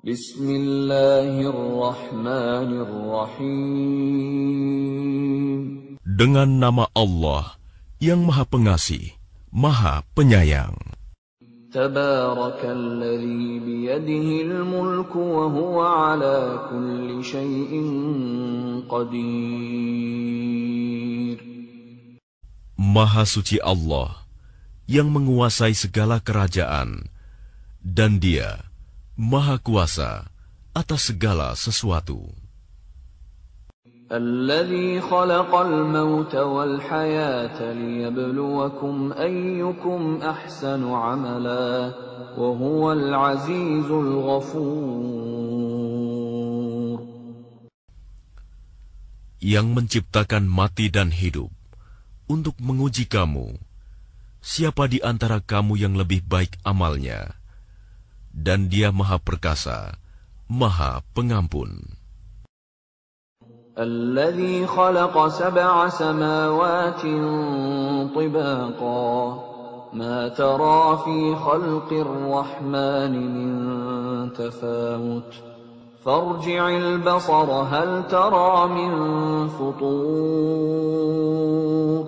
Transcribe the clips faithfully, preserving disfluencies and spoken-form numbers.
Bismillahirrahmanirrahim. Dengan nama Allah yang Maha Pengasih, Maha Penyayang. Tabarakalladzi biyadihil mulku wa huwa ala kulli syai'in qadir. Maha suci Allah yang menguasai segala kerajaan, dan Dia Maha Kuasa atas segala sesuatu. Alladzi khalaqal mauta wal hayata liyabluwakum ayyukum ahsanu amala wa huwal azizul ghafur. Yang menciptakan mati dan hidup untuk menguji kamu, siapa di antara kamu yang lebih baik amalnya, dan Dia Maha Perkasa, Maha Pengampun. Alladzi khalaqa sab'a samawati tibaqa ma tara fi khalqir rahmani min tafawut farji'il basara hal tara min futur.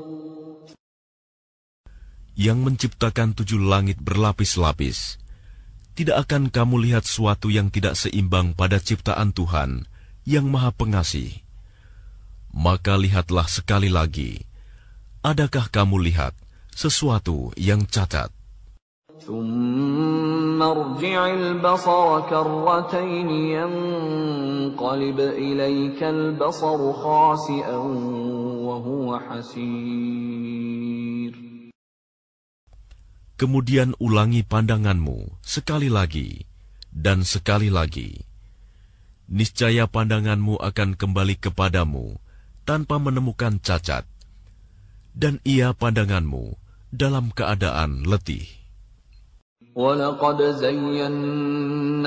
Yang menciptakan tujuh langit berlapis-lapis, tidak akan kamu lihat suatu yang tidak seimbang pada ciptaan Tuhan yang Maha Pengasih. Maka lihatlah sekali lagi, adakah kamu lihat sesuatu yang cacat? ثُمَّ ارْجِعِ الْبَصَرَ كَرَّتَيْنِ يَنقَلِبْ إِلَيْكَ الْبَصَرُ خَاسِئًا وَهُوَ حَسِيرٌ. Kemudian ulangi pandanganmu sekali lagi dan sekali lagi. Niscaya pandanganmu akan kembali kepadamu tanpa menemukan cacat, dan ia pandanganmu dalam keadaan letih. وَلَقَدْ زَيَّنَّا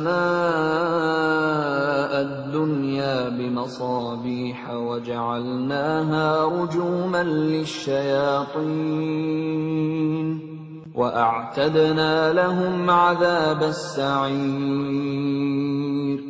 السَّمَاءَ الدُّنْيَا بِمَصَابِيحَ وَجَعَلْنَاهَا رُجُومًا لِلشَّيَاطِينِ وَأَعْتَدْنَا لَهُمْ عَذَابَ السَّعِيرِ.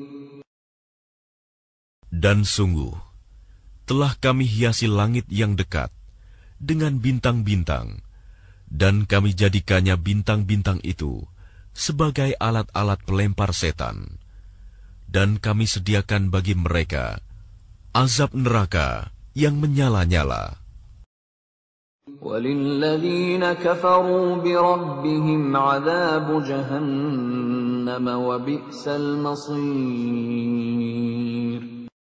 Dan sungguh, telah kami hiasi langit yang dekat dengan bintang-bintang, dan kami jadikannya bintang-bintang itu sebagai alat-alat pelempar setan. Dan kami sediakan bagi mereka azab neraka yang menyala-nyala. وَلِلَّذِينَ كَفَرُوا بِرَبِّهِمْ عَذَابُ جَهَنَّمَ وَبِئْسَ الْمَصِيرُ.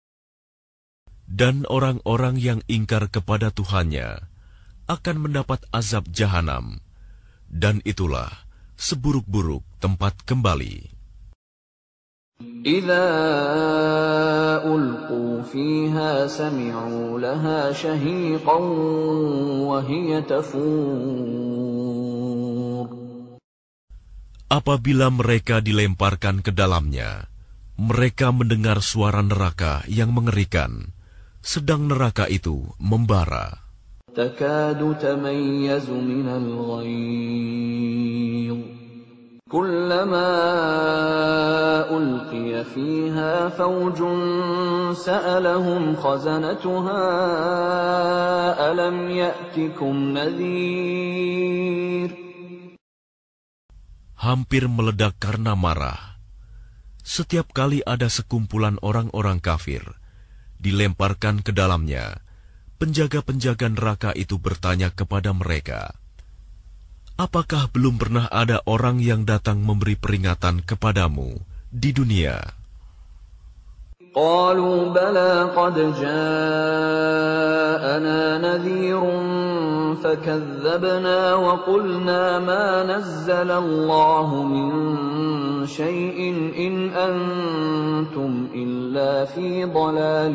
Dan orang-orang yang ingkar kepada Tuhannya akan mendapat azab jahanam, dan itulah seburuk-buruk tempat kembali. إِذَا أُلْقُوا فِيهَا سَمِعُوا لَهَا شَهِيقًا وَهِيَ تَفُورُ. Apabila mereka dilemparkan ke dalamnya, mereka mendengar suara neraka yang mengerikan, sedang neraka itu membara. تَكَادُ تَمَيَّزُ مِنَ الْغَيْظِ كُلَّمَا أُلْقِيَ فِيهَا فَوْجٌ سَأَلَهُمْ خَزَنَتُهَا أَلَمْ يَأْتِكُمْ نَذِيرٌ. Hampir meledak karena marah. Setiap kali ada sekumpulan orang-orang kafir dilemparkan ke dalamnya, penjaga-penjaga neraka itu bertanya kepada mereka, apakah belum pernah ada orang yang datang memberi peringatan kepadamu di dunia? قَالُوا بَلَى قَدْ جَاءَنَا نَذِيرٌ فَكَذَّبْنَا وَقُلْنَا مَا نَزَّلَ اللَّهُ مِن شَيْءٍ إِنْ أَنْتُمْ إِلَّا فِي ضَلَالٍ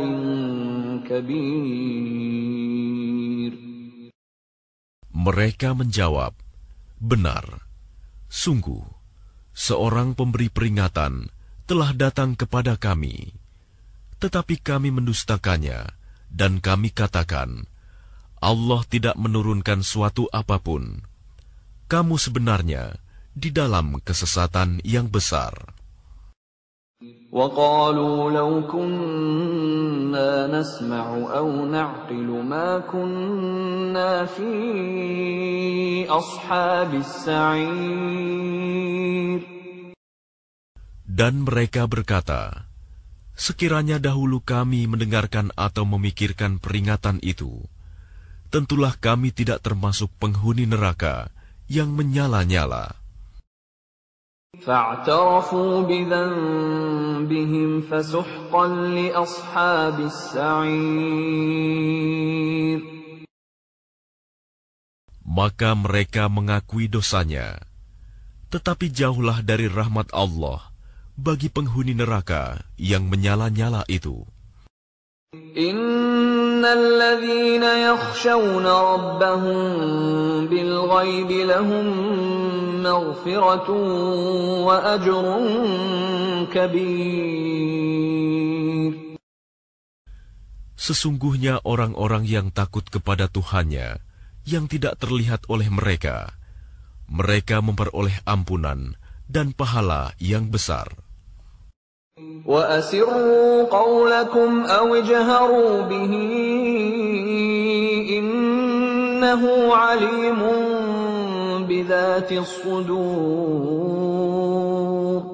كَبِيرٍ. Mereka menjawab, benar, sungguh, seorang pemberi peringatan telah datang kepada kami, tetapi kami mendustakannya, dan kami katakan, Allah tidak menurunkan suatu apapun. Kamu sebenarnya di dalam kesesatan yang besar. وَقَالُوا لَوْ كُنَّا نَسْمَعُ أَوْ نَعْقِلُ مَا كُنَّا فِي أَصْحَابِ السَّعِيرِ. Dan mereka berkata, sekiranya dahulu kami mendengarkan atau memikirkan peringatan itu, tentulah kami tidak termasuk penghuni neraka yang menyala-nyala. فَاعْتَرَفُوا بِذَنبِهِمْ فَسُحْقًا لِأَصْحَابِ السَّعِيرِ. Maka mereka mengakui dosanya, tetapi jauhlah dari rahmat Allah bagi penghuni neraka yang menyala-nyala itu. Innal ladzina yakhshawna rabbahum bil ghaibi lahum maghfiratun wa ajrun kabir. Sesungguhnya orang-orang yang takut kepada Tuhannya yang tidak terlihat oleh mereka, mereka memperoleh ampunan dan pahala yang besar. Wa asirru qawlakum aw ijharu bihi innahu alimun bidzatis sudur.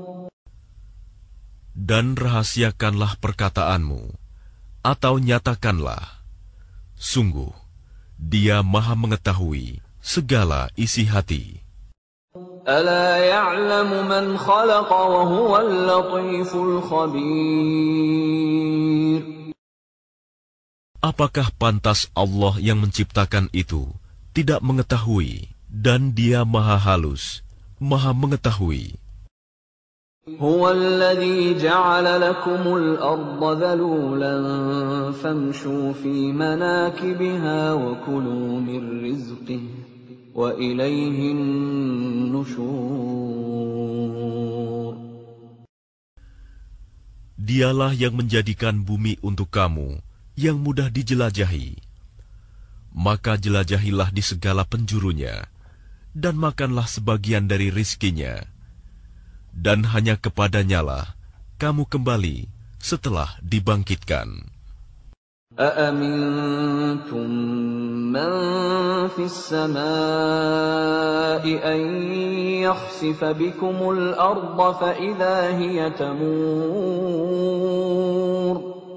Dan rahasiakanlah perkataanmu, atau nyatakanlah, sungguh, Dia Maha mengetahui segala isi hati. Ala ya'lamu man khalaqa wa huwal latiful khabir. Apakah pantas Allah yang menciptakan itu tidak mengetahui, dan Dia Maha halus, Maha mengetahui. Huwal ladzi ja'ala lakumul arda dhalulan famshu fi manakibiha wa kulu min rizqihi wa ilaihin nusyur. Dialah yang menjadikan bumi untuk kamu yang mudah dijelajahi. Maka jelajahilah di segala penjurunya, dan makanlah sebagian dari rizkinya. Dan hanya kepadanyalah kamu kembali setelah dibangkitkan. أَأَمِنْتُمْ مَنْ فِي السَّمَاءِ أَنْ يَخْسِفَ بِكُمُ الْأَرْضَ فَإِذَا هِيَ تَمُورُ.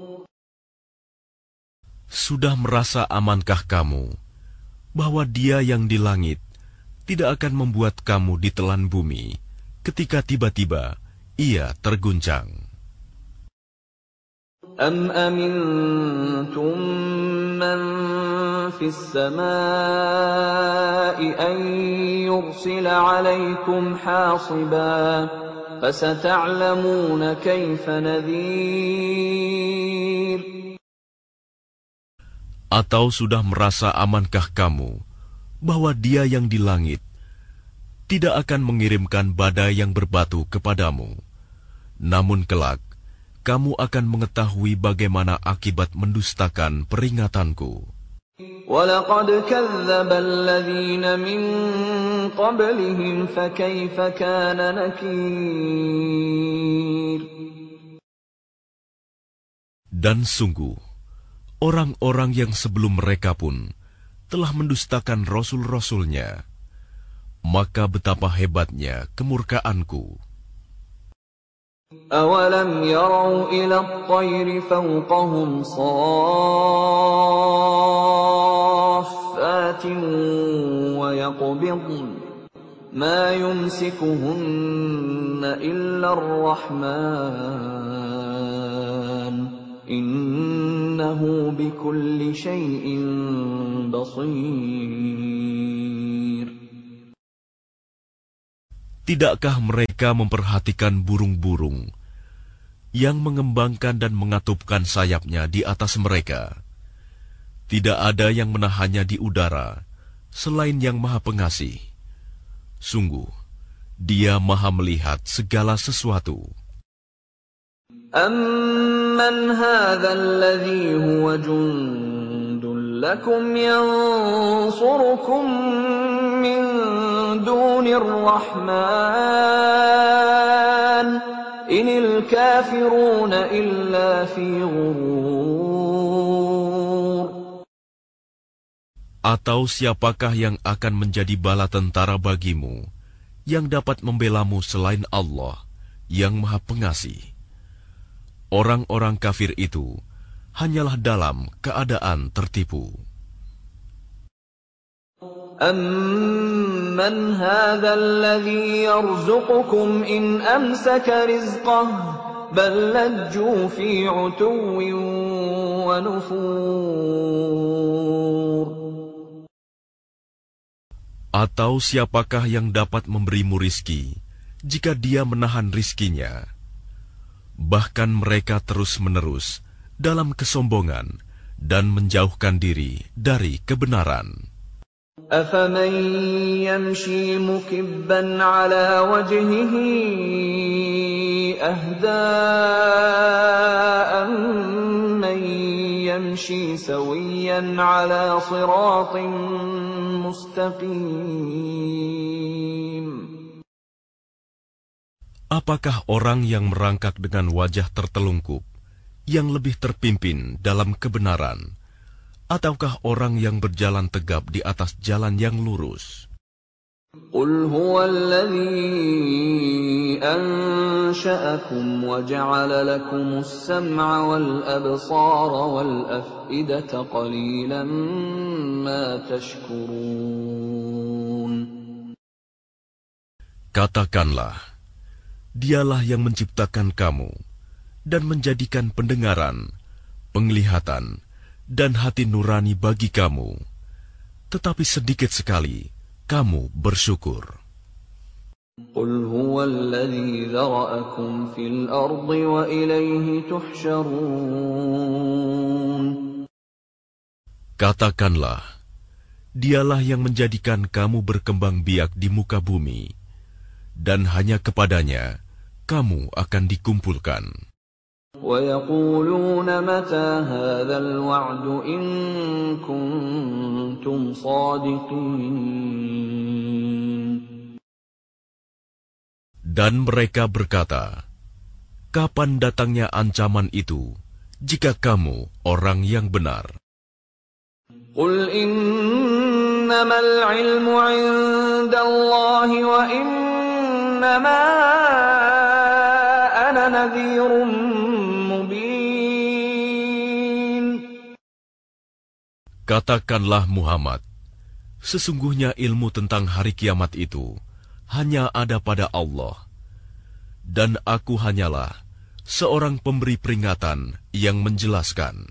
Sudah merasa amankah kamu bahwa Dia yang di langit tidak akan membuat kamu ditelan bumi ketika tiba-tiba Ia terguncang? أَمْ أَمِنْتُمْ مَنْ فِي السَّمَاءِ أَنْ يُرْسِلَ عَلَيْكُمْ حَاصِبًا فَسَتَعْلَمُونَ كَيْفَ نَذِيرٌ. Atau sudah merasa amankah kamu bahwa Dia yang di langit tidak akan mengirimkan badai yang berbatu kepadamu, namun kelak kamu akan mengetahui bagaimana akibat mendustakan peringatanku. وَلَقَدْ كَذَّبَ الَّذِينَ مِنْ قَبْلِهِمْ فَكَيْفَ كَانَ نَكِيرٌ. Dan sungguh, orang-orang yang sebelum mereka pun telah mendustakan rasul-rasulnya, maka betapa hebatnya kemurkaanku. أَوَلَمْ يَرَوْا إِلَى الطَّيْرِ فَوْقَهُمْ صَافَّاتٍ وَيَقْبِضْنَ مَا يُمْسِكُهُنَّ إِلَّا الرَّحْمَنُ إِنَّهُ بِكُلِّ شَيْءٍ بَصِيرٌ. Tidakkah mereka memperhatikan burung-burung yang mengembangkan dan mengatupkan sayapnya di atas mereka? Tidak ada yang menahannya di udara selain Yang Maha Pengasih. Sungguh, Dia Maha melihat segala sesuatu. أَمَّنْ هَذَا الَّذِي هُوَ جُنْدٌ لَكُمْ يَنْصُرُكُمْ مِنْ دُونِ الرَّحْمَنِ inil kafiruna illa fi ghurur. Atau siapakah yang akan menjadi bala tentara bagimu, yang dapat membelamu selain Allah, yang Maha Pengasih? Orang-orang kafir itu hanyalah dalam keadaan tertipu. Amman hadzal ladzi yarzuqukum in amsaka rizqah bal lajju fi 'utuwwin wa nufur. Atau siapakah yang dapat memberimu rizki jika dia menahan rizkinya? Bahkan mereka terus-menerus dalam kesombongan dan menjauhkan diri dari kebenaran. أَفَمَنْ يَمْشِي مُكِبًّا عَلَى وَجْهِهِ أَهْدَىٰ أَمَّن يَمْشِي سَوِيًّا عَلَى صِرَاطٍ مُسْتَقِيمٍ. Apakah orang yang merangkak dengan wajah tertelungkup yang lebih terpimpin dalam kebenaran, ataukah orang yang berjalan tegap di atas jalan yang lurus? Qul huwallazi ansha'akum wa ja'ala lakumus sam'a wal absara wal af'idata qalilan ma tashkurun. Katakanlah, Dialah yang menciptakan kamu dan menjadikan pendengaran, penglihatan, dan hati nurani bagi kamu, tetapi sedikit sekali kamu bersyukur. Qul huwallazi dzara'akum fil ardi wa ilaihi tuhsyarun. Katakanlah, Dialah yang menjadikan kamu berkembang biak di muka bumi, dan hanya kepadanya kamu akan dikumpulkan. وَيَقُولُونَ مَتَى هَذَا الْوَعْدُ إِن كُنتُمْ صَادِقِينَ. Dan mereka berkata, kapan datangnya ancaman itu, jika kamu orang yang benar? قُلْ إِنَّمَا الْعِلْمُ عِندَ اللَّهِ وَإِنَّمَا أَنَا نَذِيرٌ مُبِينٌ. Katakanlah Muhammad, sesungguhnya ilmu tentang hari kiamat itu hanya ada pada Allah, dan aku hanyalah seorang pemberi peringatan yang menjelaskan.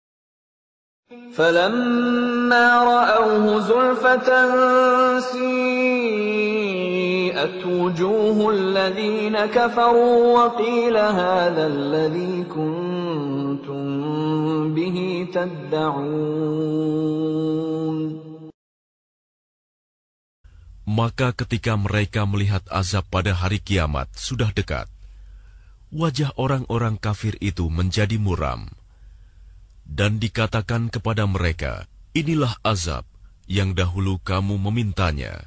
فَلَمَّا رَأَوْهُ زُلْفَةً سِيئَتْ وُجُوهُ الَّذِينَ كَفَرُوا وَقِيلَ هَذَا الَّذِي كُنتُم بِهِ تَدَّعُونَ. Maka ketika mereka melihat azab pada hari kiamat sudah dekat, wajah orang-orang kafir itu menjadi muram, dan dikatakan kepada mereka, inilah azab yang dahulu kamu memintanya.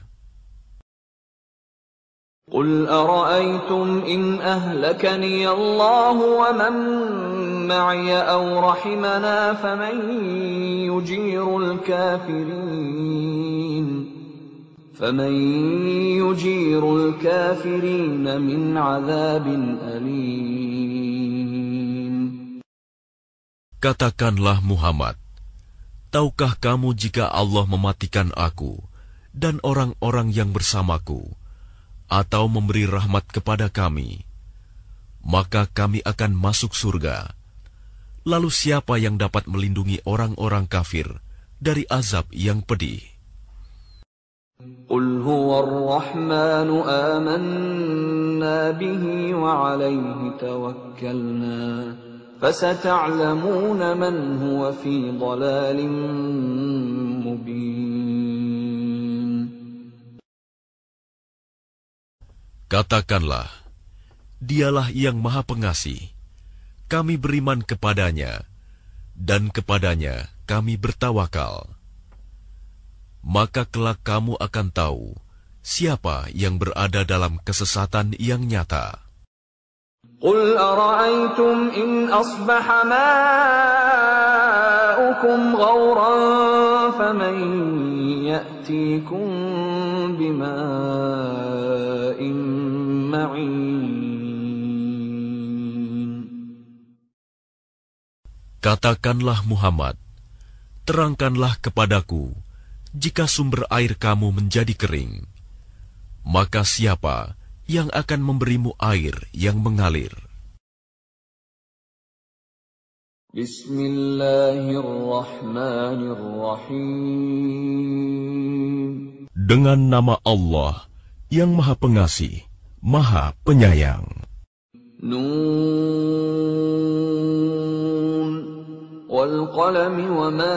قُلْ أَرَأَيْتُمْ إِنْ أَهْلَكَنِيَ اللَّهُ وَمَنْ مَعِيَ أَوْ رَحِمَنَا فَمَنْ يُجِيرُ الْكَافِرِينَ فَمَنْ يُجِيرُ الْكَافِرِينَ مِنْ عَذَابٍ أَلِيمٍ. Katakanlah Muhammad, tahukah kamu jika Allah mematikan aku dan orang-orang yang bersamaku, atau memberi rahmat kepada kami, maka kami akan masuk surga. Lalu siapa yang dapat melindungi orang-orang kafir dari azab yang pedih? قُلْ هُوَ الرَّحْمَنُ آمَنَّا بِهِ وَعَلَيْهِ تَوَكَّلْنَا فَسَتَعْلَمُونَ مَنْ هُوَ فِي ضَلَالٍ مُبِينٍ. Katakanlah, Dialah yang Maha Pengasih. Kami beriman kepadanya, dan kepadanya kami bertawakal. Maka kelak kamu akan tahu siapa yang berada dalam kesesatan yang nyata. قل أرأيتم إن أصبح ماؤكم غورا فمن يأتيكم بماء معين. Katakanlah Muhammad, terangkanlah kepadaku, jika sumber air kamu menjadi kering, maka siapa yang akan memberimu air yang mengalir? Bismillahirrahmanirrahim. Dengan nama Allah yang Maha Pengasih, Maha Penyayang. Nun wal qalami wa ma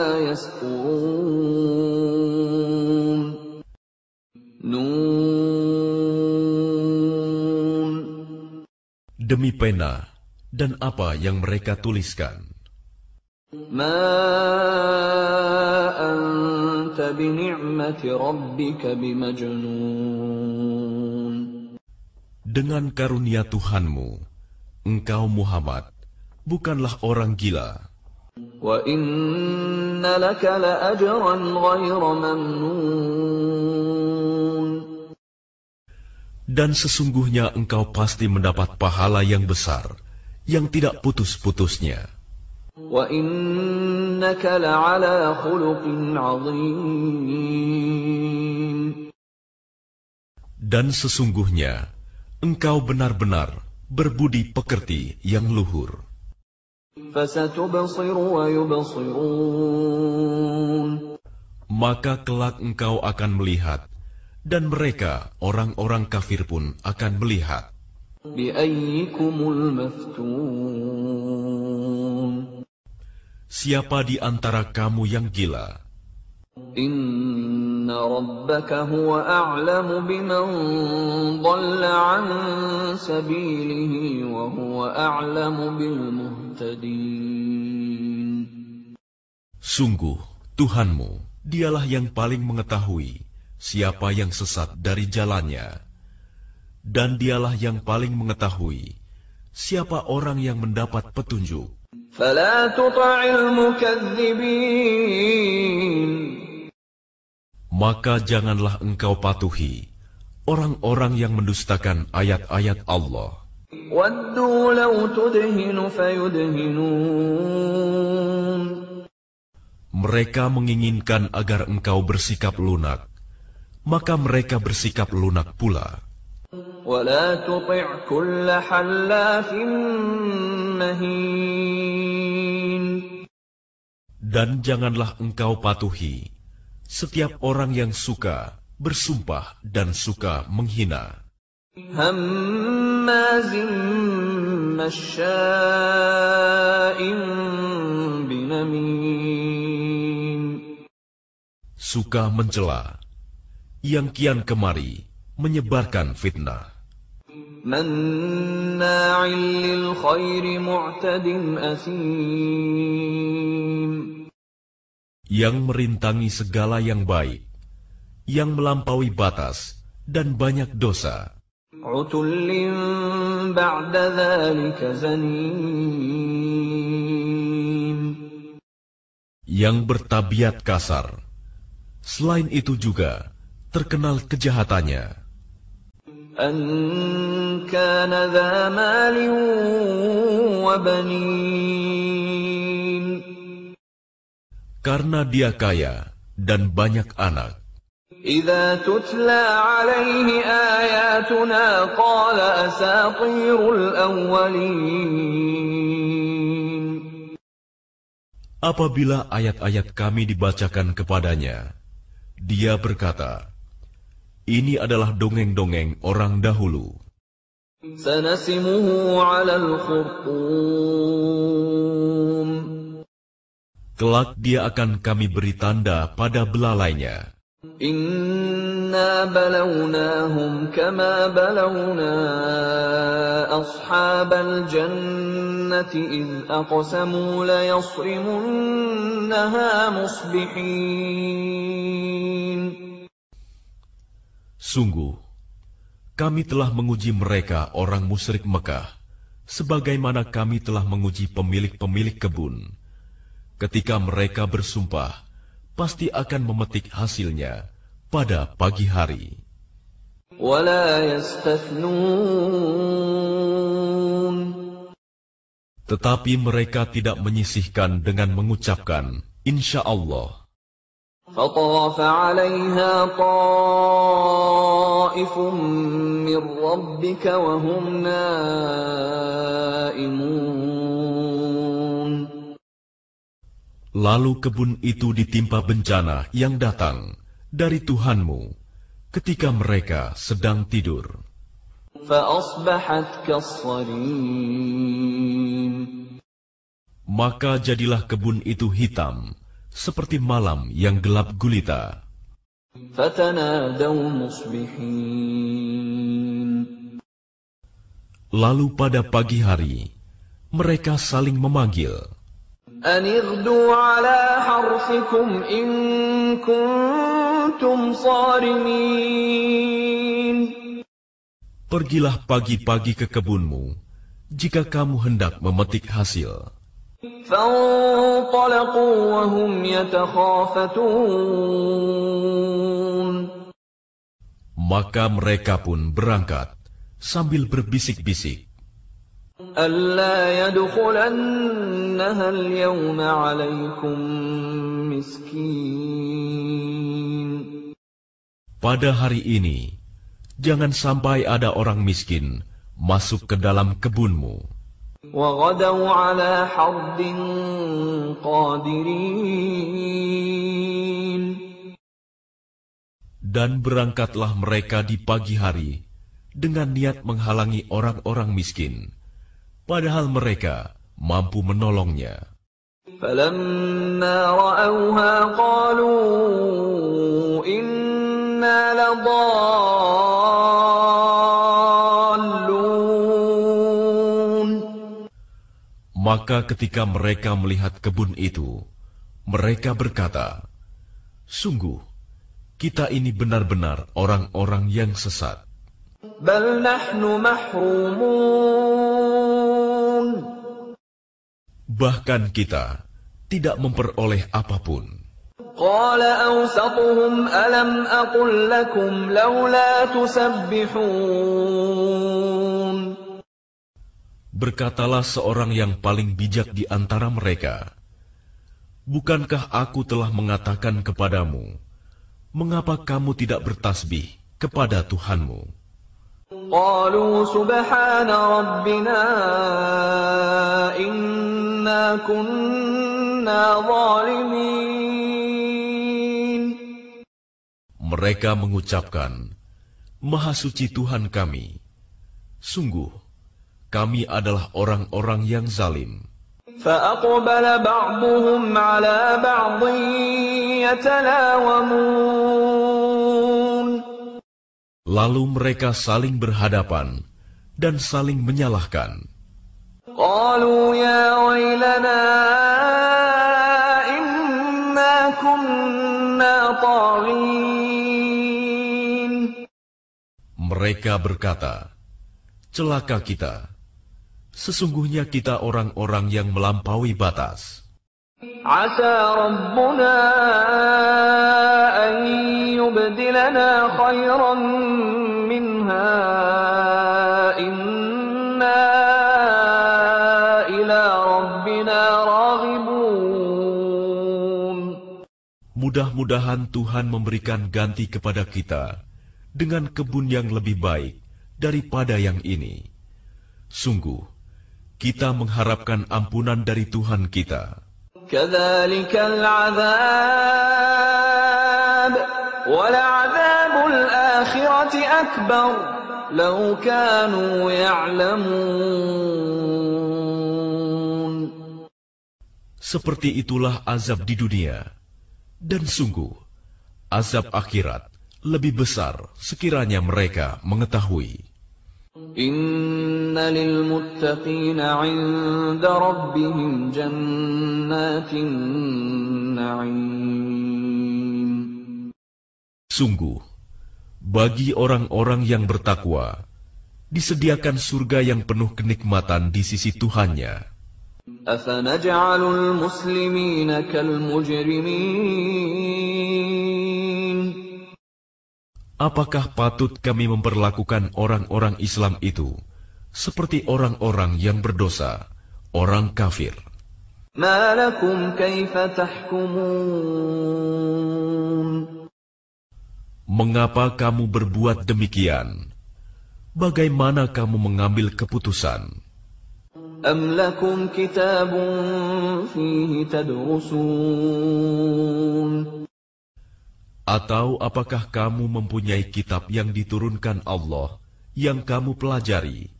yasturun. Nun Demi pena dan apa yang mereka tuliskan. Ma anta bi ni'mati rabbika bimajnun. Dengan karunia Tuhanmu, engkau Muhammad bukanlah orang gila. Wa inna laka la ajran ghayra mamnun. Dan sesungguhnya engkau pasti mendapat pahala yang besar, yang tidak putus-putusnya. Wa innaka la'ala khuluqin 'azim. Dan sesungguhnya engkau benar-benar berbudi pekerti yang luhur. Fasatubsiru wa yubsirun. Maka kelak engkau akan melihat, dan mereka, orang-orang kafir pun akan melihat. Biayyikumul maftun. Siapa di antara kamu yang gila? Inna rabbaka huwa a'lamu biman dhalla 'an sabilihi wa huwa a'lamu bil muhtadin. Sungguh, Tuhanmu, dialah yang paling mengetahui siapa yang sesat dari jalannya, dan dialah yang paling mengetahui siapa orang yang mendapat petunjuk. Fala tuta'il mukadzibin. Maka janganlah engkau patuhi orang-orang yang mendustakan ayat-ayat Allah. Waddu law tudhinu fayudhinun. Mereka menginginkan agar engkau bersikap lunak, maka mereka bersikap lunak pula. وَلَا تُطِعْ كُلَّ حَلَّافٍ مَّهِينٍ. Dan janganlah engkau patuhi setiap orang yang suka bersumpah dan suka menghina. هَمَّازٍ مَّشَّاءٍ بِنَمِيمٍ. Suka mencela, yang kian kemari menyebarkan fitnah. Manna'il lil khairi mu'tadin asim. Yang merintangi segala yang baik, yang melampaui batas dan banyak dosa. Utullin ba'da dzalika zanim. Yang bertabiat kasar, selain itu juga terkenal kejahatannya. An kana dha malin wa banin. Karena dia kaya dan banyak anak. Idza tutla alaihi ayatuna qala asatirul awwalin. Apabila ayat-ayat kami dibacakan kepadanya, dia berkata, ini adalah dongeng-dongeng orang dahulu. Sanasimuhu 'alal khurtum. Kelak dia akan kami beri tanda pada belalainya. Inna balawnahum kama balawna ashabal jannati idh aqsamu la yasrimunnaha musbihin. Sungguh, kami telah menguji mereka orang musyrik Mekah, sebagaimana kami telah menguji pemilik-pemilik kebun. Ketika mereka bersumpah, pasti akan memetik hasilnya pada pagi hari. وَلَا يَسْتَثْنُونَ Tetapi mereka tidak menyisihkan dengan mengucapkan, Insya Allah. فَطَافَ عَلَيْهَا طَائِفٌ مِّن رَّبِّكَ وَهُمْ نَائِمُونَ Lalu kebun itu ditimpa bencana yang datang dari Tuhanmu ketika mereka sedang tidur. فَأَصْبَحَتْ كَالصَّرِيمِ Maka jadilah kebun itu hitam, seperti malam yang gelap gulita. فَتَنَادَوْا مُصْبِحِينَ Lalu pada pagi hari, mereka saling memanggil, أَنِ اغْدُوا عَلَى حَرْثِكُمْ إِن كُنتُمْ صَارِمِينَ Pergilah pagi-pagi ke kebunmu, jika kamu hendak memetik hasil. فَانطَلَقُوا وَهُمْ يَتَخَافَتُونَ Maka mereka pun berangkat sambil berbisik-bisik, أَلَّا يَدْخُلَنَّهَا الْيَوْمَ عَلَيْكُمْ مِسْكِينٌ pada hari ini, jangan sampai ada orang miskin masuk ke dalam kebunmu. وَغَدَوْا عَلَى حَرْدٍ قَادِرِينَ Dan berangkatlah mereka di pagi hari dengan niat menghalangi orang-orang miskin, padahal mereka mampu menolongnya. فَلَمَّا رَأَوْهَا قَالُوا إِنَّا لَضَالُّونَ Maka ketika mereka melihat kebun itu, mereka berkata, sungguh, kita ini benar-benar orang-orang yang sesat. بَلْ نَحْنُ مَحْرُومُونَ Bahkan kita tidak memperoleh apapun. قَالَ أَوْسَطُهُمْ أَلَمْ أَقُل لَّكُمْ لَوْلَا تُسَبِّحُونَ Berkatalah seorang yang paling bijak di antara mereka, bukankah aku telah mengatakan kepadamu, mengapa kamu tidak bertasbih kepada Tuhanmu? قَالُوا سُبْحَانَ رَبِّنَا إِنَّا كُنَّا ظَالِمِينَ Mereka mengucapkan, Maha suci Tuhan kami, sungguh, kami adalah orang-orang yang zalim. فَأَقْبَلَ بَعْضُهُمْ عَلَى بَعْضٍ يَتَلَاوَمُونَ Lalu mereka saling berhadapan dan saling menyalahkan. قَالُوا يَا وَيْلَنَا إِنَّا كُنَّا طَاغِينَ Mereka berkata, celaka kita, sesungguhnya kita orang-orang yang melampaui batas. عَسَى رَبُّنَا أَن يُبْدِلَنَا خَيْرًا مِّنْهَا إِنَّا إِلَى رَبِّنَا رَاغِبُونَ Mudah-mudahan Tuhan memberikan ganti kepada kita dengan kebun yang lebih baik daripada yang ini. Sungguh, kita mengharapkan ampunan dari Tuhan kita. كَذَلِكَ الْعَذَابُ وَلَعَذَابُ الْآخِرَةِ أَكْبَرُ لَوْ كَانُوا يَعْلَمُونَ Seperti itulah azab di dunia, dan sungguh, azab akhirat lebih besar sekiranya mereka mengetahui. إِنَّ لِلْمُتَّقِينَ عِندَ رَبِّهِمْ جَنَّاتِ النَّعِيمِ Sungguh, bagi orang-orang yang bertakwa, disediakan surga yang penuh kenikmatan di sisi Tuhannya. Afanaj'alul muslimina kal mujrimin. Apakah patut kami memperlakukan orang-orang Islam itu seperti orang-orang yang berdosa, orang kafir? Ma lakum kaifa tahkumun. Mengapa kamu berbuat demikian? Bagaimana kamu mengambil keputusan? Am lakum kitabun fihi tadrusun. Atau apakah kamu mempunyai kitab yang diturunkan Allah yang kamu pelajari?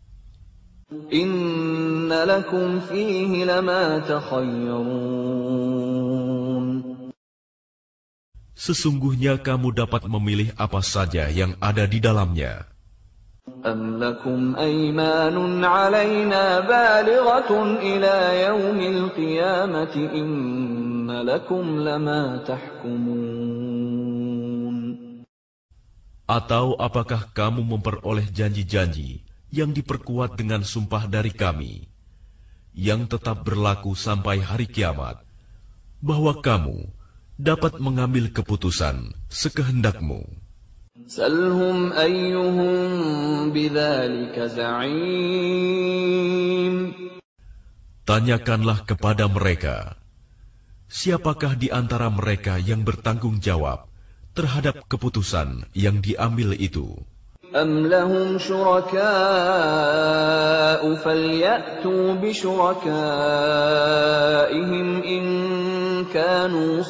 Inna lakum fihi lama takhayyarun. Sesungguhnya kamu dapat memilih apa saja yang ada di dalamnya. Am lakum aymanun alayna balighatun ila yaumil qiyamati inna lakum lama tahkumun. Atau apakah kamu memperoleh janji-janji yang diperkuat dengan sumpah dari kami, yang tetap berlaku sampai hari kiamat, bahwa kamu dapat mengambil keputusan sekehendakmu? Salhum ayyuhum bidzalika za'im. Tanyakanlah kepada mereka, siapakah di antara mereka yang bertanggung jawab terhadap keputusan yang diambil itu? Am lahum syuraka'u falyatu bisyurakaihim in kanu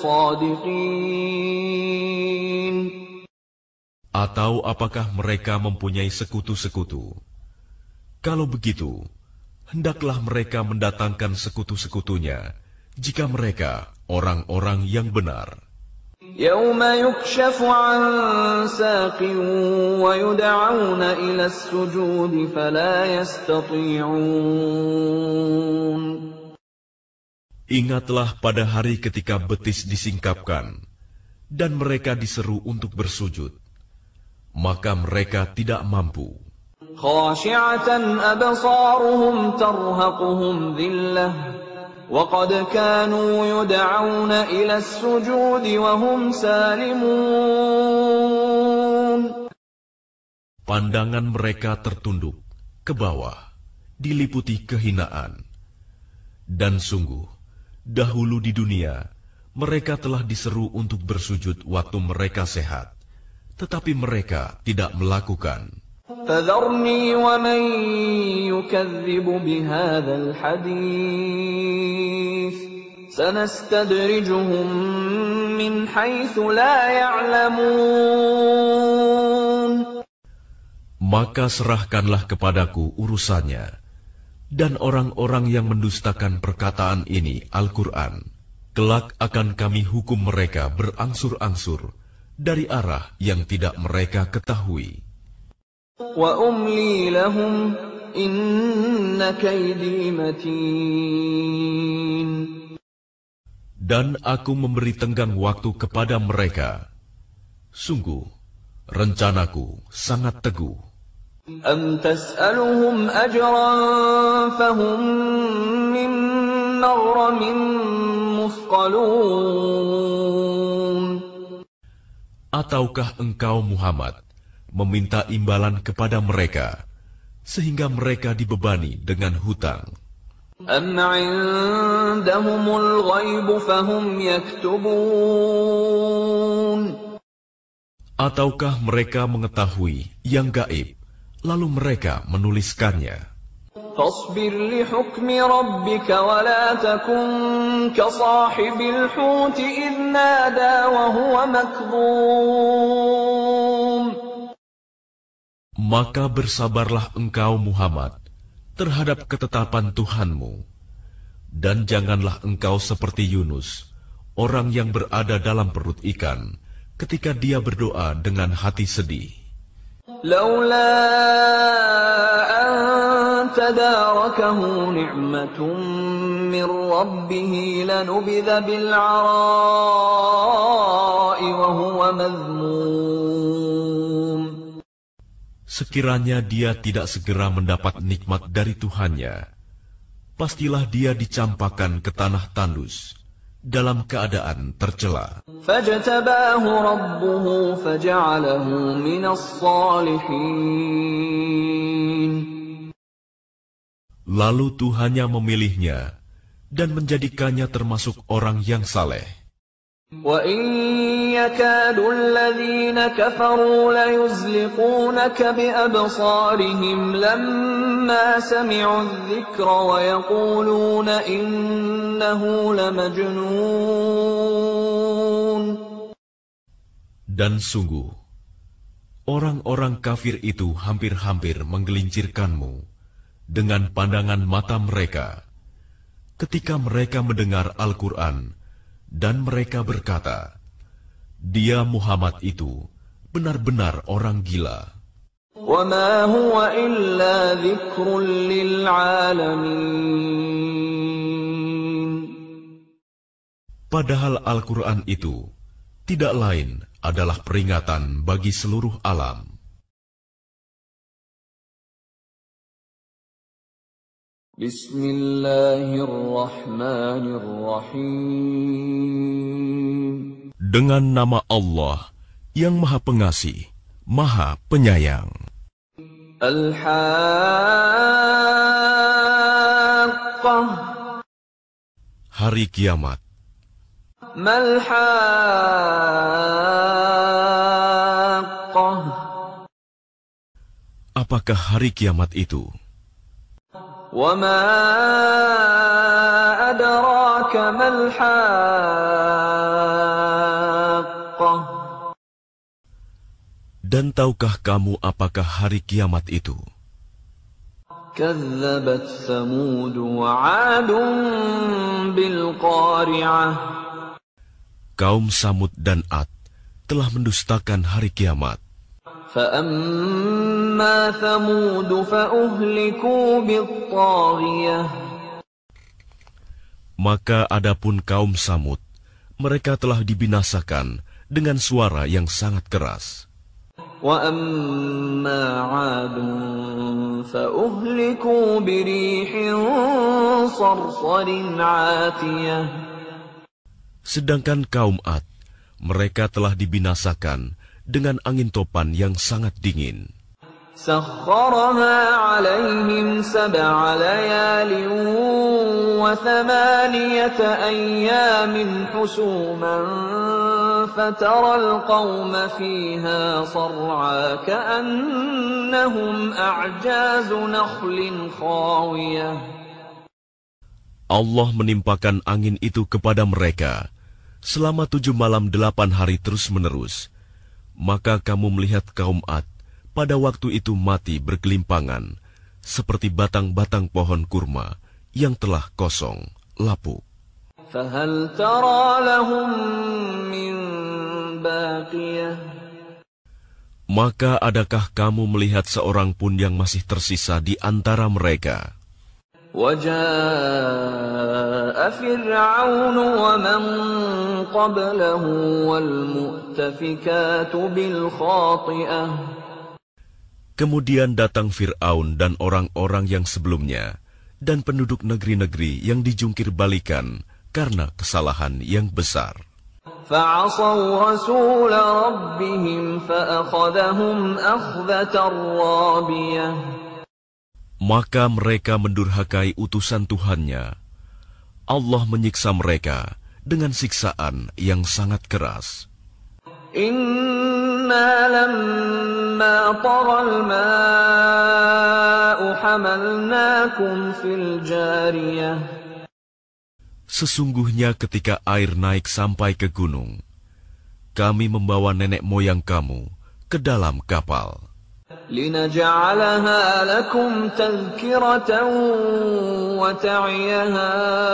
shadiqin. Atau apakah mereka mempunyai sekutu-sekutu? Kalau begitu, hendaklah mereka mendatangkan sekutu-sekutunya jika mereka orang-orang yang benar. Yawma yukshafu an saqin wa yud'auna ila as-sujudi fala yastati'un. Ingatlah pada hari ketika betis disingkapkan dan mereka diseru untuk bersujud, maka mereka tidak mampu. Khashi'atan absaruhum tarhaquhum dhillah wa qad kanu yud'auna ila as-sujudi wa hum salimun. Pandangan mereka tertunduk ke bawah, diliputi kehinaan. Dan sungguh, dahulu di dunia, mereka telah diseru untuk bersujud waktu mereka sehat, tetapi mereka tidak melakukan. فَذَرْنِي وَمَنْ يُكَذِّبُ بِهَذَا الْحَدِيثِ سَنَسْتَدْرِجُهُمْ مِنْ حَيْثُ لَا يَعْلَمُونَ. Maka serahkanlah kepadaku urusannya, dan orang-orang yang mendustakan perkataan ini, Al-Quran, kelak akan kami hukum mereka berangsur-angsur dari arah yang tidak mereka ketahui. Wa umli lahum inna kaydi matin. Dan aku memberi tenggang waktu kepada mereka. Sungguh, rencanaku sangat teguh. Am tas'aluhum ajran fahum min maghramin muthqalun. Ataukah engkau Muhammad meminta imbalan kepada mereka, sehingga mereka dibebani dengan hutang? Am 'indahumul ghaib fahum yaktubun. Ataukah mereka mengetahui yang gaib, lalu mereka menuliskannya? Fasbir li hukmi rabbika wa la takun ka sahibil huti idh nada wa huwa makdhum. Maka bersabarlah engkau Muhammad terhadap ketetapan Tuhanmu, dan janganlah engkau seperti Yunus, orang yang berada dalam perut ikan, ketika dia berdoa dengan hati sedih. Laula an tadarakahu ni'matun min rabbih lanubidha bil 'ara'i wa huwa madhmum. Sekiranya dia tidak segera mendapat nikmat dari Tuhannya, pastilah dia dicampakkan ke tanah tandus dalam keadaan tercela. فاجتباه ربه فجعله من الصالحين. Lalu Tuhannya memilihnya dan menjadikannya termasuk orang yang saleh. وَإِنْ يَكَادُ الَّذِينَ كَفَرُوا لَيُزْلِقُونَكَ بِأَبْصَارِهِمْ لَمَّا سَمِعُوا الذِّكْرَ وَيَقُولُونَ إِنَّهُ لَمَجْنُونٌ. Dan sungguh, orang-orang kafir itu hampir-hampir menggelincirkanmu dengan pandangan mata mereka ketika mereka mendengar Al-Quran, dan mereka berkata, dia Muhammad itu benar-benar orang gila. وَمَا هُوَ إِلَّا ذِكْرٌ لِلْعَالَمِينَ. Padahal Al-Quran itu tidak lain adalah peringatan bagi seluruh alam. Bismillahirrahmanirrahim. Dengan nama Allah yang Maha Pengasih, Maha Penyayang. Al-Haqqah. Hari Kiamat. Mal-Haqqah. Apakah hari kiamat itu? وَمَا أَدْرَاكَ مَا الْحَاقَّةُ. Dan tahukah kamu apakah hari kiamat itu? كَذَّبَتْ ثَمُودُ وَعَادٌ بِالْقَارِعَةِ. Kaum Samud dan Ad telah mendustakan hari kiamat. فَأَمَّا ثَمُودُ فَأُهْلِكُوا بِالطَّاغِيَةِ. Maka adapun kaum Samud, mereka telah dibinasakan dengan suara yang sangat keras. وَأَمَّا عَادٌ فَأُهْلِكُوا بِرِيحٍ صَرْصَرٍ عَاتِيَةٍ. Sedangkan kaum Ad, mereka telah dibinasakan dengan angin topan yang sangat dingin. سَخَّرَهَا عَلَيْهِمْ سَبْعَ لَيَالٍ وَثَمَانِيَةَ أَيَّامٍ حُسُومًا فَتَرَى الْقَوْمَ فِيهَا صَرْعَىٰ كَأَنَّهُمْ أَعْجَازُ نَخْلٍ خَاوِيَةٍ. Allah menimpakan angin itu kepada mereka selama tujuh malam delapan hari terus-menerus. Maka kamu melihat kaum Ad pada waktu itu mati bergelimpangan, seperti batang-batang pohon kurma yang telah kosong, lapuk. فَهَلْ تَرَى لَهُم مِّن بَاقِيَةٍ. Maka adakah kamu melihat seorang pun yang masih tersisa di antara mereka? وَجَاءَ فِرْعَوْنُ وَمَنْ قَبْلَهُ وَالْمُؤْتَفِكَاتُ بِالْخَاطِئَةِ. Kemudian datang Fir'aun dan orang-orang yang sebelumnya, dan penduduk negeri-negeri yang dijungkir balikan karena kesalahan yang besar. فَعَصَوْا رَسُولَ رَبِّهِمْ فَأَخَذَهُمْ أَخْذَةً رَّابِيَةً. Maka mereka mendurhakai utusan Tuhannya. Allah menyiksa mereka dengan siksaan yang sangat keras. Inna lamma taral ma'u hamalnakum fil jariyah. Sesungguhnya ketika air naik sampai ke gunung, kami membawa nenek moyang kamu ke dalam kapal. لِنَجْعَلَهَا لَكُمْ تَذْكِرَةً وَتَعِيَهَا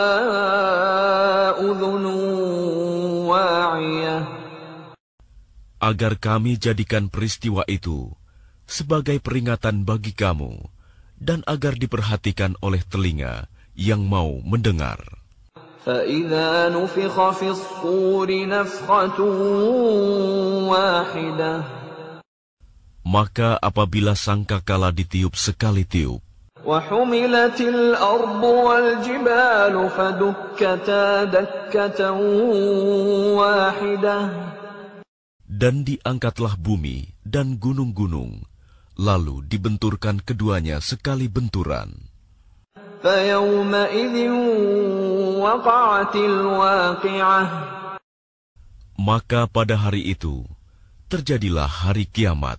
أُذُنٌ وَاعِيَةٌ. Agar kami jadikan peristiwa itu sebagai peringatan bagi kamu, dan agar diperhatikan oleh telinga yang mau mendengar. فَإِذَا نُفِخَ فِي الصُّورِ نَفْخَةٌ وَاحِدَةٌ. Maka apabila sangkakala ditiup sekali tiup, وحملت الأرض والجبال فدكتا دكة واحدة dan diangkatlah bumi dan gunung-gunung, lalu dibenturkan keduanya sekali benturan. فيومئذ وقعت الواقعة Maka pada hari itu terjadilah hari kiamat.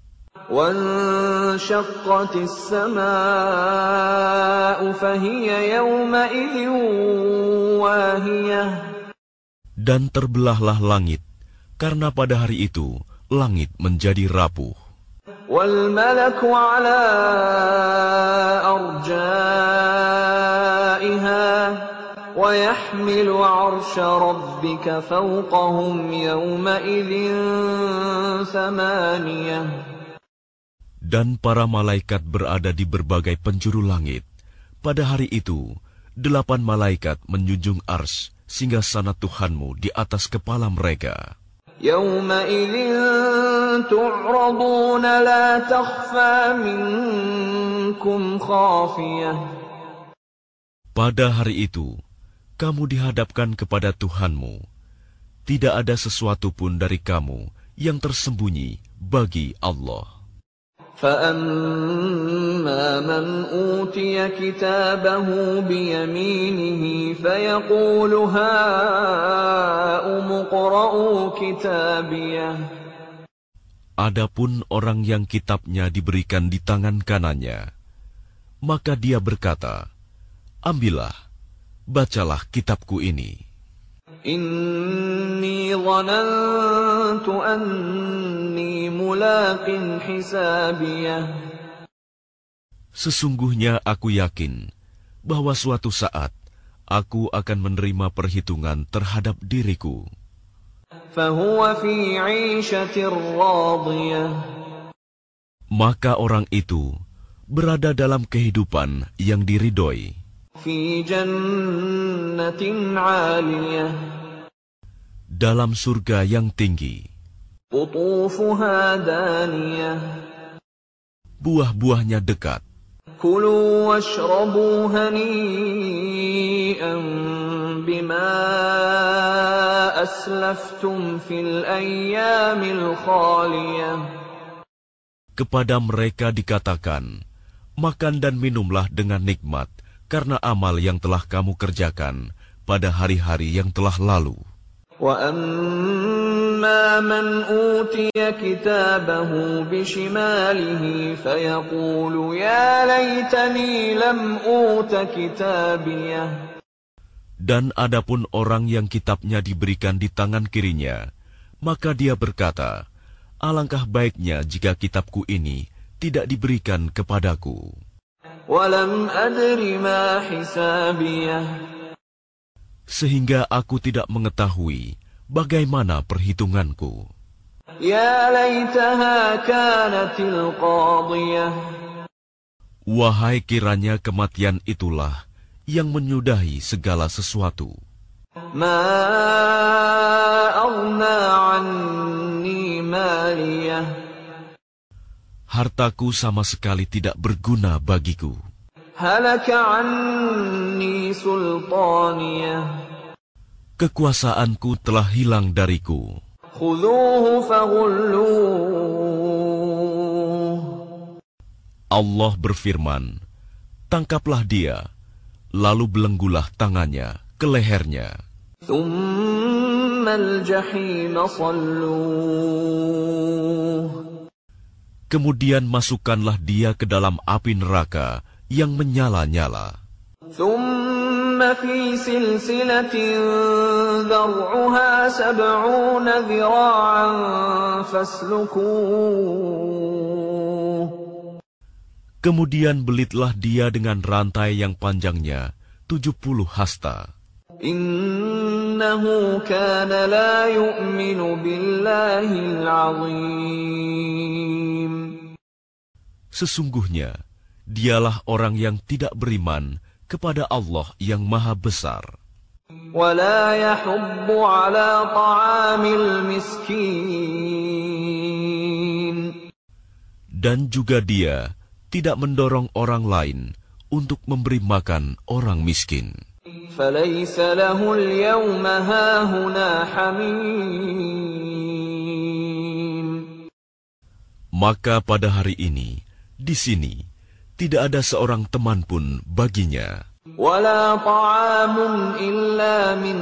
وانشقت السماء فهي يومئذ واهية Dan terbelahlah langit, karena pada hari itu langit menjadi rapuh. والملك على أرجائها ويحمل عرش ربك فوقهم يومئذ ثمانية Dan para malaikat berada di berbagai penjuru langit. Pada hari itu, delapan malaikat menjunjung ars singgasana Tuhanmu di atas kepala mereka. يومئذ تعرضون لا تخفى منكم خافية Pada hari itu, kamu dihadapkan kepada Tuhanmu. Tidak ada sesuatu pun dari kamu yang tersembunyi bagi Allah. فأما من أوتي كتابه بيمينه فيقول هاؤم اقرءوا كتابيه Adapun orang yang kitabnya diberikan di tangan kanannya, maka dia berkata, ambillah, bacalah kitabku ini. إني ظننت أني ملاق حسابيه Sesungguhnya aku yakin bahwa suatu saat aku akan menerima perhitungan terhadap diriku. فهو في عيشة راضية Maka orang itu berada dalam kehidupan yang diridhoi, في جنة عالية dalam surga yang tinggi. قطوفها دانية Buah-buahnya dekat. كلوا واشربوا هنيئا بما أسلفتم في الأيام الخالية Kepada mereka dikatakan, makan dan minumlah dengan nikmat karena amal yang telah kamu kerjakan pada hari-hari yang telah lalu. وَأَمَّا مَنْ أُوتِيَ كِتَابَهُ بِشِمَالِهِ فَيَقُولُ يَا لَيْتَنِي لَمْ أُوتَ كِتَابِيَهْ Dan adapun orang yang kitabnya diberikan di tangan kirinya, maka dia berkata, alangkah baiknya jika kitabku ini tidak diberikan kepadaku. وَلَمْ أَدْرِ مَا حِسَابِيَهْ Sehingga aku tidak mengetahui bagaimana perhitunganku. يَا لَيْتَهَا كَانَتِ الْقَاضِيَةَ Wahai kiranya kematian itulah yang menyudahi segala sesuatu. مَا أَغْنَى عَنِّي مَالِيَهْ Hartaku sama sekali tidak berguna bagiku. هَلَكَ عَنِّي سُلْطَانِيَهْ Kekuasaanku telah hilang dariku. خُذُوهُ فَغُلُّوهُ Allah berfirman, tangkaplah dia, lalu belenggulah tangannya ke lehernya. ثُمَّ الْجَحِيمَ صَلُّوهُ Kemudian masukkanlah dia ke dalam api neraka yang menyala-nyala. ثُمَّ فِي سِلْسِلَةٍ ذَرْعُهَا سَبْعُونَ ذِرَاعًا فَاسْلُكُوهُ Kemudian belitlah dia dengan rantai yang panjangnya tujuh puluh hasta. إِنَّهُ كَانَ لَا يُؤْمِنُ بِاللَّهِ الْعَظِيمِ Sesungguhnya, dialah orang yang tidak beriman kepada Allah yang Maha Besar. وَلَا يَحُضُّ عَلَى طَعَامِ الْمِسْكِينِ Dan juga dia tidak mendorong orang lain untuk memberi makan orang miskin. فَلَيْسَ لَهُ الْيَوْمَ هَاهُنَا حَمِيمٌ. Maka pada hari ini, di sini, tidak ada seorang teman pun baginya. وَلَا طَعَامٌ إِلَّا مِنْ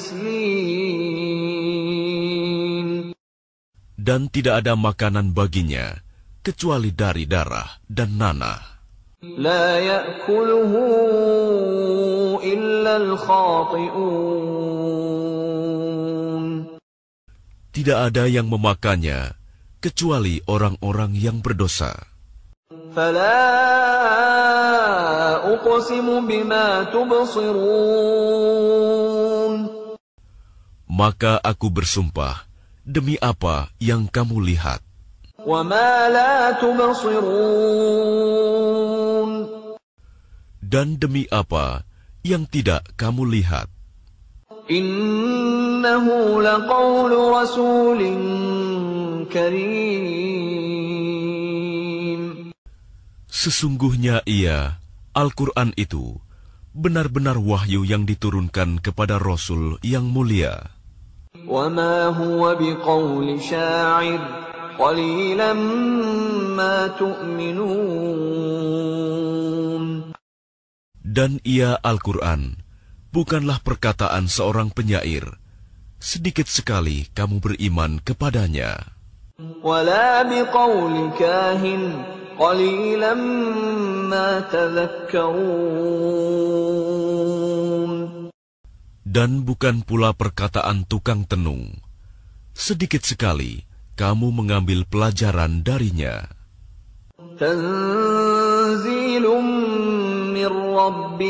غِسْلِينٍ. Dan tidak ada makanan baginya, kecuali dari darah dan nanah. لا يأكله إلا الخاطئون. Tidak ada yang memakannya, kecuali orang-orang yang berdosa. فلا أقسم بما تبصرون. Maka aku bersumpah, demi apa yang kamu lihat. وما لا تبصرون. Dan demi apa yang tidak kamu lihat. إنه لقول رسول كريم. Sesungguhnya ia, Al-Quran itu, benar-benar wahyu yang diturunkan kepada Rasul yang mulia. وما هو بقول شاعر قليلا ما تؤمنون. Dan ia, Al-Quran, bukanlah perkataan seorang penyair. Sedikit sekali kamu beriman kepadanya. ولا بقول كاهن قليلا ما تذكرون. Dan bukan pula perkataan tukang tenung. Sedikit sekali kamu mengambil pelajaran darinya. تنزيل من رب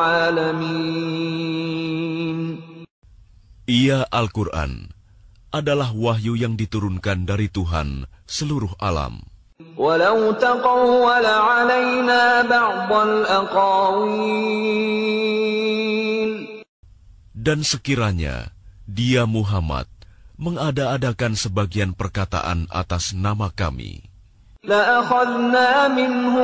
العالمين. Ia, Al-Quran, adalah wahyu yang diturunkan dari Tuhan seluruh alam. ولو تقول علينا بعض الأقاويل. Dan sekiranya dia, Muhammad, mengada-adakan sebagian perkataan atas nama kami, لأخذنا منه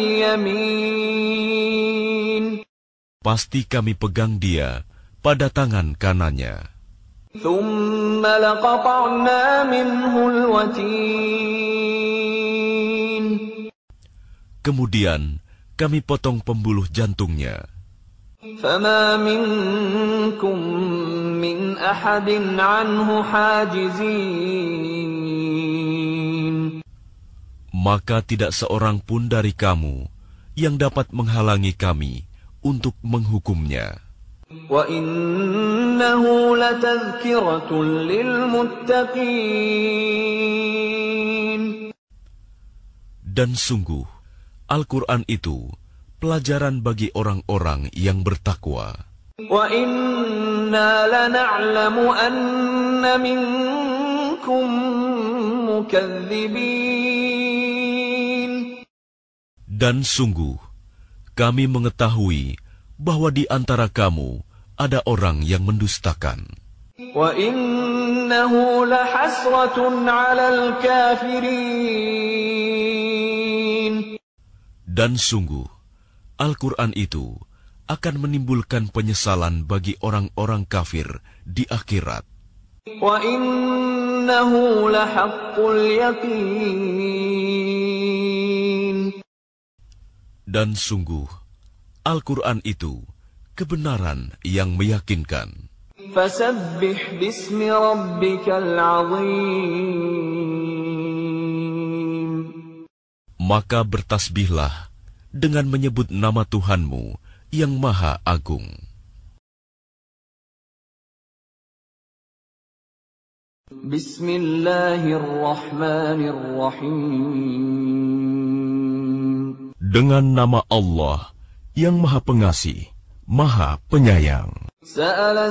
باليمين. pasti kami pegang dia pada tangan kanannya. ثم لقطعنا منه الوتين. Kemudian kami potong pembuluh jantungnya. فما منكم من أحد عنه حاجزين. Maka tidak seorang pun dari kamu yang dapat menghalangi kami untuk menghukumnya. وَإِنَّهُ لَتَذْكِرَةٌ لِلْمُتَّقِينَ. Dan sungguh, Al-Quran itu pelajaran bagi orang-orang yang bertakwa. وَإِنَّا لَنَعْلَمُ أَنَّ مِنكُم مُكَذِّبِينَ. Dan sungguh, kami mengetahui bahwa di antara kamu ada orang yang mendustakan. وَإِنَّهُ لَحَسْرَةٌ عَلَى الْكَافِرِينَ. Dan sungguh, Al-Quran itu akan menimbulkan penyesalan bagi orang-orang kafir di akhirat. وَإِنَّهُ لَحَقُّ الْيَقِينِ. Dan sungguh, Al-Quran itu kebenaran yang meyakinkan. فَسَبِّحْ بِاسْمِ رَبِّكَ الْعَظِيمِ. Maka bertasbihlah dengan menyebut nama Tuhanmu yang Maha Agung. Bismillahirrahmanirrahim. Dengan nama Allah yang Maha Pengasih, Maha Penyayang. Sa'ala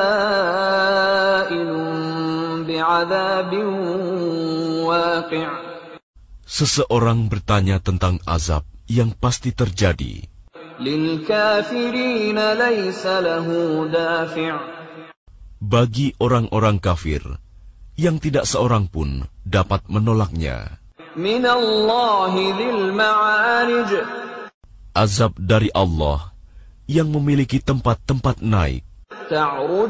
sa'ilun bi'adzabin waqi'. Seseorang bertanya tentang azab yang pasti terjadi. Lil kafirina laysa lahu dafi'. Bagi orang-orang kafir yang tidak seorang pun dapat menolaknya. من الله ذي المعارج. Azab dari Allah yang memiliki tempat-tempat naik. تعرج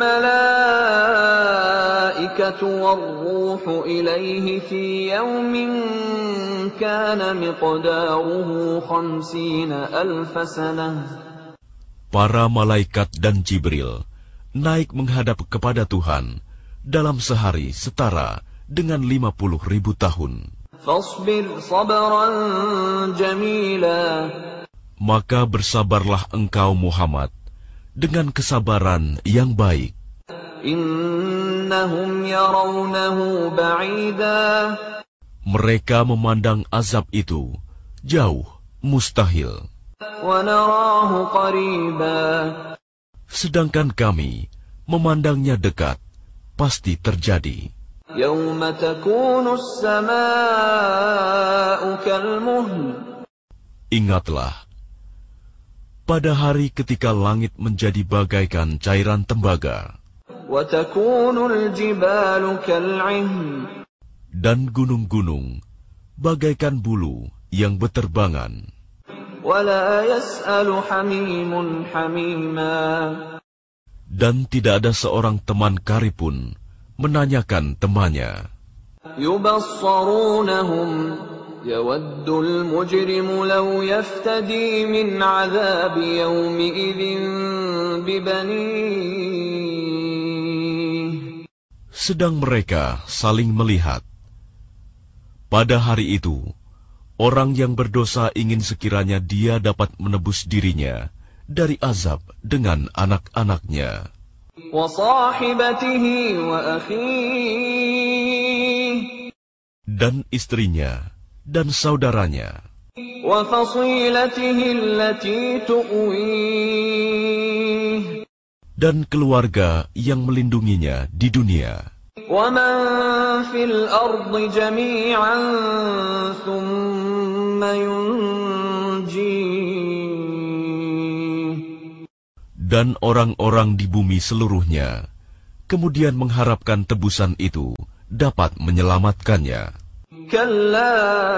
الملائكة والروح إليه في يوم كان مقداره خمسين ألف سنة. Para malaikat dan Jibril naik menghadap kepada Tuhan dalam sehari setara dengan lima puluh ribu tahun. فاصبر صبرا جميلا. Maka bersabarlah engkau Muhammad dengan kesabaran yang baik. إنهم يرونه بعيدا. Mereka memandang azab itu jauh, mustahil. ونراه قريبا. Sedangkan kami memandangnya dekat, pasti terjadi. يوم تكون السماء كالمهل. Ingatlah, pada hari ketika langit menjadi bagaikan cairan tembaga, وتكون الجبال كالعهن. dan gunung-gunung bagaikan bulu yang beterbangan. ولا يسأل حميم حميما. Dan tidak ada seorang teman karib pun menanyakan temannya. يبصرونهم يود المجرم لو يفتدي من عذاب يومئذ ببنيه. Sedang mereka saling melihat. Pada hari itu, orang yang berdosa ingin sekiranya dia dapat menebus dirinya dari azab dengan anak-anaknya. وصاحبته وأخيه. Dan istrinya dan saudaranya. وفصيلته التي تؤويه. Dan keluarga yang melindunginya di dunia. ومن في الأرض جميعا ثم ينجيه. Dan orang-orang di bumi seluruhnya kemudian mengharapkan tebusan itu dapat menyelamatkannya. كلا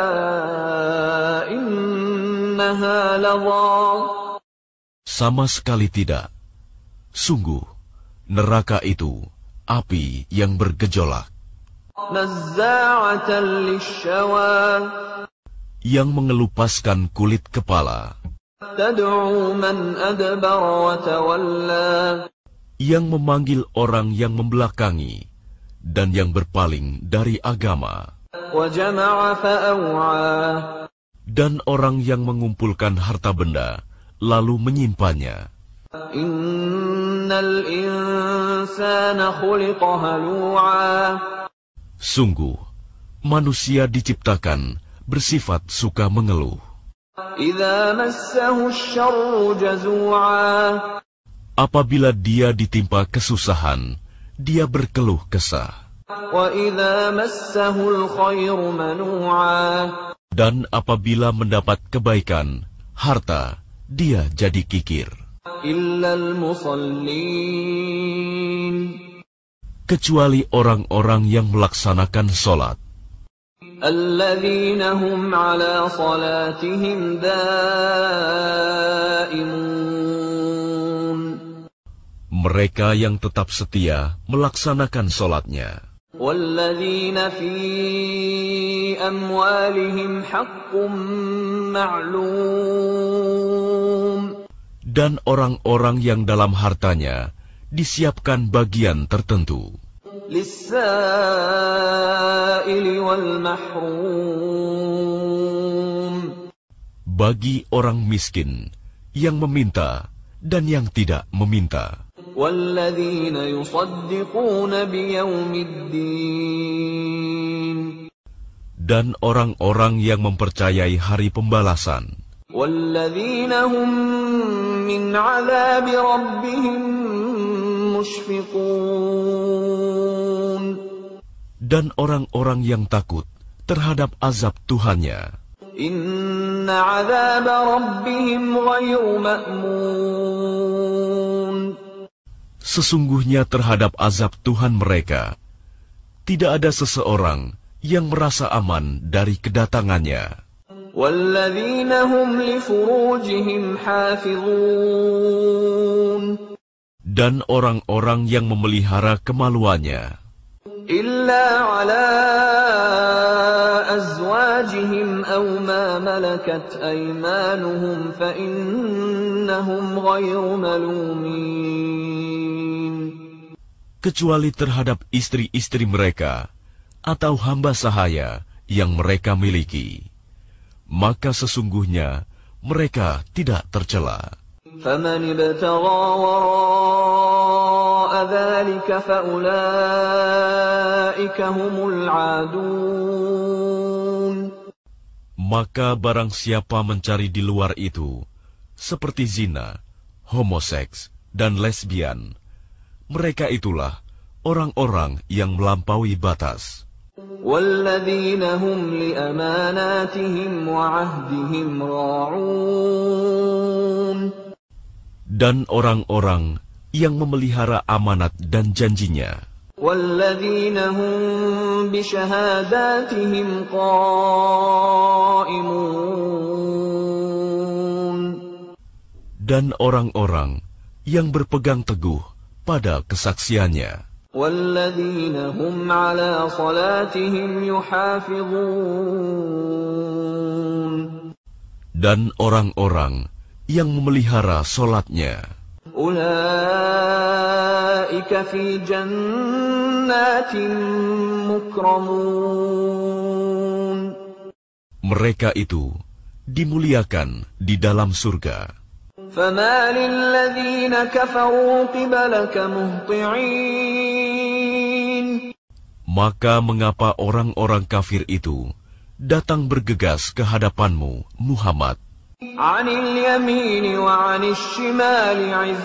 إنها لظى. Sama sekali tidak. Sungguh, neraka itu api yang bergejolak, نزاعة للشوى. yang mengelupaskan kulit kepala, تدعو من أدبر وتولى. yang memanggil orang yang membelakangi dan yang berpaling dari agama, وجمع فأوعى. dan orang yang mengumpulkan harta benda lalu menyimpannya. إن الإنسان خلق هلوعا. Sungguh, manusia diciptakan bersifat suka mengeluh. إذا مسه الشر جزوعا. Apabila dia ditimpa kesusahan, dia berkeluh kesah. وإذا مسه الخير منوعا. Dan apabila mendapat kebaikan, harta, dia jadi kikir. إلا المصلين. Kecuali orang-orang yang melaksanakan sholat, الذين هم على صلاتهم دائمون. mereka yang tetap setia melaksanakan sholatnya. والذين في أموالهم حق معلوم. Dan orang-orang yang dalam hartanya disiapkan bagian tertentu. للسائل والمحروم. Bagi orang miskin yang meminta dan yang tidak meminta. والذين يصدقون بيوم الدين. Dan orang-orang yang mempercayai hari pembalasan. والذين هم من عذاب ربهم مشفقون. Dan orang-orang yang takut terhadap azab Tuhannya. إن عذاب ربهم غير مأمون. Sesungguhnya terhadap azab Tuhan mereka, tidak ada seseorang yang merasa aman dari kedatangannya. وَالَّذِينَ هُمْ لِفُرُوجِهِمْ حَافِظُونَ Dan orang-orang yang memelihara kemaluannya, إِلَّا عَلَىٰ أَزْوَاجِهِمْ أَوْ مَا مَلَكَتْ أَيْمَانُهُمْ فَإِنَّهُمْ غَيْرُ مَلُومِينَ kecuali terhadap istri-istri mereka atau hamba sahaya yang mereka miliki, maka sesungguhnya mereka tidak tercela. فَمَنِ ابْتَغَىٰ وَرَاءَ ذَٰلِكَ فَأُولَٰئِكَ هُمُ الْعَادُونَ Maka barang siapa mencari di luar itu, seperti zina, homoseks, dan lesbian, mereka itulah orang-orang yang melampaui batas. وَالَّذِينَ هُمْ لِأَمَانَاتِهِمْ وَعَهْدِهِمْ رَاعُونَ Dan orang-orang yang memelihara amanat dan janjinya. وَالَّذِينَ هُمْ بِشَهَادَاتِهِمْ قَائِمُونَ Dan orang-orang yang berpegang teguh pada kesaksiannya. وَالَّذِينَ هُمْ عَلَىٰ صَلَاتِهِمْ يُحَافِظُونَ Dan orang-orang yang memelihara solatnya. أُولَٰئِكَ فِي جَنَّاتٍ مُّكْرَمُونَ Mereka itu dimuliakan di dalam surga. فَمَالِ الَّذِينَ كَفَرُوا قِبَلَكَ مُهْطِعِينَ Maka mengapa orang-orang kafir itu datang bergegas ke hadapanmu, Muhammad? عَنِ الْيَمِينِ وَعَنِ الشِّمَالِ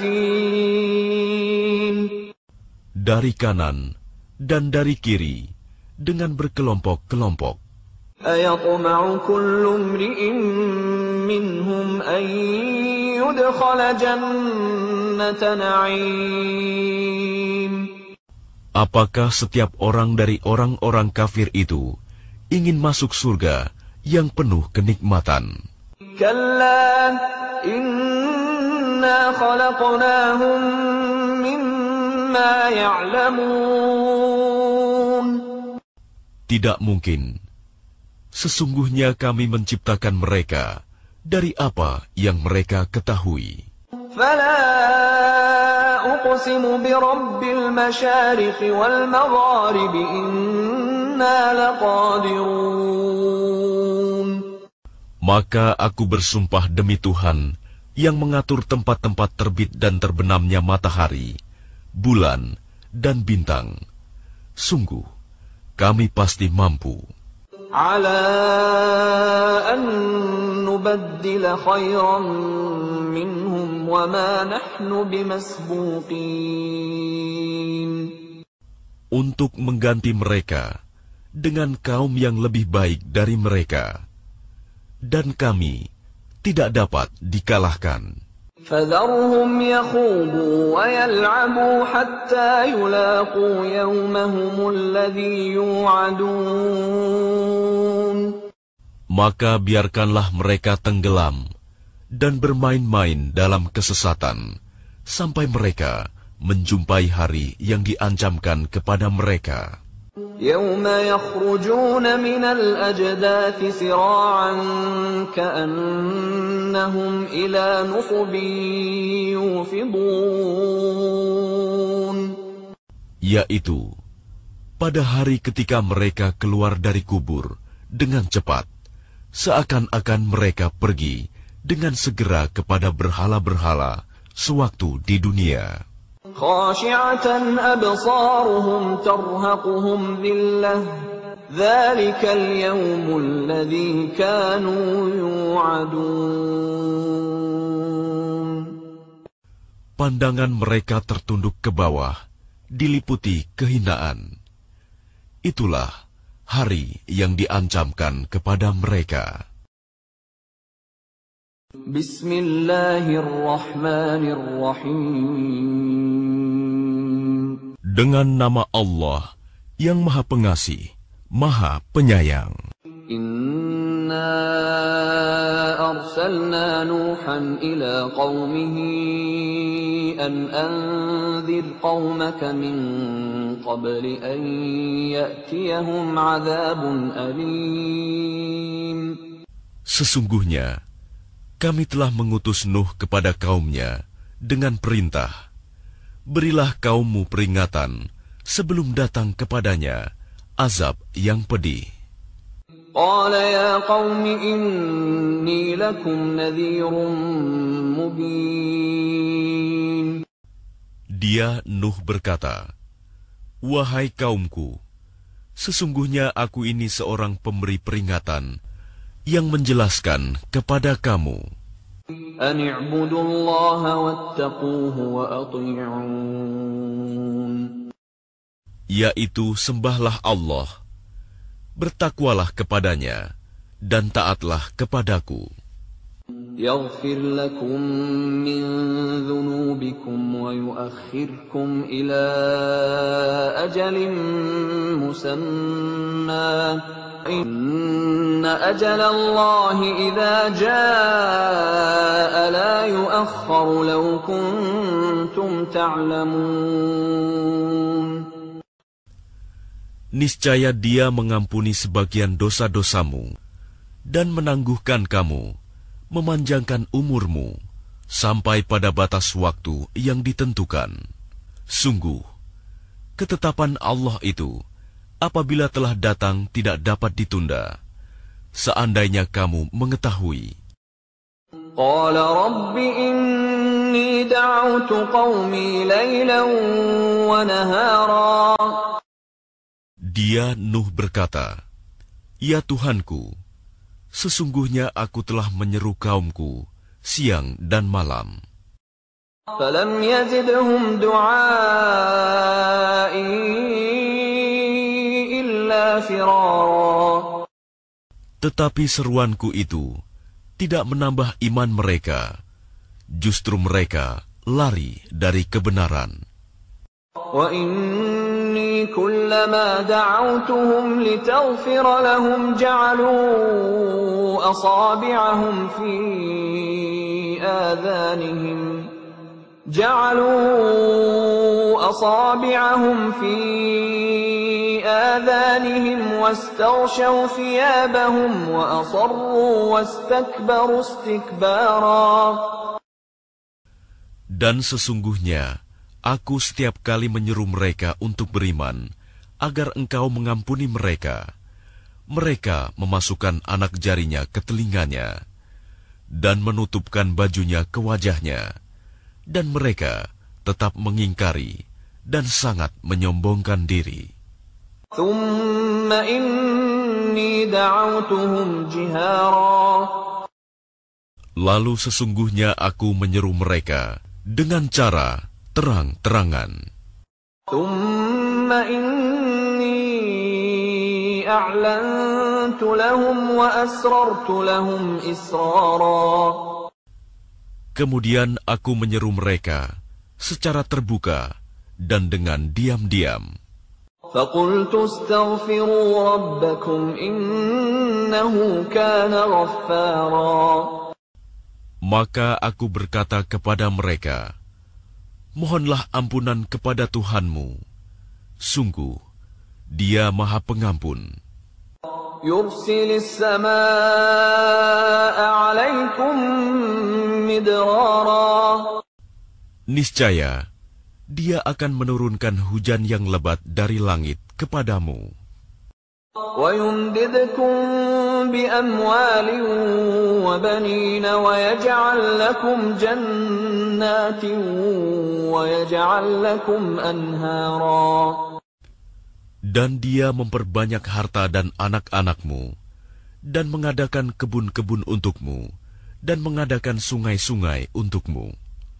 عِزِينَ Dari kanan dan dari kiri dengan berkelompok-kelompok. أَيَطْمَعُ كُلُّ امْرِئٍ مِّنْهُمْ أَن يُدْخَلَ جَنَّةَ نَعِيمٍ Apakah setiap orang dari orang-orang kafir itu ingin masuk surga yang penuh kenikmatan? كَلَّا إِنَّا خَلَقْنَاهُم مِّمَّا يَعْلَمُونَ Tidak mungkin. Sesungguhnya kami menciptakan mereka dari apa yang mereka ketahui. فَلَا أُقْسِمُ بِرَبِّ الْمَشَارِقِ وَالْمَغَارِبِ إِنَّا لَقَادِرُونَ Maka aku bersumpah demi Tuhan yang mengatur tempat-tempat terbit dan terbenamnya matahari, bulan, dan bintang. Sungguh, kami pasti mampu. عَلَىٰ أَن نُّبَدِّلَ خَيْرًا مِّنْهُمْ وَمَا نَحْنُ بِمَسْبُوقِينَ Untuk mengganti mereka dengan kaum yang lebih baik dari mereka, dan kami tidak dapat dikalahkan. فَذَرْهُمْ يَخُوضُوا وَيَلْعَبُوا حَتَّىٰ يُلَاقُوا يَوْمَهُمُ الَّذِي يُوعَدُونَ Maka biarkanlah mereka tenggelam dan bermain-main dalam kesesatan sampai mereka menjumpai hari yang diancamkan kepada mereka. يَوْمَ يَخْرُجُونَ مِنَ الْأَجْدَاثِ سِرَاعًا كَأَنَّهُمْ إِلَىٰ نُصُبٍ يُوفِضُونَ Yaitu, pada hari ketika mereka keluar dari kubur dengan cepat, seakan-akan mereka pergi dengan segera kepada berhala-berhala sewaktu di dunia. خَاشِعَةً أَبْصَارُهُمْ تَرْهَقُهُمْ ذِلَّةٌ ذَٰلِكَ الْيَوْمُ الَّذِي كَانُوا يُوعَدُونَ Pandangan mereka tertunduk ke bawah, diliputi kehinaan. Itulah hari yang diancamkan kepada mereka. Bismillahirrahmanirrahim. Dengan nama Allah yang Maha Pengasih, Maha Penyayang. Inna arsalna Nuhan ila qawmihi an anzir qawmaka min qabli an ya'tiyahum azabun alim. Sesungguhnya, kami telah mengutus Nuh kepada kaumnya dengan perintah, berilah kaummu peringatan sebelum datang kepadanya azab yang pedih. Qala ya qaumi inni lakum nadhirun mubin. Dia Nuh berkata, wahai kaumku, sesungguhnya aku ini seorang pemberi peringatan yang menjelaskan kepada kamu. An i'budullaha wattaquhu wa ati'un. Yaitu sembahlah Allah, bertakwalah kepadanya, dan taatlah kepadaku. Yaghfir lakum min dhunubikum wa yuakhirkum ila ajalin musamma. Inna ajalallahi idza jaa la yu'akhkharu law kuntum ta'lamun. Niscaya Dia mengampuni sebagian dosa-dosamu dan menangguhkan kamu, memanjangkan umurmu sampai pada batas waktu yang ditentukan. Sungguh, ketetapan Allah itu apabila telah datang tidak dapat ditunda, seandainya kamu mengetahui. Qala rabbi inni da'utu qaumi laylan wa nahara. Dia Nuh berkata, ya Tuhanku, sesungguhnya aku telah menyeru kaumku siang dan malam. Falam yazidhum du'ai illa firara. Tetapi seruanku itu tidak menambah iman mereka, justru mereka lari dari kebenaran. Wa inni kullama da'awtuhum litaghfira lahum ja'alu asabi'ahum fi adhanihim ja'alu asabi'ahum fi adhanihim wastaghshaw thiyabahum wa asarru wastakbaru istikbara. Dan sesungguhnya aku setiap kali menyeru mereka untuk beriman, agar engkau mengampuni mereka. Mereka memasukkan anak jarinya ke telinganya, dan menutupkan bajunya ke wajahnya. Dan mereka tetap mengingkari, dan sangat menyombongkan diri. Thumma inni da'awtuhum jihara. Lalu sesungguhnya aku menyeru mereka dengan cara terang-terangan. Thumma inni a'lantu lahum wa asrartu lahum israra. Kemudian aku menyeru mereka secara terbuka dan dengan diam-diam. Faqultu astaghfiru rabbakum innahu kana ghaffara. Maka aku berkata kepada mereka, mohonlah ampunan kepada Tuhanmu. Sungguh, Dia Maha Pengampun. Yursilis samaa'a 'alaikum midrara. Niscaya, Dia akan menurunkan hujan yang lebat dari langit kepadamu. Wa yumdidkum bi amwalin wa banina wa yaj'al lakum jannatin wa yaj'al lakum anhara. Dan Dia memperbanyak harta dan anak-anakmu, dan mengadakan kebun-kebun untukmu, dan mengadakan sungai-sungai untukmu.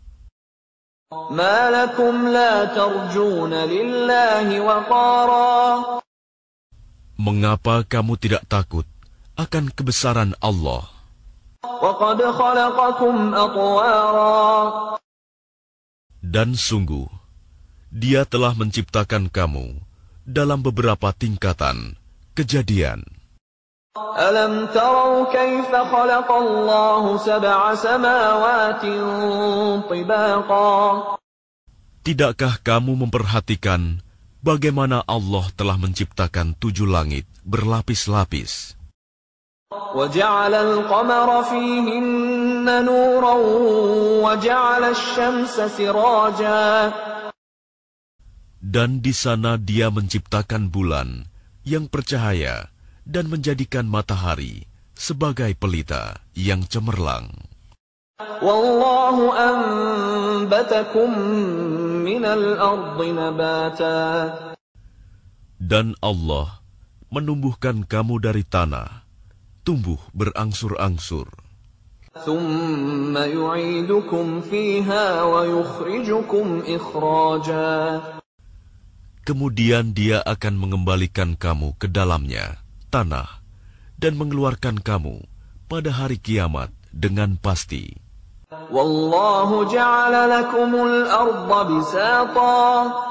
Ma lakum la tarjuna lillahi waqara. Mengapa kamu tidak takut akan kebesaran Allah? Wa qad khalaqakum atwara. Dan sungguh, Dia telah menciptakan kamu dalam beberapa tingkatan, Kejadian. Alam tarau kaifa khalaqallahu sab'a samawatin tibaqa. Tidakkah kamu memperhatikan bagaimana Allah telah menciptakan tujuh langit berlapis-lapis? وَجَعَلَ الْقَمَرَ فِيهِنَّ نُورًا وَجَعَلَ الشَّمْسَ سِرَاجًا. Dan di sana Dia menciptakan bulan yang bercahaya dan menjadikan matahari sebagai pelita yang cemerlang. وَاللَّهُ أَنبَتَكُم مِّنَ الْأَرْضِ نَبَاتًا. Dan Allah menumbuhkan kamu dari tanah, tumbuh berangsur-angsur. ثُمَّ يُعِيدُكُمْ فِيهَا وَيُخْرِجُكُمْ إِخْرَاجًا. Kemudian Dia akan mengembalikan kamu ke dalamnya, tanah, dan mengeluarkan kamu pada hari kiamat dengan pasti. وَاللَّهُ جَعَلَ لَكُمُ الْأَرْضَ بِسَاطًا.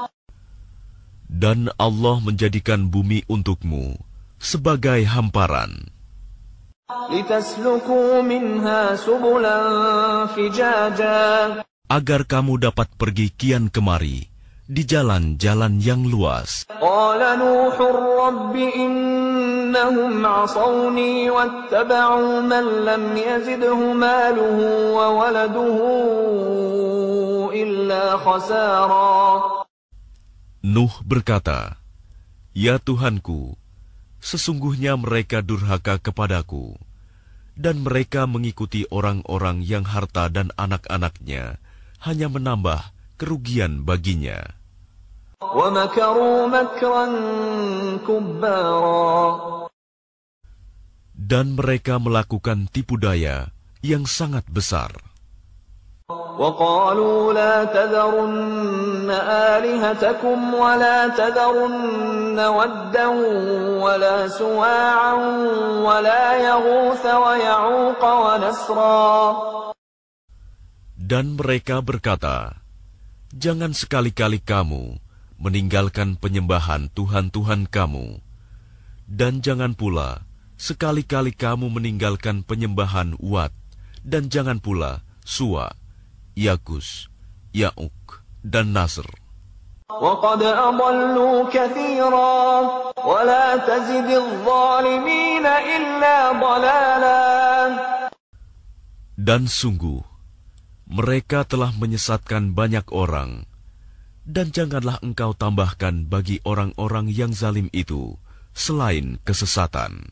Dan Allah menjadikan bumi untukmu sebagai hamparan, لِتَسْلُكُوا مِنْهَا سُبُلًا فِجَاجًا. agar kamu dapat pergi kian kemari di jalan-jalan yang luas. قَالَ نُوحٌ رَبِّ إِنَّهُمْ عَصَوْنِي وَاتَّبَعُوا مَنْ لَمْ يَزِدْهُ مَالُهُ وَوَلَدُهُ إِلَّا خَسَارًا. Nuh berkata, "Ya Tuhanku, sesungguhnya mereka durhaka kepadaku, dan mereka mengikuti orang-orang yang harta dan anak-anaknya hanya menambah kerugian baginya." وَمَكَرُوا مَكْرًا كُبَّارًا. Dan mereka melakukan tipu daya yang sangat besar. وَقَالُوا لَا تَذَرُنَّ آلِهَتَكُمْ وَلَا تَذَرُنَّ وَدًّا وَلَا سُوَاعًا وَلَا يَغُوثَ وَيَعُوقَ وَنَسْرًا. Dan mereka berkata, "Jangan sekali-kali kamu meninggalkan penyembahan Tuhan-Tuhan kamu, dan jangan pula sekali-kali kamu meninggalkan penyembahan Wat, dan jangan pula Suwa, Yagus, Ya'uk, dan Nasr. وَقَدْ أَضَلُّوا كَثِيرًا وَلَا تَزِدِ الظَّالِمِينَ إِلَّا ضَلَالًا. Dan sungguh, mereka telah menyesatkan banyak orang, dan janganlah engkau tambahkan bagi orang-orang yang zalim itu selain kesesatan.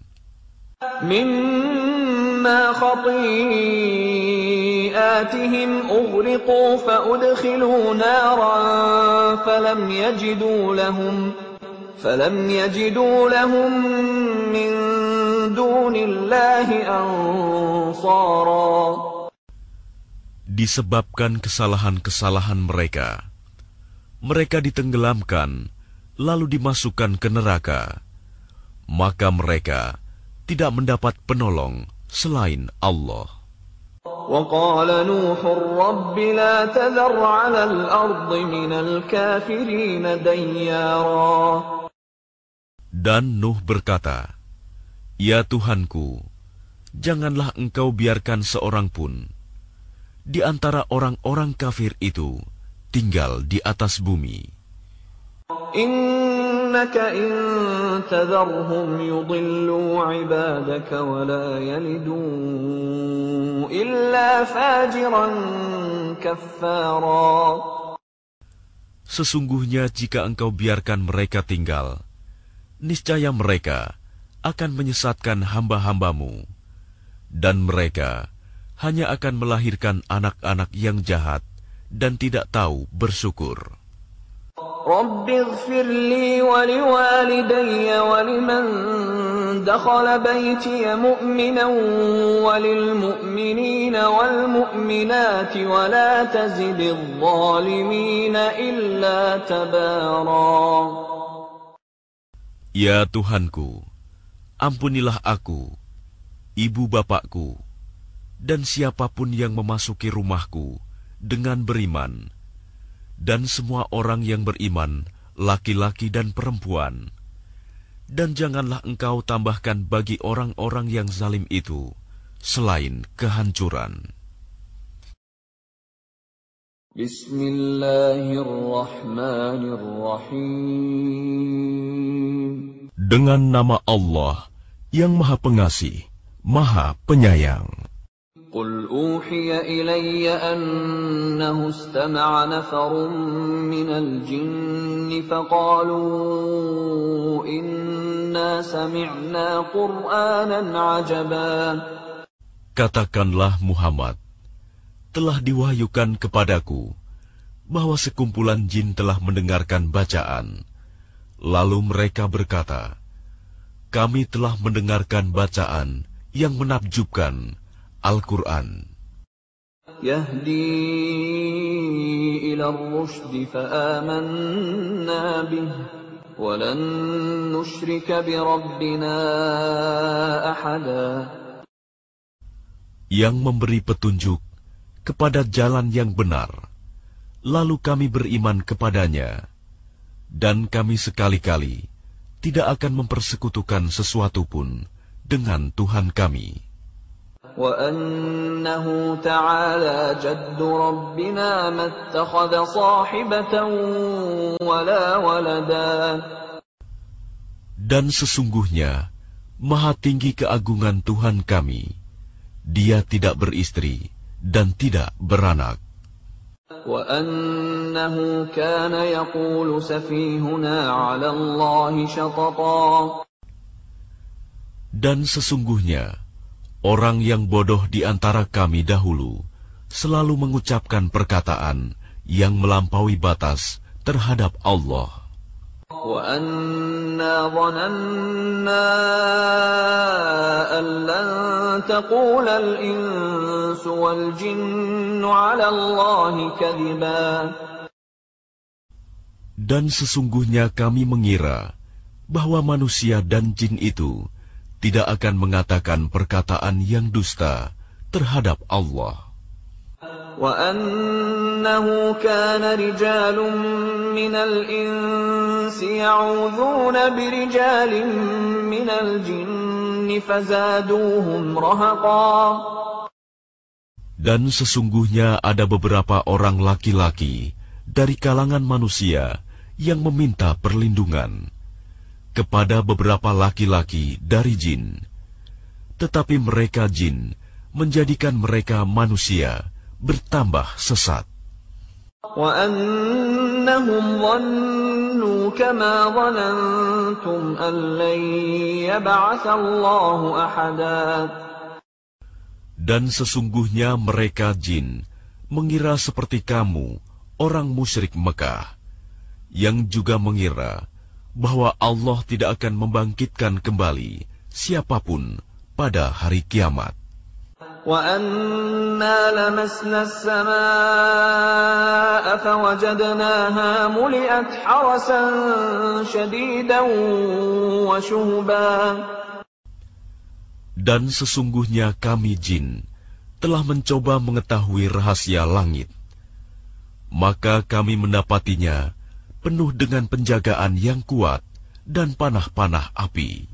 مِمَّا خَطِيئَاتِهِمْ أُغْرِقُوا فَأُدْخِلُوا نَارًا فَلَمْ يَجِدُوا لَهُمْ فَلَمْ يَجِدُوا لَهُم مِّن دُونِ اللَّهِ أَنصَارًا. Disebabkan kesalahan-kesalahan mereka, mereka ditenggelamkan, lalu dimasukkan ke neraka. Maka mereka tidak mendapat penolong selain Allah. وَقَالَ نُوحٌ رَبِّ لَا تَذَرْ عَلَى الْأَرْضِ مِنَ الْكَافِرِينَ دَيَّارًا. Dan Nuh berkata, "Ya Tuhanku, janganlah engkau biarkan seorang pun di antara orang-orang kafir itu tinggal di atas bumi. Innaka in tadharhum yudillu ibadaka wa la yalidu illa fajiran kaffara." Sesungguhnya jika engkau biarkan mereka tinggal, niscaya mereka akan menyesatkan hamba-hambamu, dan mereka hanya akan melahirkan anak-anak yang jahat dan tidak tahu bersyukur. Rabbighfir li wa liwalidayya wa liman dakhala baytiya mu'minan wa lil mu'minina wal mu'minati wa la tazididh zalimina illa tabara. Ya Tuhanku, ampunilah aku, ibu bapakku, dan siapapun yang memasuki rumahku dengan beriman, dan semua orang yang beriman, laki-laki dan perempuan, Dan janganlah engkau tambahkan bagi orang-orang yang zalim itu selain kehancuran. Bismillahirrahmanirrahim. Dengan nama Allah yang Maha Pengasih, Maha Penyayang. Qul uhiya ilayya annahu istama'a nafarun minal jinni faqalu inna sami'na Qur'anan 'ajaban. Katakanlah Muhammad, telah diwahyukan kepadaku bahwa sekumpulan jin telah mendengarkan bacaan. Lalu mereka berkata, kami telah mendengarkan bacaan yang menakjubkan, Al-Quran. Yahdi ila ar-rushdi fa'amanna bih wa lan nusyrika bi rabbina ahada. Yang memberi petunjuk kepada jalan yang benar, lalu kami beriman kepadanya, dan kami sekali-kali tidak akan mempersekutukan sesuatu pun dengan Tuhan kami. وَأَنَّهُ تَعَالَى جَدُّ رَبِّنَا مَا اتَّخَذَ صَاحِبَةً وَلَا وَلَدًا. Dan sesungguhnya maha tinggi keagungan Tuhan kami, Dia tidak beristri dan tidak beranak. وَأَنَّهُ كَانَ يَقُولُ سَفِيهُنَا عَلَى اللَّهِ شَطَطًا. Dan sesungguhnya orang yang bodoh di antara kami dahulu selalu mengucapkan perkataan yang melampaui batas terhadap Allah. وَأَنَّا ظَنَنَّا أَن لَّن تَقُولَ الْإِنسُ وَالْجِنُّ عَلَى اللَّهِ كَذِبًا. Dan sesungguhnya kami mengira bahwa manusia dan jin itu tidak akan mengatakan perkataan yang dusta terhadap Allah. وَأَنَّهُ كَانَ رِجَالٌ مِّنَ الْإِنسِ يَعُوذُونَ بِرِجَالٍ مِّنَ الْجِنِّ فَزَادُوهُمْ رَهَقًا. Dan sesungguhnya ada beberapa orang laki-laki dari kalangan manusia yang meminta perlindungan kepada beberapa laki-laki dari jin, tetapi mereka jin menjadikan mereka manusia bertambah sesat. وَأَنَّهُمْ ظَنُّوا كَمَا ظَنَنْتُمْ أَن لَّن يَبْعَثَ اللَّهُ أَحَدًا. Dan sesungguhnya mereka jin mengira seperti kamu, orang musyrik Mekah, yang juga mengira bahwa Allah tidak akan membangkitkan kembali siapapun pada hari kiamat. وَأَنَّا لَمَسْنَا السَّمَاءَ فَوَجَدْنَاهَا مُلِئَتْ حَرَسًا شَدِيدًا وَشُهُبًا. Dan sesungguhnya kami jin telah mencoba mengetahui rahasia langit, maka kami mendapatinya penuh dengan penjagaan yang kuat dan panah-panah api.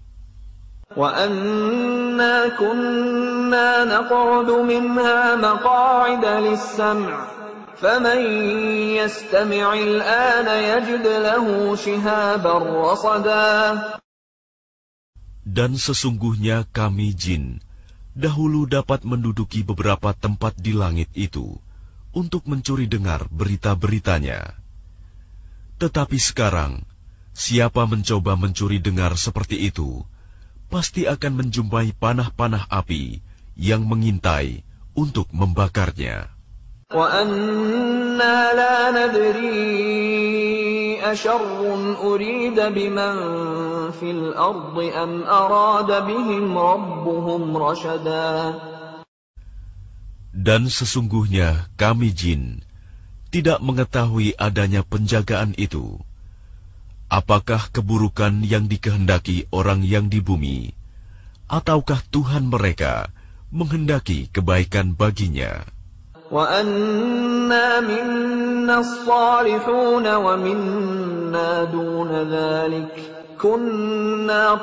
وَأَنَّا كُنَّا نَقْعُدُ مِنْهَا مَقَاعِدَ لِلسَّمْعِ فَمَنْ يَسْتَمِعِ الْآنَ يَجِدْ لَهُ شِهَابًا رَصَدًا. Dan sesungguhnya kami jin dahulu dapat menduduki beberapa tempat di langit itu untuk mencuri dengar berita-beritanya. Tetapi sekarang, siapa mencoba mencuri dengar seperti itu, pasti akan menjumpai panah-panah api yang mengintai untuk membakarnya. وَأَنَّا لَا نَدْرِي أَشَرٌّ أُرِيدَ بِمَنْ فِي الْأَرْضِ أَمْ أَرَادَ بِهِمْ رَبُّهُمْ رَشَدًا. Dan sesungguhnya kami jin tidak mengetahui adanya penjagaan itu. Apakah keburukan yang dikehendaki orang yang di bumi, ataukah Tuhan mereka menghendaki kebaikan baginya? وَأَنَّا مِنَّا الصَّالِحُونَ وَمِنَّا دُونَ ذَلِكَ كنا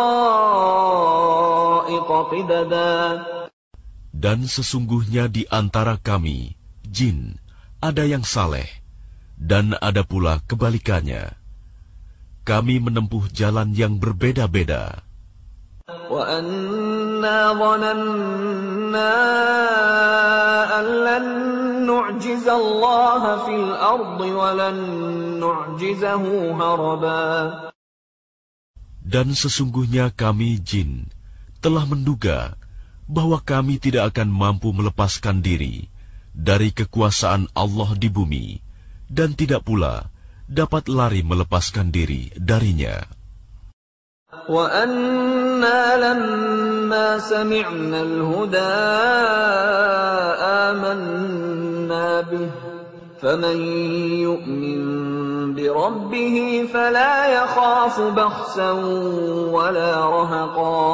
طرائق قددا. Dan sesungguhnya di antara kami, jin, ada yang saleh, dan ada pula kebalikannya. Kami menempuh jalan yang berbeda-beda. وَأَنَّا ظَنَنَّا أَن لَّن نُّعْجِزَ اللَّهَ فِي الْأَرْضِ وَلَن نُّعْجِزَهُ هَرَبًا. Dan sesungguhnya kami, jin, telah menduga bahwa kami tidak akan mampu melepaskan diri dari kekuasaan Allah di bumi, dan tidak pula dapat lari melepaskan diri darinya. وَأَنَّا لَمَّا سَمِعْنَا الْهُدَىٰ آمَنَّا بِهِ فَمَن يُؤْمِن بِرَبِّهِ فَلَا يَخَافُ بَخْسًا وَلَا رَهَقًا.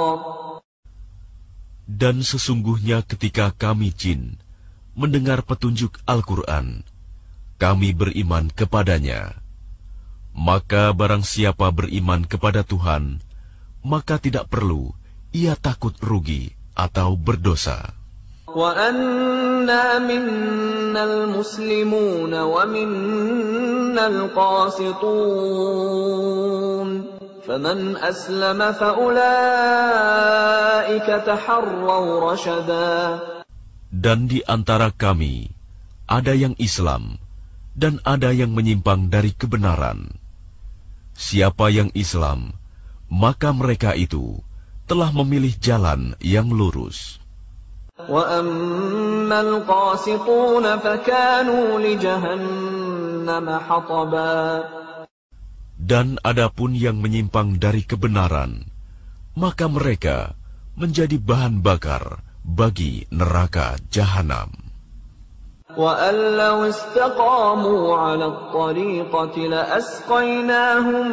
Dan sesungguhnya ketika kami jin mendengar petunjuk Al-Quran, kami beriman kepadanya. Maka barang siapa beriman kepada Tuhan, maka tidak perlu ia takut rugi atau berdosa. وَأَنَّا مِنَّا الْمُسْلِمُونَ وَمِنَّا الْقَاسِطُونَ فَمَنْ أَسْلَمَ فَأُولَئِكَ تَحَرَّوْا رَشَدًا. Dan di antara kami ada yang Islam dan ada yang menyimpang dari kebenaran. Siapa yang Islam, maka mereka itu telah memilih jalan yang lurus. وَأَمَّا الْقَاسِطُونَ فَكَانُوا لِجَهَنَّمَ حَطَبًا. Dan adapun yang menyimpang dari kebenaran, maka mereka menjadi bahan bakar bagi neraka jahanam. وَأَن لَّوْ اسْتَقَامُوا عَلَى الطَّرِيقَةِ لَأَسْقَيْنَاهُم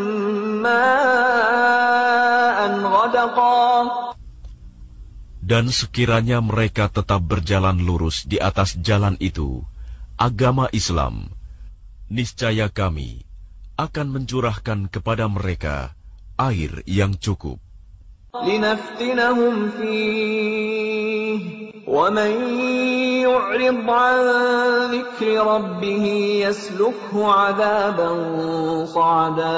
مَّاءً غَدَقًا. Dan sekiranya mereka tetap berjalan lurus di atas jalan itu, agama Islam, niscaya kami akan mencurahkan kepada mereka air yang cukup. لِنَفْتِنَهُمْ فِيهِ وَمَن يُعْرِضْ عَن ذِكْرِ رَبِّهِ يَسْلُكْهُ عَذَابًا صَعَدًا.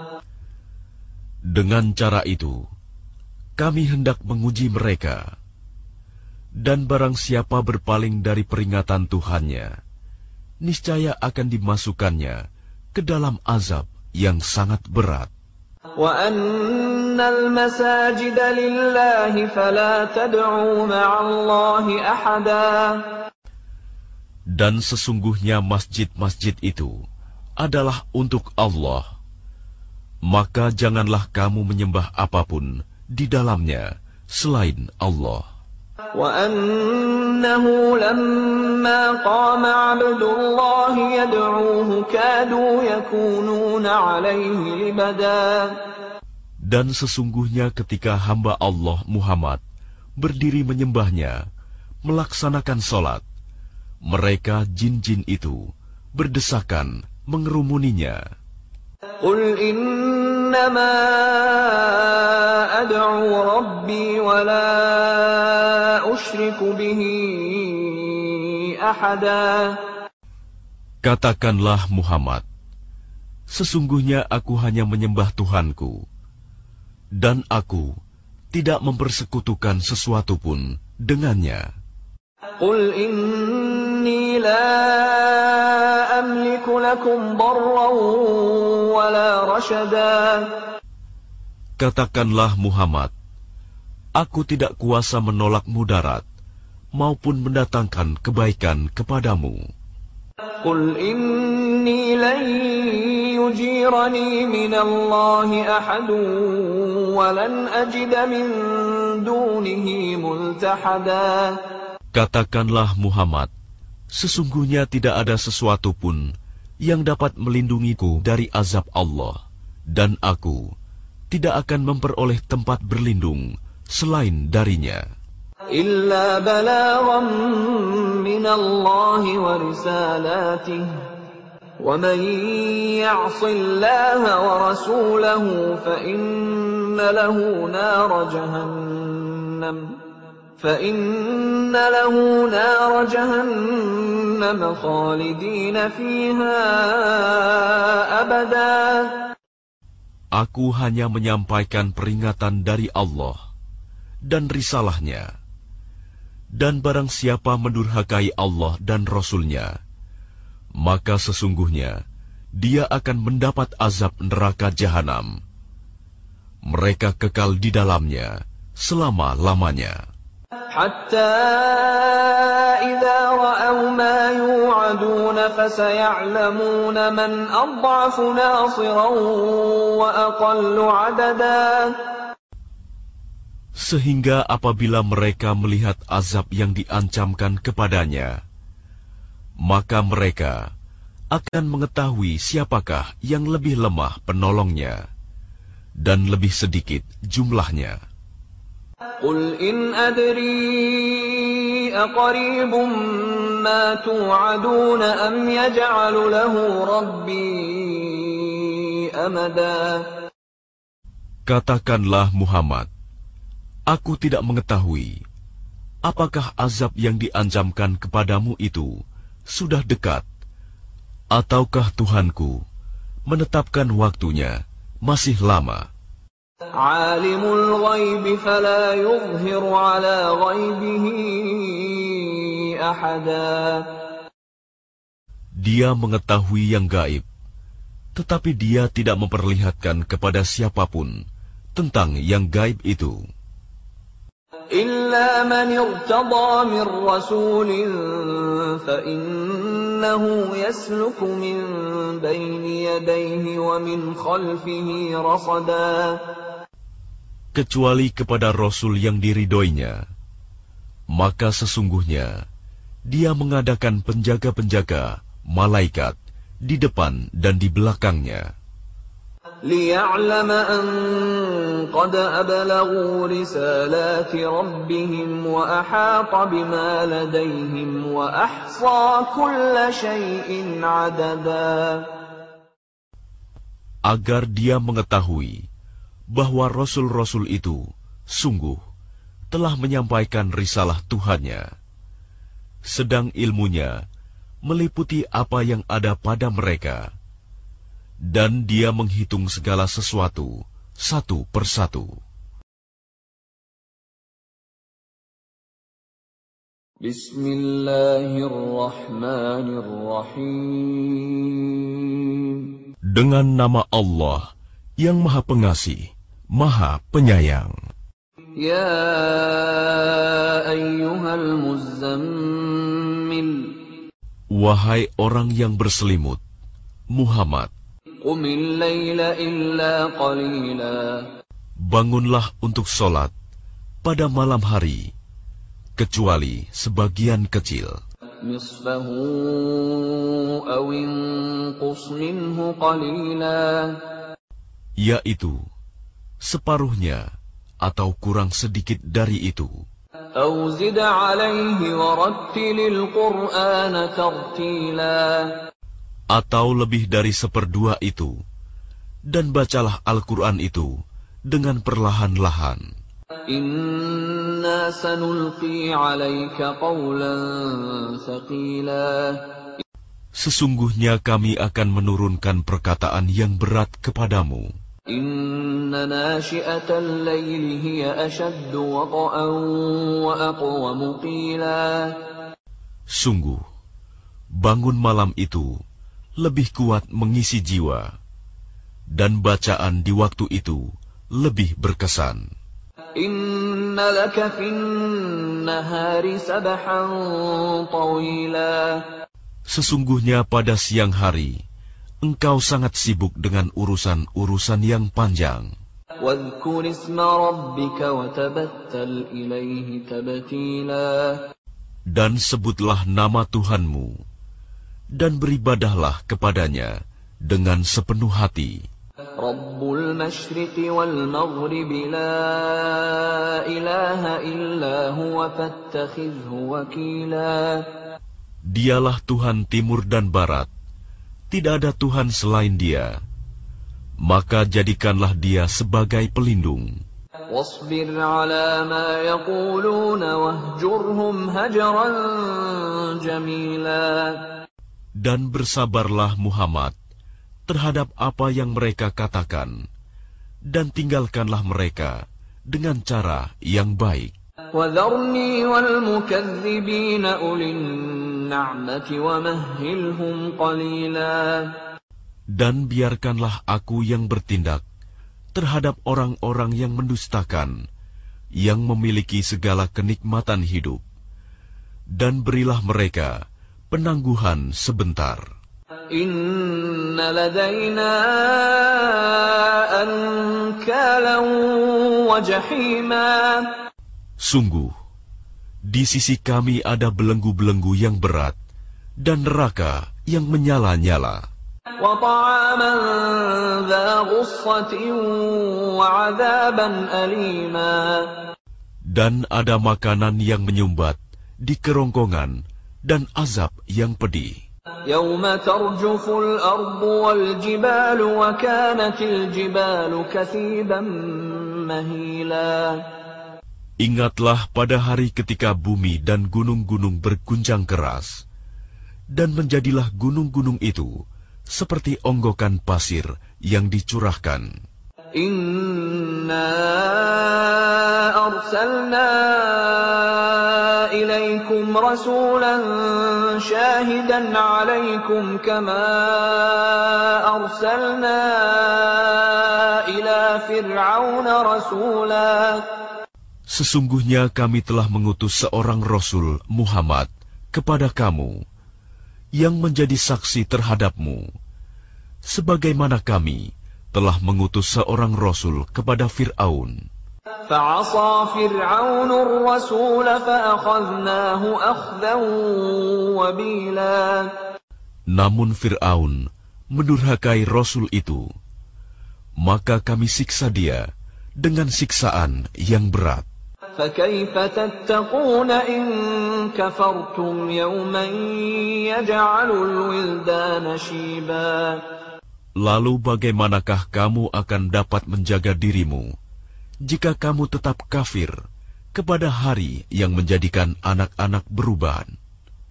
Dengan cara itu, kami hendak menguji mereka. Dan barang siapa berpaling dari peringatan Tuhannya, niscaya akan dimasukkannya ke dalam azab yang sangat berat. وَأَنَّ الْمَسَاجِدَ لِلَّهِ فَلَا تَدْعُوا مَعَ اللَّهِ أَحَدًا. Dan sesungguhnya masjid-masjid itu adalah untuk Allah. Maka janganlah kamu menyembah apapun di dalamnya selain Allah. وَأَنَّهُ لَمَّا قَامَ عَبْدُ اللَّهِ يَدْعُوهُ كَادُوا يَكُونُونَ عَلَيْهِ لِبَدًا. Dan sesungguhnya ketika hamba Allah Muhammad berdiri menyembahnya, melaksanakan sholat, mereka jin-jin itu berdesakan mengerumuninya. قُلْ إِنَّمَا أَدْعُو رَبِّي وَلَا أُشْرِكُ بِهِ أَحَدًا. Katakanlah Muhammad, sesungguhnya aku hanya menyembah Tuhanku, dan aku tidak mempersekutukan sesuatu pun dengannya. قُلْ إِنِّي لَا أَمْلِكُ لَكُمْ ضَرًّا وَلَا رَشَدًا. Katakanlah Muhammad, aku tidak kuasa menolak mudarat maupun mendatangkan kebaikan kepadamu. قُلْ إِنِّي لَن يُجِيرَنِي مِنَ اللَّهِ أَحَدٌ وَلَنْ أَجِدَ مِن دُونِهِ مُلْتَحَدًا. Katakanlah Muhammad, sesungguhnya tidak ada sesuatu pun yang dapat melindungiku dari azab Allah, dan aku tidak akan memperoleh tempat berlindung selain darinya. إِلَّا بَلَاغًا مِّنَ اللَّهِ وَرِسَالَاتِهِ وَمَن يَعْصِ اللَّهَ وَرَسُولَهُ فَإِنَّ لَهُ نَارَ جَهَنَّمَ فَإِنَّ لَهُ نَارَ جَهَنَّمَ خَالِدِينَ فِيهَا أَبَدًا. Aku hanya menyampaikan peringatan dari Allah dan risalahnya. Dan barang siapa mendurhakai Allah dan Rasul-Nya, maka sesungguhnya dia akan mendapat azab neraka jahanam. Mereka kekal di dalamnya selama-lamanya. Hatta idza ra'aw ma yu'adun fasaya'lamuna man adhafu nasiran wa aqallu 'adada. Sehingga apabila mereka melihat azab yang diancamkan kepadanya, maka mereka akan mengetahui siapakah yang lebih lemah penolongnya dan lebih sedikit jumlahnya. Qul in adri aqaribun ma tu'adun am yaj'alu lahu rabbi amada. Katakanlah Muhammad, aku tidak mengetahui apakah azab yang diancamkan kepadamu itu sudah dekat, ataukah Tuhanku menetapkan waktunya masih lama. Alimul ghaib fala yuzhiru ala ghaibihi ahada. Dia mengetahui yang gaib, tetapi dia tidak memperlihatkan kepada siapapun tentang yang gaib itu. إلا من ارتضى من رسول فإنه يسلك من بين يديه ومن خلفه رصدا. Kecuali kepada Rasul yang diridhoinya, maka sesungguhnya dia mengadakan penjaga-penjaga, malaikat, di depan dan di belakangnya. لِيَعْلَمَ أَنْ قَدْ أَبْلَغُوا رِسَالَاتِ رَبِّهِمْ وَأَحَاطَ بِمَا لَدَيْهِمْ وَأَحْصَى كُلَّ شَيْءٍ عَدَدًا. Agar dia mengetahui bahwa Rasul-Rasul itu sungguh telah menyampaikan risalah Tuhannya, sedang ilmunya meliputi apa yang ada pada mereka. Dan dia menghitung segala sesuatu satu persatu. Bismillahirrahmanirrahim. Dengan nama Allah yang Maha Pengasih, Maha Penyayang. Ya ayyuhal muzzammil. Wahai orang yang berselimut, Muhammad, Qumil layla illa qalila. Bangunlah untuk sholat pada malam hari, kecuali sebagian kecil. Nisfahu aw inqus minhu qalila. Yaitu separuhnya atau kurang sedikit dari itu. Aw zid alayhi warattilil Qur'ana tartila. Atau lebih dari seperdua itu, dan bacalah Al-Quran itu dengan perlahan-lahan. Inna sanulqi alayka qawlan thaqila. Sesungguhnya kami akan menurunkan perkataan yang berat kepadamu. Inna nashi'atal layli hiya ashaddu wata'an wa aqwamu qila. Sungguh, bangun malam itu lebih kuat mengisi jiwa, dan bacaan di waktu itu lebih berkesan. Inna laka fin nahari sabahan tawila. Sesungguhnya pada siang hari, engkau sangat sibuk dengan urusan-urusan yang panjang. Wadhkur isma rabbika wa tabattal ilaihi tabtila. Dan sebutlah nama Tuhanmu, dan beribadahlah kepadanya dengan sepenuh hati. Rabbul masyriqi wal maghribi la ilaha illa huwa fattakhidhu wakila. Dialah Tuhan timur dan barat, tidak ada Tuhan selain Dia, maka jadikanlah Dia sebagai pelindung. واصبر على ما يقولون واهجرهم هجرا جميلا. Dan bersabarlah Muhammad terhadap apa yang mereka katakan, dan tinggalkanlah mereka dengan cara yang baik. وذرني والمكذبين أولي النعمة ومهلهم قليلا. Dan biarkanlah aku yang bertindak terhadap orang-orang yang mendustakan, yang memiliki segala kenikmatan hidup, dan berilah mereka penangguhan sebentar. Inna ladaina ankalan wa jahima. Sungguh, di sisi kami ada belenggu-belenggu yang berat dan neraka yang menyala-nyala. Wa ta'aman dha ghussatin wa 'adzaban alima. Dan ada makanan yang menyumbat di kerongkongan dan azab yang pedih. Yawma tarjuful ardu wal jibalu wa kanatil jibalu kathiban mahila. Ingatlah pada hari ketika bumi dan gunung-gunung berguncang keras, dan menjadilah gunung-gunung itu seperti onggokan pasir yang dicurahkan. Inna arsalna ilaikum rasulan syahidan alaikum kama arsalna ila fir'auna rasula. Sesungguhnya kami telah mengutus seorang Rasul Muhammad kepada kamu, yang menjadi saksi terhadapmu, sebagaimana kami telah mengutus seorang Rasul kepada Fir'aun. فَعَصَى فِرْعَوْنُ الرَّسُولَ فَأَخَذْنَاهُ أَخْذًا وَبِيلًا. Namun Fir'aun mendurhakai Rasul itu, maka kami siksa dia dengan siksaan yang berat. فَكَيْفَ تَتَّقُونَ إِن كَفَرْتُمْ يَوْمًا يَجْعَلُ الْوِلْدَانَ شِيبًا. Lalu bagaimanakah kamu akan dapat menjaga dirimu jika kamu tetap kafir kepada hari yang menjadikan anak-anak beruban?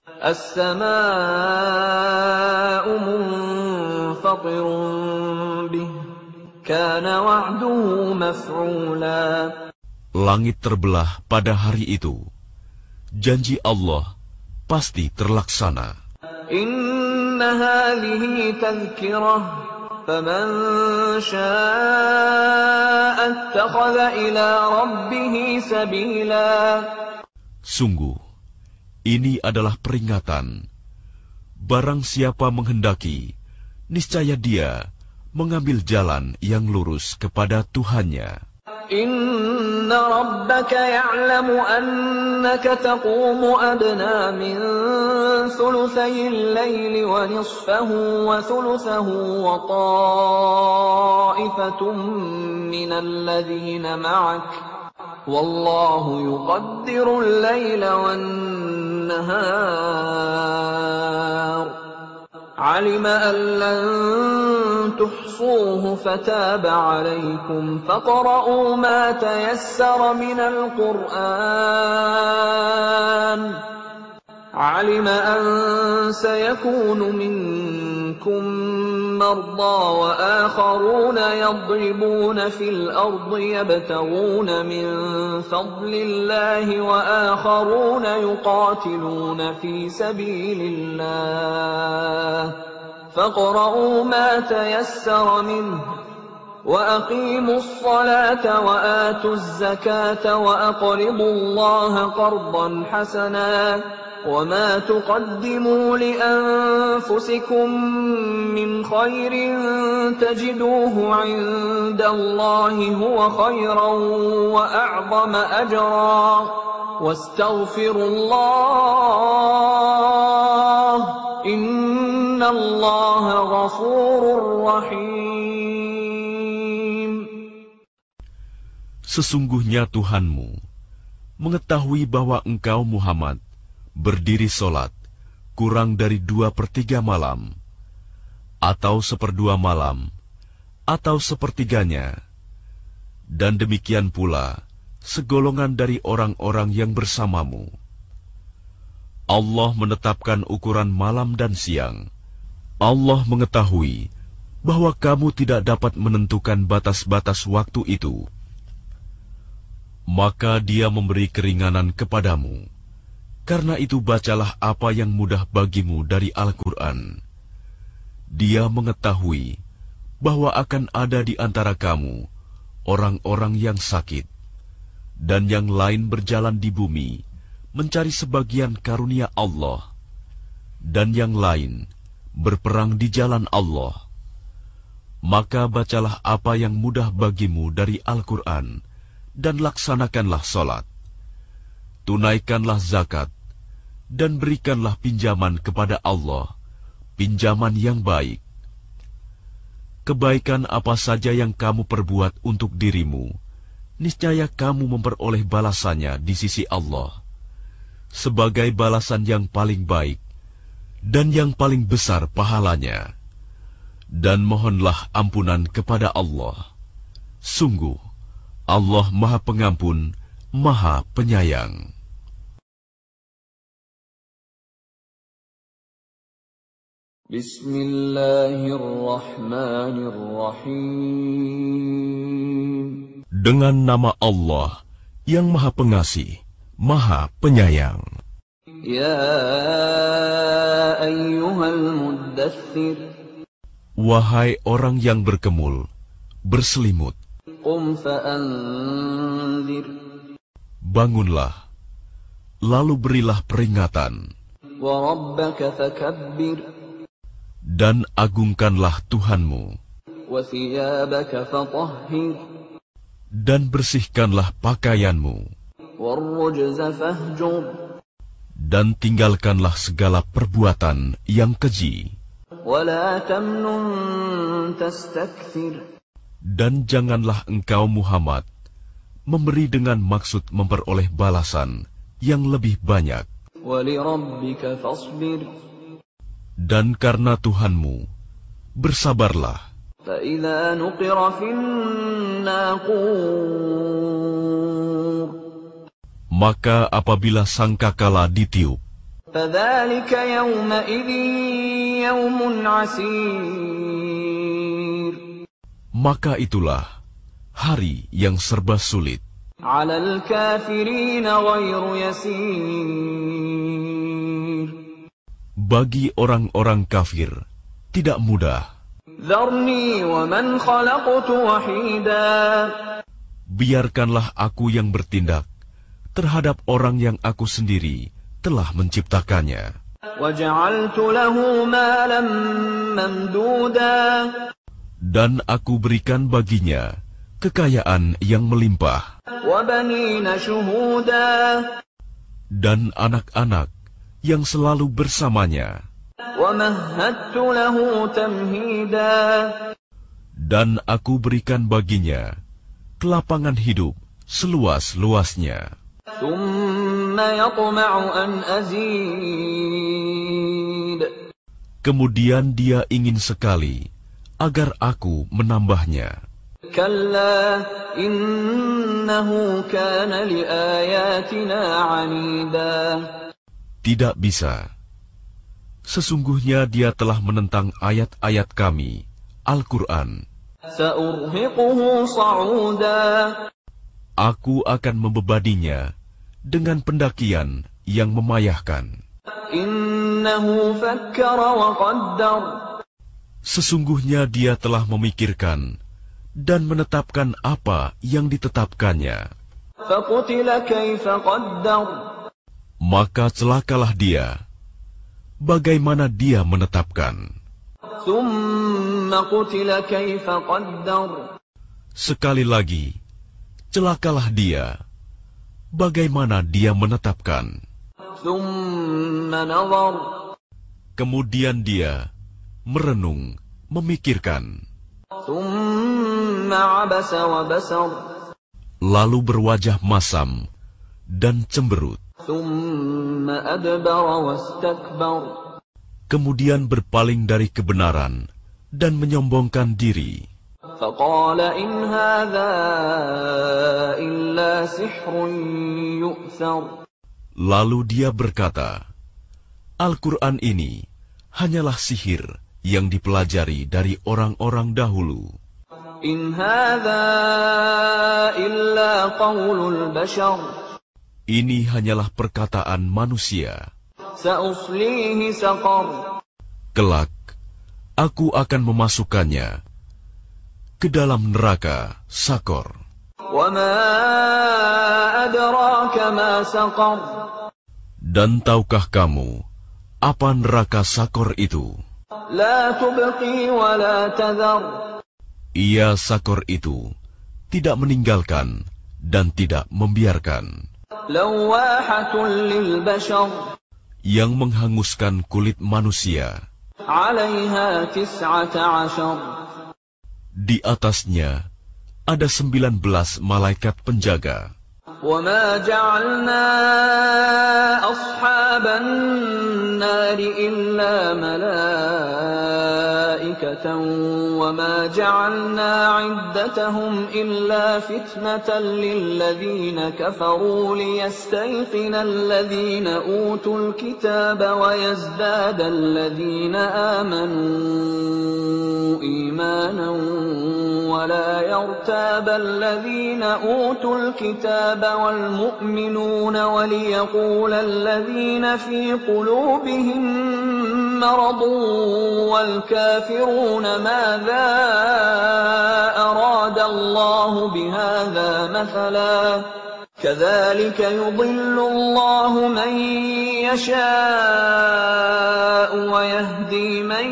As-samaa'u munfatirun bih, kana wa'duhu maf'ula. Langit terbelah pada hari itu. Janji Allah pasti terlaksana. Inna hadhihi tadhkirah, faman syaa'a ittakhadha ila rabbih sabila. Sungguh, ini adalah peringatan. Barang siapa menghendaki, niscaya dia mengambil jalan yang lurus kepada Tuhannya. Inna rabbaka ya'lamu annaka taqumu adna min thuluthayil layli wa nisfahu wa thuluthahu wa ta'ifatun minal ladhina ma'ak wallahu yuqaddiru al-layla wan nahar. Alima an lan tuhsuhu fataba alaykum faqra'u ma tayassara minal Qur'an. Alima an sayakunu minkum marda wa akharuna yadribuna fil ardi yabtaghuna min fadlillahi wa akharuna yuqatiluna fi sabilillah. فَاقْرَؤُوا مَا تَيَسَّرَ مِنْهُ وَأَقِيمُوا الصَّلَاةَ وَآتُوا الزَّكَاةَ وَأَقْرِضُوا اللَّهَ قَرْضًا حَسَنًا وَمَا تُقَدِّمُوا لِأَنفُسِكُم مِّنْ خَيْرٍ تَجِدُوهُ عِندَ اللَّهِ هُوَ خَيْرًا وَأَعْظَمَ أَجْرًا وَاسْتَغْفِرُوا اللَّهَ Inna Allah ghafurur rahim. Sesungguhnya Tuhanmu mengetahui bahwa engkau Muhammad berdiri solat kurang dari dua per tiga malam, atau seperdua malam, atau sepertiganya. Dan demikian pula segolongan dari orang-orang yang bersamamu. Allah menetapkan ukuran malam dan siang. Allah mengetahui bahwa kamu tidak dapat menentukan batas-batas waktu itu. Maka Dia memberi keringanan kepadamu. Karena itu bacalah apa yang mudah bagimu dari Al-Quran. Dia mengetahui bahwa akan ada di antara kamu orang-orang yang sakit, dan yang lain berjalan di bumi, mencari sebagian karunia Allah, dan yang lain berperang di jalan Allah. Maka bacalah apa yang mudah bagimu dari Al-Quran, dan laksanakanlah solat. Tunaikanlah zakat, dan berikanlah pinjaman kepada Allah, pinjaman yang baik. Kebaikan apa saja yang kamu perbuat untuk dirimu, niscaya kamu memperoleh balasannya di sisi Allah, sebagai balasan yang paling baik dan yang paling besar pahalanya. Dan mohonlah ampunan kepada Allah. Sungguh, Allah Maha Pengampun, Maha Penyayang. Bismillahirrahmanirrahim. Dengan nama Allah yang Maha Pengasih, Maha Penyayang. Ya ayyuhal muddaththir. Wahai orang yang berkemul, berselimut. Qum fa'anzir. Bangunlah, lalu berilah peringatan. Wa rabbaka fakabbir. Dan agungkanlah Tuhanmu. Wa thiyabaka fatahhir. Dan bersihkanlah pakaianmu. Warrujza fahjur. Dan tinggalkanlah segala perbuatan yang keji. Wala tamnun tastakthir. Dan janganlah engkau Muhammad memberi dengan maksud memperoleh balasan yang lebih banyak. Wali rabbika fasbir. Dan karena Tuhanmu, bersabarlah. فَإِذَا نُقِرَ فِي النَّاقُورِ. Maka apabila sangkakala ditiup, فَذَلِكَ يَوْمَئِذٍ يَوْمٌ عَسِيرٌ. maka itulah hari yang serba sulit. عَلَى الْكَافِرِينَ غَيْرُ يَسِيرٌ. Bagi orang-orang kafir, tidak mudah. ذَرْنِي وَمَنْ خَلَقْتُ وَحِيدًا. Biarkanlah aku yang bertindak terhadap orang yang aku sendiri telah menciptakannya. وَجَعَلْتُ لَهُ مَالًا مَمْدُودًا. Dan aku berikan baginya kekayaan yang melimpah. وَبَنِينَ شُهُودًا. Dan anak-anak yang selalu bersamanya. وَمَهَّدتُّ لَهُ تَمْهِيدًا. Dan aku berikan baginya kelapangan hidup seluas-luasnya. ثُمَّ يَطْمَعُ أَنْ أَزِيدَ. Kemudian dia ingin sekali agar aku menambahnya. كَلَّا إِنَّهُ كَانَ لِآيَاتِنَا عَنِيدًا. Tidak bisa. Sesungguhnya dia telah menentang ayat-ayat kami, Al-Quran. سَأُرْهِقُهُ صَعُودًا. Aku akan membebaninya dengan pendakian yang memayahkan. إِنَّهُ فَكَّرَ وَقَدَّرَ. Sesungguhnya dia telah memikirkan dan menetapkan apa yang ditetapkannya. فَقُتِلَ كَيْفَ قَدَّرَ. Maka celakalah dia. Bagaimana dia menetapkan? ثُمَّ قُتِلَ كَيْفَ قَدَّرَ. Sekali lagi, celakalah dia. Bagaimana dia menetapkan? ثُمَّ نَظَرَ. Kemudian dia merenung, memikirkan. ثُمَّ عَبَسَ وَبَسَرَ. Lalu berwajah masam dan cemberut. ثُمَّ أَدْبَرَ وَاسْتَكْبَرَ. Kemudian berpaling dari kebenaran dan menyombongkan diri. فقال إن هذا إلا سحر يؤثر. Lalu dia berkata, Al-Quran ini hanyalah sihir yang dipelajari dari orang-orang dahulu. إن هذا إلا قول البشر. Ini hanyalah perkataan manusia. سأصليه سقر. Kelak, aku akan memasukkannya ke dalam neraka Sakor. وما أدراك ما سقر. Dan tahukah kamu apa neraka Sakor itu? لا تبقي ولا تذر. Ia Sakor itu tidak meninggalkan dan tidak membiarkan, لواحة للبشر. yang menghanguskan kulit manusia. عليها تسعة عشر. Di atasnya ada sembilan belas malaikat penjaga. وما جعلنا أصحاب النار إلا ملائكة وما جعلنا عدتهم إلا فتنة للذين كفروا ليستيقن الذين أوتوا الكتاب ويزداد الذين آمنوا إيمانا ولا يرتاب الذين أوتوا الكتاب والمؤمنون وليقول الذين في قلوبهم مرض والكافرون ماذا أراد الله بهذا مثلا كذلك يضل الله من يشاء ويهدي من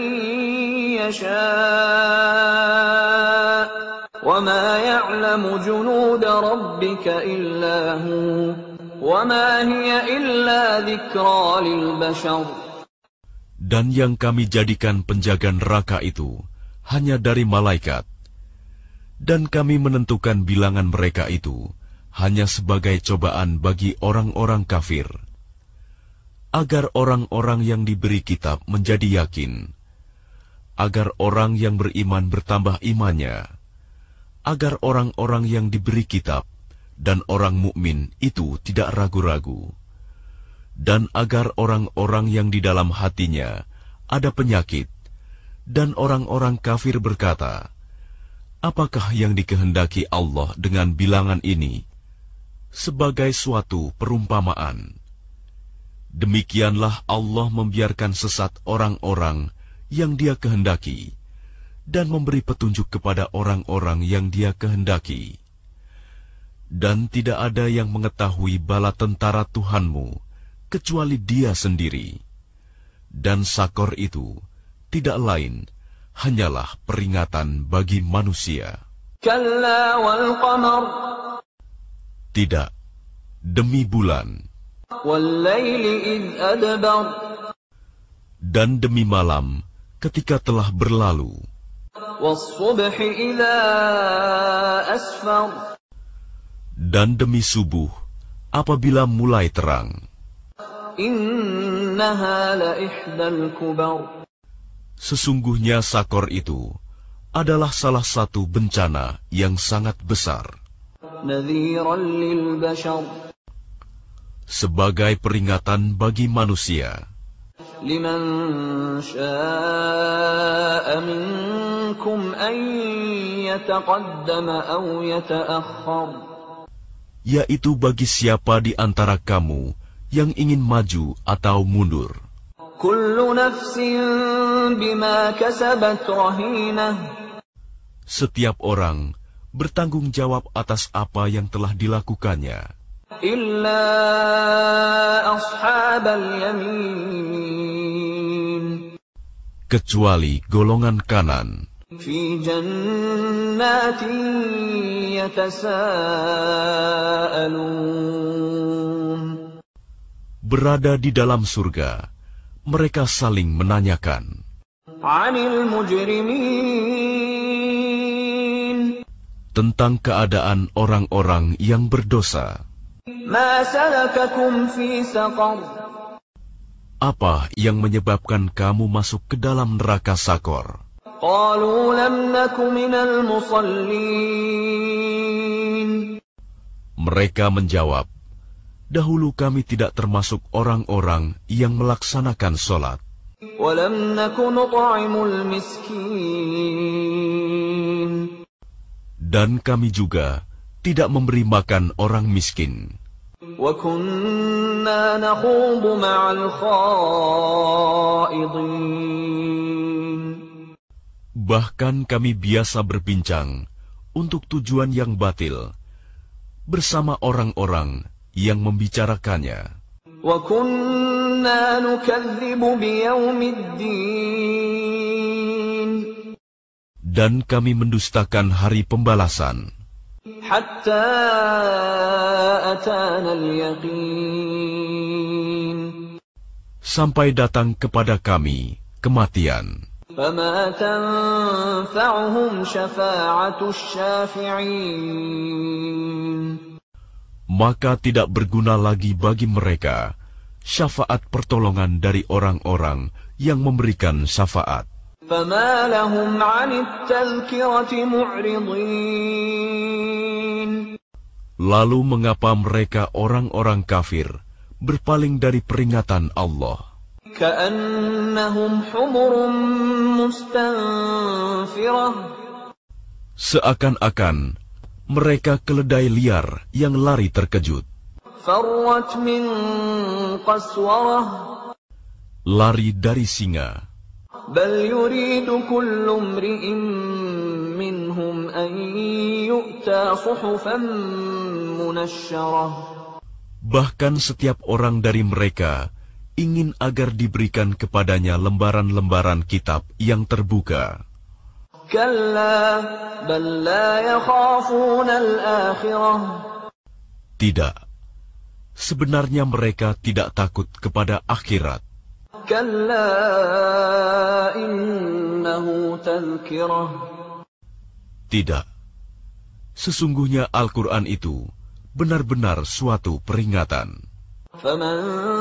يشاء وما يعلم جنود ربك إلا هو وما هي إلا ذكرى للبشر. Dan yang kami jadikan penjaga neraka itu hanya dari malaikat, dan kami menentukan bilangan mereka itu hanya sebagai cobaan bagi orang-orang kafir, agar orang-orang yang diberi kitab menjadi yakin, agar orang yang beriman bertambah imannya, agar orang-orang yang diberi kitab dan orang mukmin itu tidak ragu-ragu, dan agar orang-orang yang di dalam hatinya ada penyakit dan orang-orang kafir berkata, apakah yang dikehendaki Allah dengan bilangan ini sebagai suatu perumpamaan? Demikianlah Allah membiarkan sesat orang-orang yang Dia kehendaki dan memberi petunjuk kepada orang-orang yang Dia kehendaki. Dan tidak ada yang mengetahui bala tentara Tuhanmu kecuali Dia sendiri. Dan Sakor itu tidak lain hanyalah peringatan bagi manusia. كلا والقمر. Tidak, demi bulan. والليل إذ أدبر. Dan demi malam ketika telah berlalu. والصبح إذا أسفر. Dan demi subuh apabila mulai terang. إنها لإحدى الكبر. Sesungguhnya Sakor itu adalah salah satu bencana yang sangat besar. نذيرا للبشر. Sebagai peringatan bagi manusia. لمن شاء منكم أن يتقدم أو يتأخر. Yaitu bagi siapa di antara kamu yang ingin maju atau mundur. كل نفس بما كسبت رهينة. Setiap orang bertanggung jawab atas apa yang telah dilakukannya. إلا أصحاب اليمين. Kecuali golongan kanan. في جنات يتساءلون. Berada di dalam surga, mereka saling menanyakan. عن المجرمين. Tentang keadaan orang-orang yang berdosa. ما سلككم في سقر. Apa yang menyebabkan kamu masuk ke dalam neraka Sakor? قالوا لم نك من المصلين. Mereka menjawab, dahulu kami tidak termasuk orang-orang yang melaksanakan sholat. وَلَمْ نَكُ نُطْعِمُ الْمِسْكِينَ. Dan kami juga tidak memberi makan orang miskin. وَكُنَّا نَخُوضُ مَعَ الْخَائِضِينَ. Bahkan kami biasa berbincang untuk tujuan yang batil bersama orang-orang yang membicarakannya. وَكُنَّا نُكَذِّبُ بِيَوْمِ الدِّينِ. Dan kami mendustakan hari pembalasan. حَتَّى أَتَانَا الْيَقِينُ. Sampai datang kepada kami kematian. فَمَا تَنْفَعُهُمْ شَفَاعَةُ الشَّافِعِينَ. Maka tidak berguna lagi bagi mereka syafaat pertolongan dari orang-orang yang memberikan syafaat. فَمَا لَهُمْ عَنِ التَّذْكِرَةِ مُعْرِضِينَ. Lalu mengapa mereka orang-orang kafir berpaling dari peringatan Allah? كَأَنَّهُمْ حُمُرٌ مُسْتَنْفِرَةٌ. Seakan-akan mereka keledai liar yang lari terkejut. فَرَّتْ مِنْ قَسْوَرَةٍ. Lari dari singa. بَلْ يُرِيدُ كُلُّ امْرِئٍ مِّنْهُمْ أَنْ يُؤْتَى صُحُفًا مُنَشَّرَةً. Bahkan setiap orang dari mereka ingin agar diberikan kepadanya lembaran-lembaran kitab yang terbuka. كَلَّا بَلْ لَا يَخَافُونَ الْآخِرَةَ. Tidak, sebenarnya mereka tidak takut kepada akhirat. كَلَّا إِنَّهُ تَذْكِرَةٌ. Tidak, sesungguhnya Al-Quran itu benar-benar suatu peringatan. فَمَنْ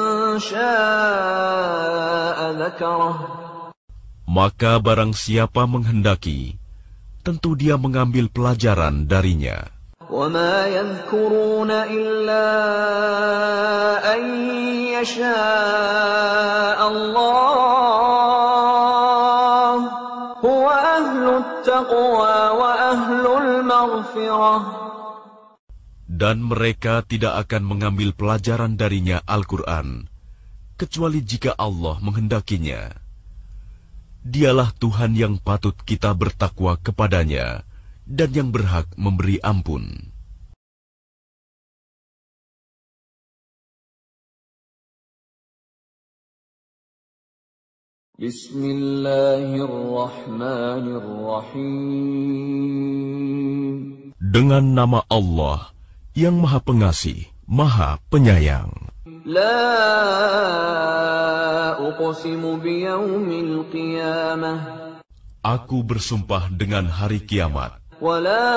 شَاءَ ذَكَرَهُ. Maka barang siapa menghendaki, tentu dia mengambil pelajaran darinya. وَمَا يَذْكُرُونَ إِلَّا أَنْ يَشَاءَ اللَّهُ هُوَ أَهْلُ التَّقْوَى وَأَهْلُ الْمَغْفِرَةِ. Dan mereka tidak akan mengambil pelajaran darinya Al-Quran, kecuali jika Allah menghendakinya. Dialah Tuhan yang patut kita bertakwa kepadanya, dan yang berhak memberi ampun. Bismillahirrahmanirrahim. Dengan nama Allah yang Maha Pengasih, Maha Penyayang. La uqsimu biyaumil qiyamah. Aku bersumpah dengan hari kiamat. Wa la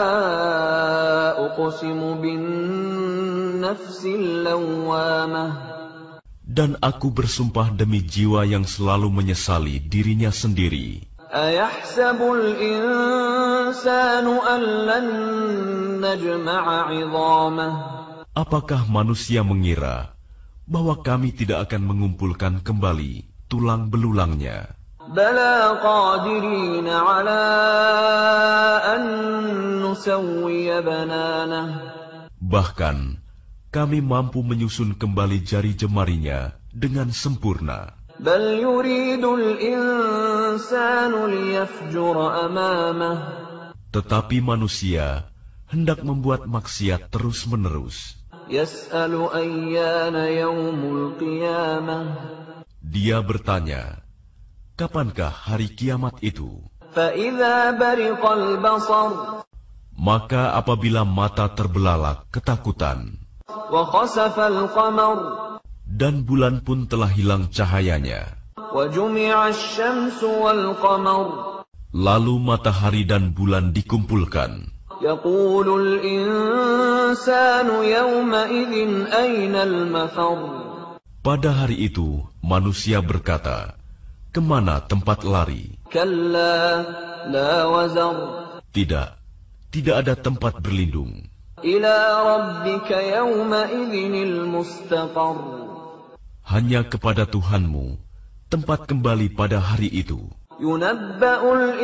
uqsimu bin nafsil lawwamah. Dan aku bersumpah demi jiwa yang selalu menyesali dirinya sendiri. Ayahsabul insanu an lan najma'a 'idhamah. Apakah manusia mengira bahwa kami tidak akan mengumpulkan kembali tulang belulangnya? Bala qadirina 'ala an nusawwiya bananah. Bahkan kami mampu menyusun kembali jari jemarinya dengan sempurna. Bal yuridul insanu liyafjura amamah. Tetapi manusia hendak membuat maksiat terus-menerus. Yas'alu ayyana yaumul qiyamah. Dia bertanya, kapankah hari kiamat itu? Fa idza bariqal basar. Maka apabila mata terbelalak ketakutan, wa khasafal qamar. Dan bulan pun telah hilang cahayanya. Wa jumi'ash syamsu wal qamar. Lalu matahari dan bulan dikumpulkan. Yaqulul insanu yawma idzin aynal mafar. Pada hari itu manusia berkata, kemana tempat lari? كلا لا وزر Tidak, tidak ada tempat berlindung. إلى ربك يومئذ المستقر Hanya kepada Tuhanmu tempat kembali pada hari itu. ينبأ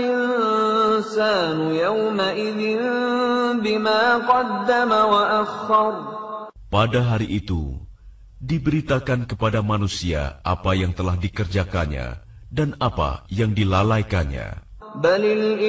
الإنسان يومئذ بما قدم وأخر Pada hari itu diberitakan kepada manusia apa yang telah dikerjakannya dan apa yang dilalaikannya. بل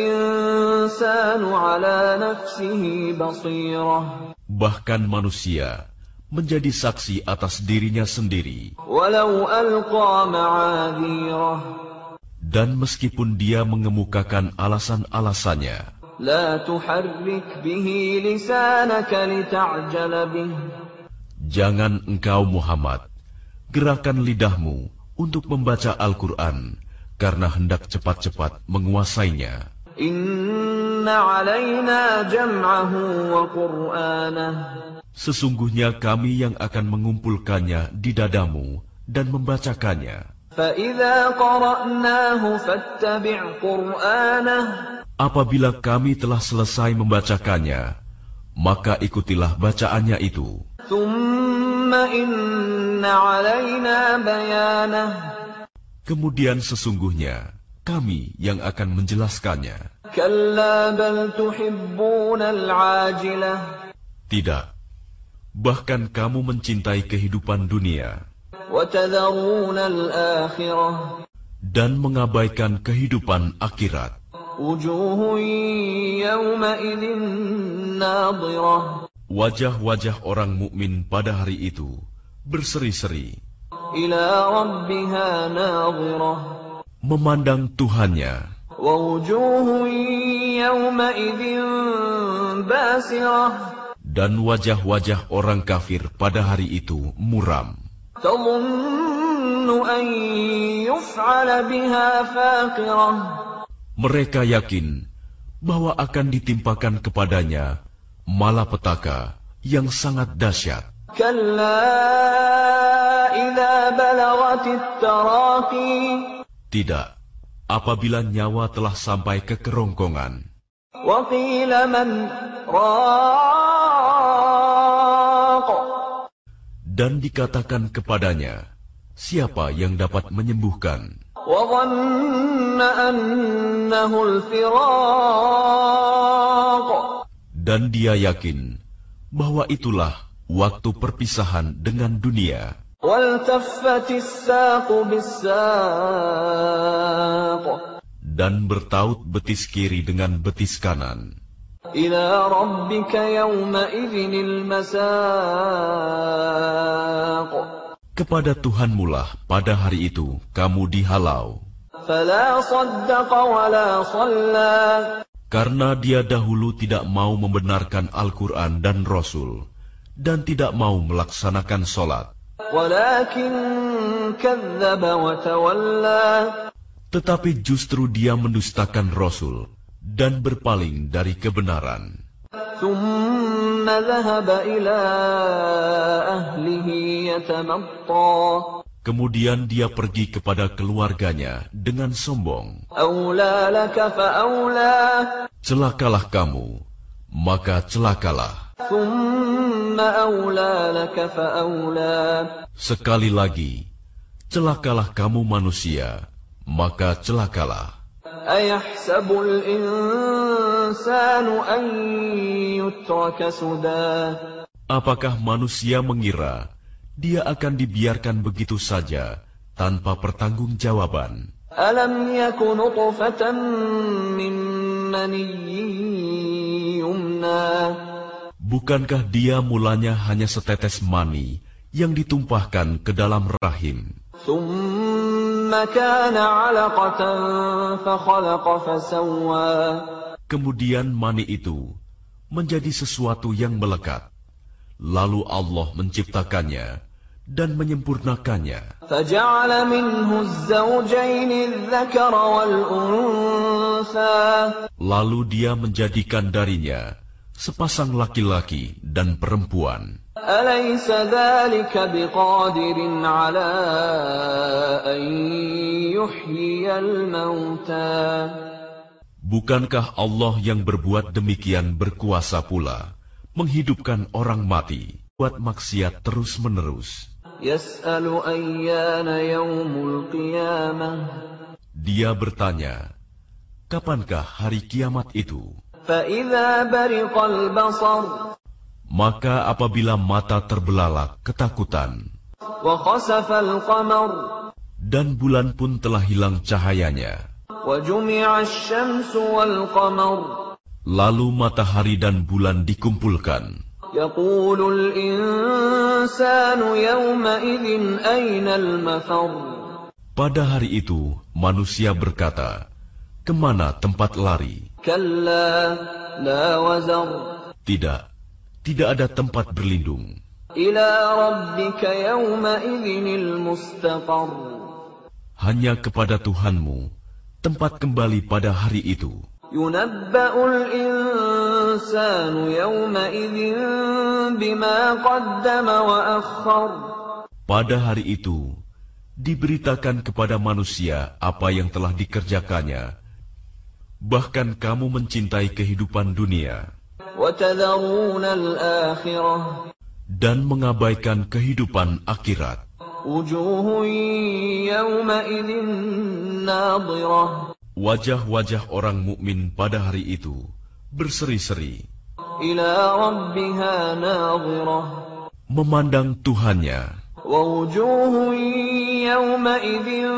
الإنسان على نفسه بصيرة Bahkan manusia menjadi saksi atas dirinya sendiri. ولو ألقى معاذيره Dan meskipun dia mengemukakan alasan-alasannya, لا تحرك به لسانك لتعجل به jangan engkau Muhammad gerakan lidahmu untuk membaca Al-Quran karena hendak cepat-cepat menguasainya. إن علينا جمعه وقرآنه Sesungguhnya kami yang akan mengumpulkannya di dadamu dan membacakannya. فإذا قرأناه فاتبع قرآنه Apabila kami telah selesai membacakannya, maka ikutilah bacaannya itu. ثم إن علينا بيانه Kemudian sesungguhnya kami yang akan menjelaskannya. كلا بل تحبون العاجلة Tidak, bahkan kamu mencintai kehidupan dunia وتذرون الآخرة dan mengabaikan kehidupan akhirat. وجوه يومئذ ناظرة Wajah-wajah orang mukmin pada hari itu berseri-seri, إلى ربها ناظرة memandang Tuhannya. ووجوه يومئذ باسرة Dan wajah-wajah orang kafir pada hari itu muram. تظن أن يفعل بها فاقرة Mereka yakin bahwa akan ditimpakan kepadanya malapetaka yang sangat dahsyat. كلا إذا بلغت التراقي Tidak, apabila nyawa telah sampai ke kerongkongan, وقيل من راق dan dikatakan kepadanya, siapa yang dapat menyembuhkan? وظن أنه الفراق Dan dia yakin bahwa itulah waktu perpisahan dengan dunia. والتفت الساق بالساق Dan bertaut betis kiri dengan betis kanan. إلى ربك يومئذ المساق Kepada Tuhanmulah pada hari itu kamu dihalau. فلا صدق ولا صلى Karena dia dahulu tidak mau membenarkan Al-Quran dan Rasul, dan tidak mau melaksanakan sholat. ولكن كذب وتولى Tetapi justru dia mendustakan Rasul, dan berpaling dari kebenaran. ثم ذهب إلى أهله يتمطى Kemudian dia pergi kepada keluarganya dengan sombong. أولى لك فأولى Celakalah kamu, maka celakalah. ثم أولى لك فأولى Sekali lagi, celakalah kamu manusia, maka celakalah. أيحسب الإنسان أن يترك سدى Apakah manusia mengira dia akan dibiarkan begitu saja tanpa pertanggungjawaban? ألم يك نطفة من مني يمنى Bukankah dia mulanya hanya setetes mani yang ditumpahkan ke dalam rahim? ثم كان علقة فخلق فسوى Kemudian mani itu menjadi sesuatu yang melekat. Lalu Allah menciptakannya dan menyempurnakannya. فجعل منه الزوجين الذكر والأنثى Lalu dia menjadikan darinya sepasang laki-laki dan perempuan. Alaysa dzalika biqadirin ala an yuhyiyal mauta? Bukankah Allah yang berbuat demikian berkuasa pula menghidupkan orang mati, buat maksiat terus-menerus? Yas'alu ayyana yaumul qiyamah. Dia bertanya, kapankah hari kiamat itu? Fa idza bariqal basar. Maka apabila mata terbelalak ketakutan, wa khasafal qamar. Dan bulan pun telah hilang cahayanya, wa jumi'asy syamsu wal qamar. Lalu matahari dan bulan dikumpulkan. Yaqulul insanu yawma idzin aynal mafar. Pada hari itu manusia berkata, kemana tempat lari? Kalla la wazar. Tidak, tidak ada tempat berlindung. Ila rabbika yawma idzinil mustaqar. Hanya kepada Tuhanmu tempat kembali pada hari itu. Yunabba'ul insanu yawma idzin bima qaddama wa akhkhar. Pada hari itu diberitakan kepada manusia apa yang telah dikerjakannya. Bahkan kamu mencintai kehidupan dunia wa tadharuna al-akhirah. Dan mengabaikan kehidupan akhirat. Wujuhun yawma idzin nadhirah. Wajah-wajah orang mukmin pada hari itu berseri-seri. Ila rabbiha nadhirah. Memandang Tuhannya. Wa wujuhun yawma idzin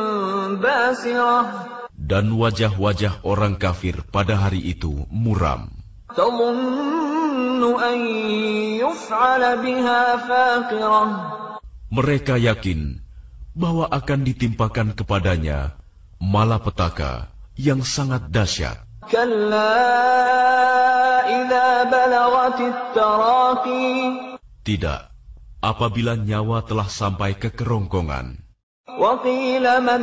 basirah. Dan wajah-wajah orang kafir pada hari itu muram. Tadhunnu an yuf'ala biha faqirah. Mereka yakin bahwa akan ditimpakan kepadanya malapetaka yang sangat dahsyat. Kalla idza balagatit taraqi. Tidak, apabila nyawa telah sampai ke kerongkongan. Wa qila man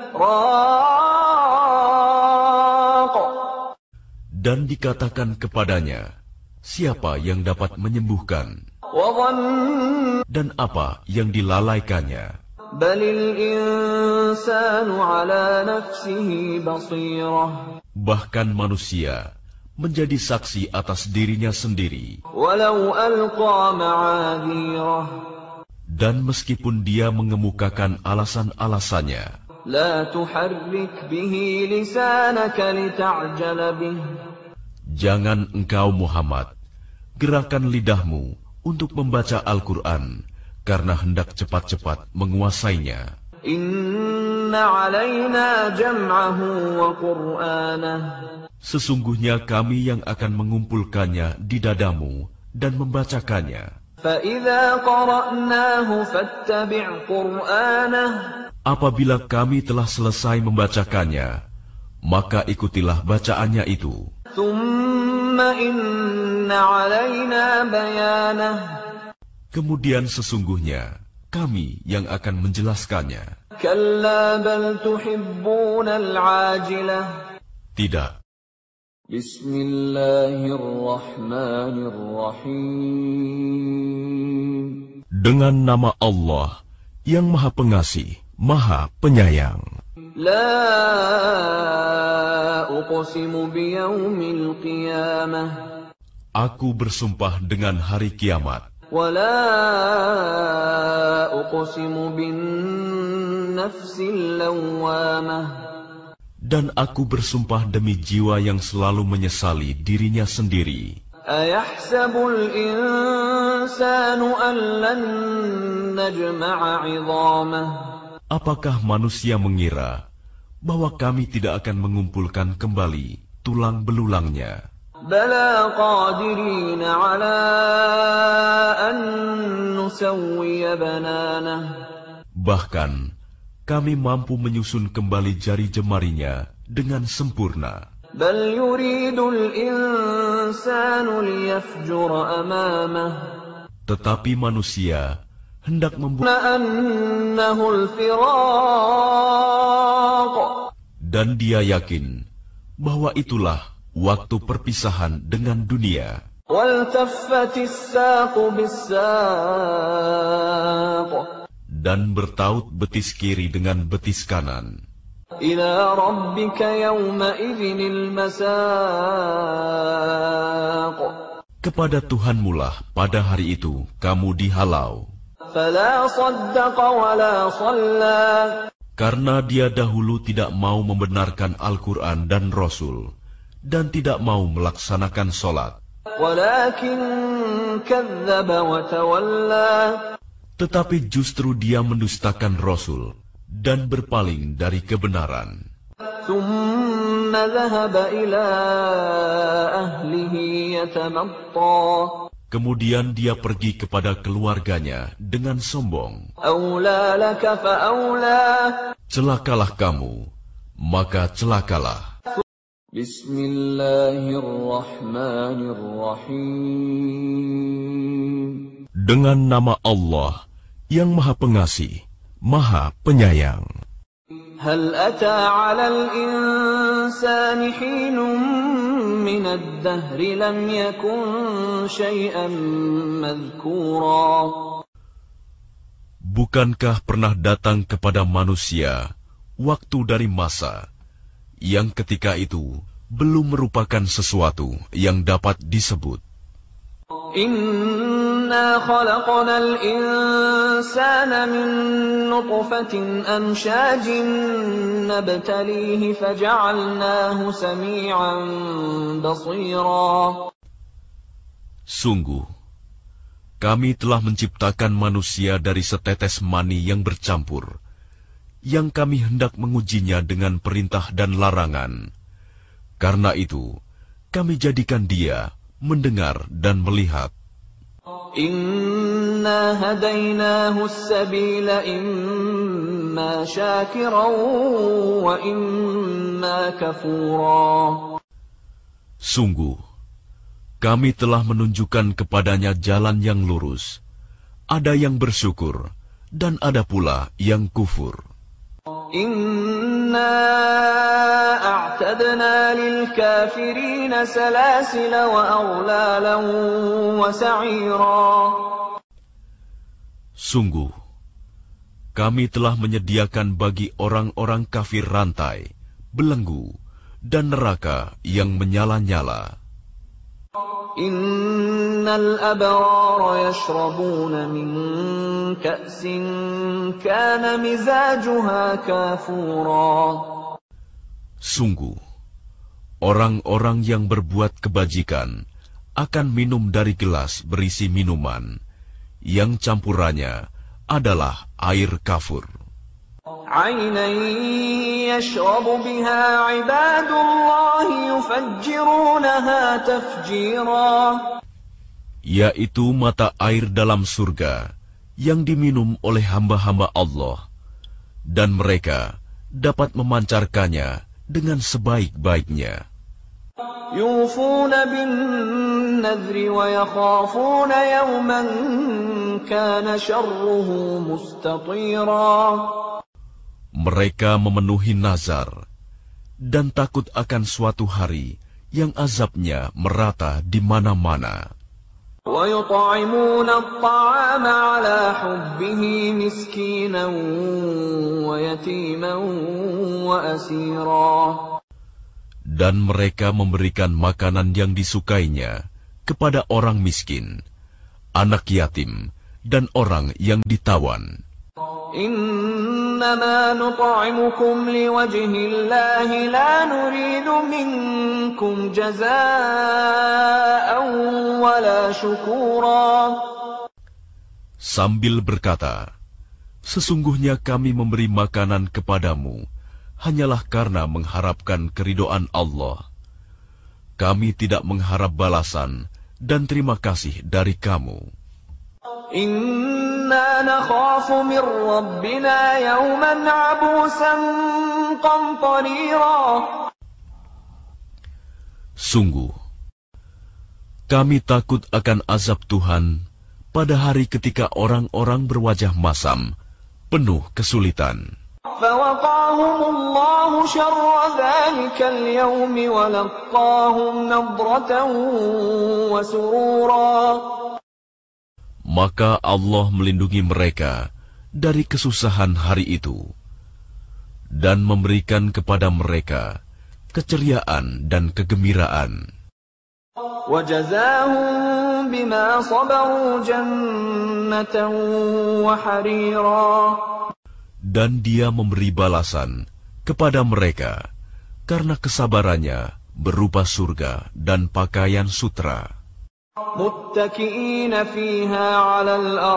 raq. Dan dikatakan kepadanya, siapa yang dapat menyembuhkan? Wa dhann. Dan apa yang dilalaikannya? Balil insanu ala nafsihi basirah. Bahkan manusia menjadi saksi atas dirinya sendiri. Walau alqa ma'adhirah. Dan meskipun dia mengemukakan alasan-alasannya. La tuharrik bihi lisanaka lita'jala bih. Jangan engkau Muhammad gerakan lidahmu untuk membaca Al-Quran karena hendak cepat-cepat menguasainya. Inna alaina jam'ahu wa qur'anah. Sesungguhnya kami yang akan mengumpulkannya di dadamu dan membacakannya. Fa idza qara'nahu fattabi' qur'anah. Apabila kami telah selesai membacakannya, maka ikutilah bacaannya itu. Tsumma inna alaina bayanah. Kemudian sesungguhnya kami yang akan menjelaskannya. Kalla bal tuhibbunal ajilah. Tidak. Bismillahirrahmanirrahim. Dengan nama Allah yang Maha Pengasih, Maha Penyayang. La uqsimu biyaumil qiyamah. Aku bersumpah dengan hari kiamat. Wa la uqsimu bin nafsil lawwamah. Dan aku bersumpah demi jiwa yang selalu menyesali dirinya sendiri. Ayahsabul insanu an lan najma'a 'idhamah. Apakah manusia mengira bahwa kami tidak akan mengumpulkan kembali tulang belulangnya? Bala qadirina 'ala an nusawwiya bananah. Bahkan kami mampu menyusun kembali jari jemarinya dengan sempurna. Bal yuridul insanu liyafjura amamah. Tetapi manusia hendak membuat dan dia yakin bahwa itulah waktu perpisahan dengan dunia. Dan bertaut betis kiri dengan betis kanan. Kepada Tuhanmulah pada hari itu kamu dihalau. Karena dia dahulu tidak mau membenarkan Al-Quran dan Rasul, dan tidak mau melaksanakan sholat. Tetapi justru dia mendustakan Rasul dan berpaling dari kebenaran. Kemudian dia pergi kepada keluarganya dengan sombong. Celakalah kamu, maka celakalah. Bismillahirrahmanirrahim. Dengan nama Allah yang Maha Pengasih, Maha Penyayang. Hal ata 'alal insani hinun minad dahri lam yakun syai'an madhkura. Bukankah pernah datang kepada manusia waktu dari masa yang ketika itu belum merupakan sesuatu yang dapat disebut? Inna khalaqnal insana min nutfatin amshajin nabtalihi faja'alnahu sami'an basira. Sungguh, kami telah menciptakan manusia dari setetes mani yang bercampur, yang kami hendak mengujinya dengan perintah dan larangan. Karena itu, kami jadikan dia mendengar dan melihat. Inna hadainahu as-sabila imma syakiran wa imma kafura. Sungguh, kami telah menunjukkan kepadanya jalan yang lurus. Ada yang bersyukur dan ada pula yang kufur. Inna a'tadna lil kafirina salasila wa aghlalan wa sa'ira. Sungguh, kami telah menyediakan bagi orang-orang kafir rantai, belenggu, dan neraka yang menyala-nyala. Innal abrara yashrabuna min ka'sin kana mizajuha kafura. Sungguh, orang-orang yang berbuat kebajikan akan minum dari gelas berisi minuman yang campurannya adalah air kafur. عَيْنًا يَشْرَبُ بِهَا عِبَادُ اللَّهِ يُفَجِّرُونَهَا تَفْجِيرًا. Yaitu mata air dalam surga yang diminum oleh hamba-hamba Allah, dan mereka dapat memancarkannya dengan sebaik-baiknya. يُوفُونَ بِالنَّذْرِ وَيَخَافُونَ يَوْمًا كَانَ شَرُّهُ مُسْتَطِيرًا. Mereka memenuhi nazar dan takut akan suatu hari yang azabnya merata di mana-mana. وَيُطْعِمُونَ الطَّعَامَ عَلَى حُبِّهِ مِسْكِينًا وَيَتِيمًا وَأَسِيرًا. Dan mereka memberikan makanan yang disukainya kepada orang miskin, anak yatim, dan orang yang ditawan. Innama nut'imukum liwajhillahi la nuridu minkum jazaa'an wala syukura. Sambil berkata, sesungguhnya kami memberi makanan kepadamu hanyalah karena mengharapkan keridhaan Allah. Kami tidak mengharap balasan dan terima kasih dari kamu. Inna nakhafu min rabbina yawman 'abusan qamtarira. Sungguh, kami takut akan azab Tuhan pada hari ketika orang-orang berwajah masam, penuh kesulitan. فوقاهم الله شر ذلك اليوم ولقاهم نضرة وسرورا. Maka Allah melindungi mereka dari kesusahan hari itu dan memberikan kepada mereka keceriaan dan kegembiraan. وَجَزَاهُم بِمَا صَبَرُوا جَنَّةً وَحَرِيرًا. Dan Dia memberi balasan kepada mereka karena kesabarannya berupa surga dan pakaian sutra. مُتَّكِئِينَ فِيهَا عَلَى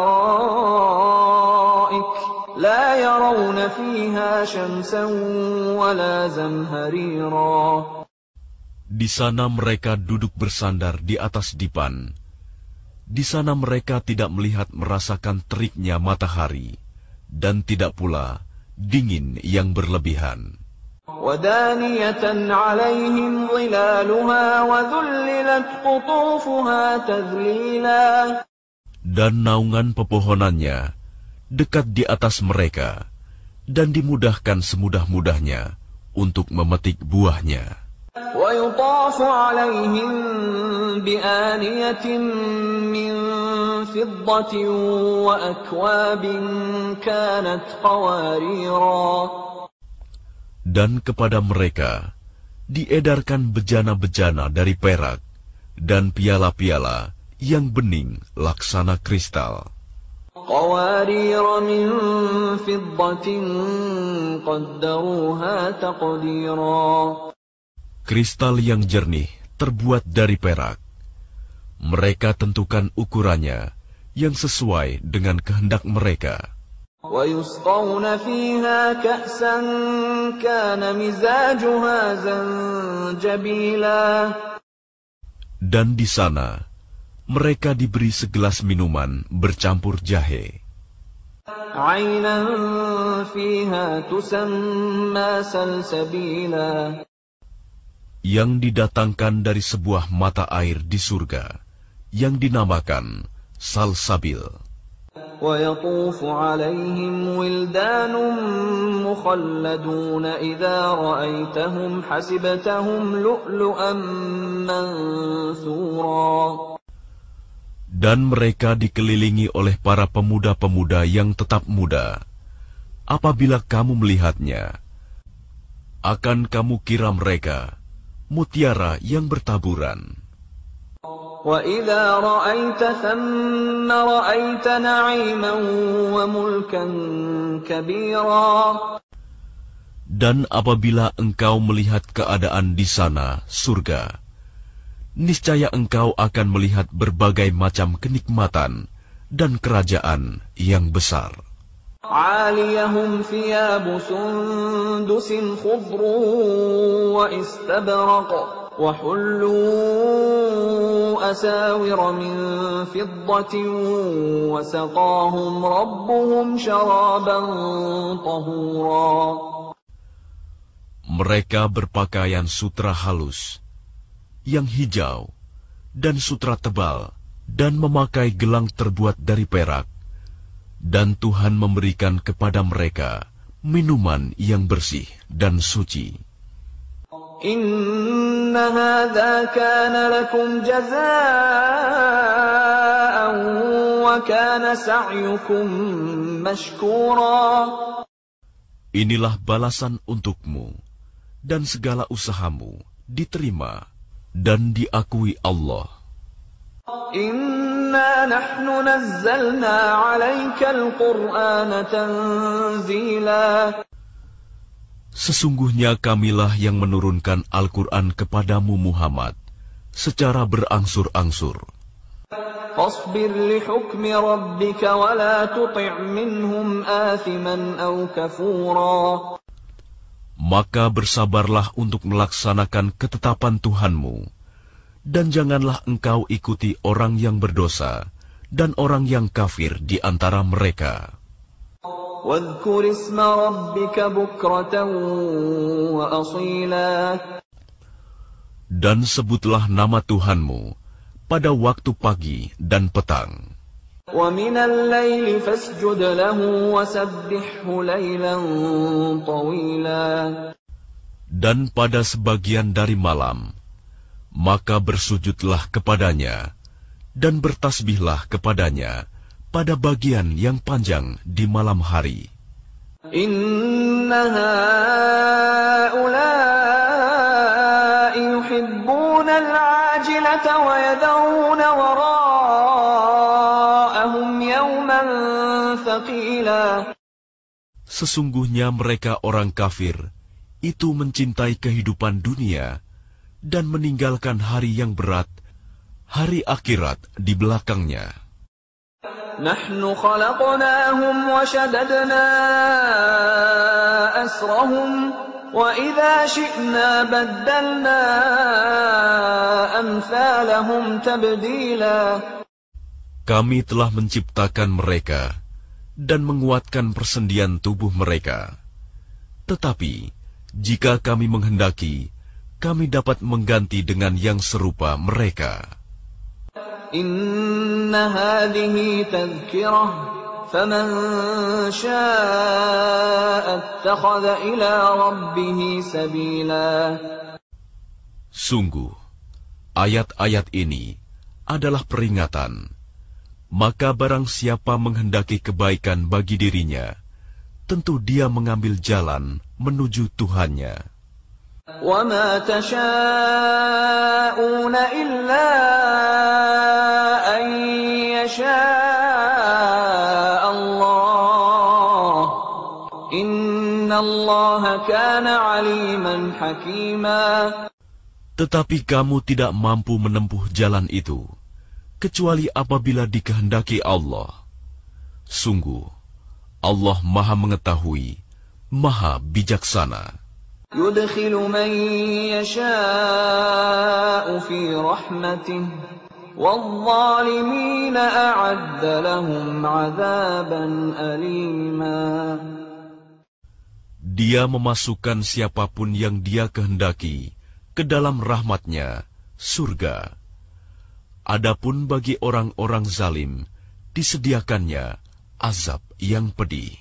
الْأَرَائِكِ لَا يَرَوْنَ فِيهَا شَمْسًا وَلَا زَمْهَرِيرًا. Di sana mereka duduk bersandar di atas dipan. Di sana mereka tidak melihat merasakan teriknya matahari, dan tidak pula dingin yang berlebihan. وَدَانِيَةً عَلَيْهِمْ ظِلَالُهَا وَذُلِّلَتْ قُطُوفُهَا تَذْلِيلًا. Dan naungan pepohonannya dekat di atas mereka, dan dimudahkan semudah-mudahnya untuk memetik buahnya. وَيُطَافُ عَلَيْهِمْ بِآنِيَةٍ مِّن فِضَّةٍ وَأَكْوَابٍ كَانَتْ قَوَارِيرَا. Dan kepada mereka diedarkan bejana-bejana dari perak dan piala-piala yang bening laksana kristal. قَوَارِيرَ مِن فِضَّةٍ قَدَّرُوهَا تَقْدِيرًا. Kristal yang jernih terbuat dari perak. Mereka tentukan ukurannya yang sesuai dengan kehendak mereka. وَيُسْقَوْنَ فِيهَا كَأْسًا كَانَ مِزَاجُهَا زَنْجَبِيلًا. Dan di sana mereka diberi segelas minuman bercampur jahe. عَيْنًا فِيهَا تُسَمَّى سَلْسَبِيلًا. Yang didatangkan dari sebuah mata air di surga, yang dinamakan salsabil. وَيَطُوفُ عَلَيْهِمْ وِلْدَانٌ مُخَلَّدُونَ إِذَا رَأَيْتَهُمْ حَسِبْتَهُمْ لُؤْلُؤًا مَّنثُورًا. Dan mereka dikelilingi oleh para pemuda-pemuda yang tetap muda. Apabila kamu melihatnya, akan kamu kira mereka mutiara yang bertaburan. وَإِذَا رَأَيْتَ ثَمَّ رَأَيْتَ نَعِيمًا وَمُلْكًا كَبِيرًا. Dan apabila engkau melihat keadaan di sana, surga, niscaya engkau akan melihat berbagai macam kenikmatan dan kerajaan yang besar. عَالِيَهُمْ ثِيَابُ سُندُسٍ خُضْرٌ وَإِسْتَبْرَقٌ وَحُلُّوا أَسَاوِرَ مِن فِضَّةٍ وَسَقَاهُمْ رَبُّهُمْ شَرَابًا طَهُورًا. Mereka berpakaian sutra halus, yang hijau, dan sutra tebal, dan memakai gelang terbuat dari perak. Dan Tuhan memberikan kepada mereka minuman yang bersih dan suci. Inna hadza kana lakum jazaa'an wa kana sa'yukum mashkura. Inilah balasan untukmu, dan segala usahamu diterima dan diakui Allah. Inna nahnu nazzalna 'alaika al-Qur'ana tanzila. Sesungguhnya kamilah yang menurunkan Al-Quran kepadamu Muhammad secara berangsur-angsur. Fasbir li hukmi rabbika wa la tuti' minhum athiman aw kafura. Maka bersabarlah untuk melaksanakan ketetapan Tuhanmu, dan janganlah engkau ikuti orang yang berdosa dan orang yang kafir di antara mereka. وَاذْكُرِ اسْمَ رَبِّكَ بُكْرَةً وَأَصِيلًا. Dan sebutlah nama Tuhanmu pada waktu pagi dan petang. وَمِنَ اللَّيْلِ فَاسْجُدْ لَهُ وَسَبِّحْهُ لَيْلًا طَوِيلًا. Dan pada sebagian dari malam, maka bersujudlah kepadanya, dan bertasbihlah kepadanya pada bagian yang panjang di malam hari. Inna haula'i yuhibbuna al-'ajilata wa yad'una wara'ahum yawman thaqila. Sesungguhnya mereka orang kafir itu mencintai kehidupan dunia dan meninggalkan hari yang berat, hari akhirat di belakangnya. Nahnu khalaqnahum wa shaddadna asrahum wa idza syi'na baddalna amsalahum tabdila. Kami telah menciptakan mereka dan menguatkan persendian tubuh mereka. Tetapi jika kami menghendaki, kami dapat mengganti dengan yang serupa mereka. Inna hadhihi tadhkirah, faman syaa'a ittakhadha ila rabbih sabila. Sungguh, ayat-ayat ini adalah peringatan. Maka barang siapa menghendaki kebaikan bagi dirinya, tentu dia mengambil jalan menuju Tuhannya. وَمَا تَشَاءُونَ إِلَّا أَن يَشَاءَ اللَّهُ إِنَّ اللَّهَ كَانَ عَلِيمًا حَكِيمًا. Tetapi kamu tidak mampu menempuh jalan itu, kecuali apabila dikehendaki Allah. Sungguh, Allah Maha Mengetahui, Maha Bijaksana. Yudkhilu man yasha'u fi rahmatih, wadh-dhalimina a'adda lahum 'adzaban alima. Dia memasukkan siapapun yang Dia kehendaki ke dalam rahmat-Nya, surga. Adapun bagi orang-orang zalim, disediakannya azab yang pedih.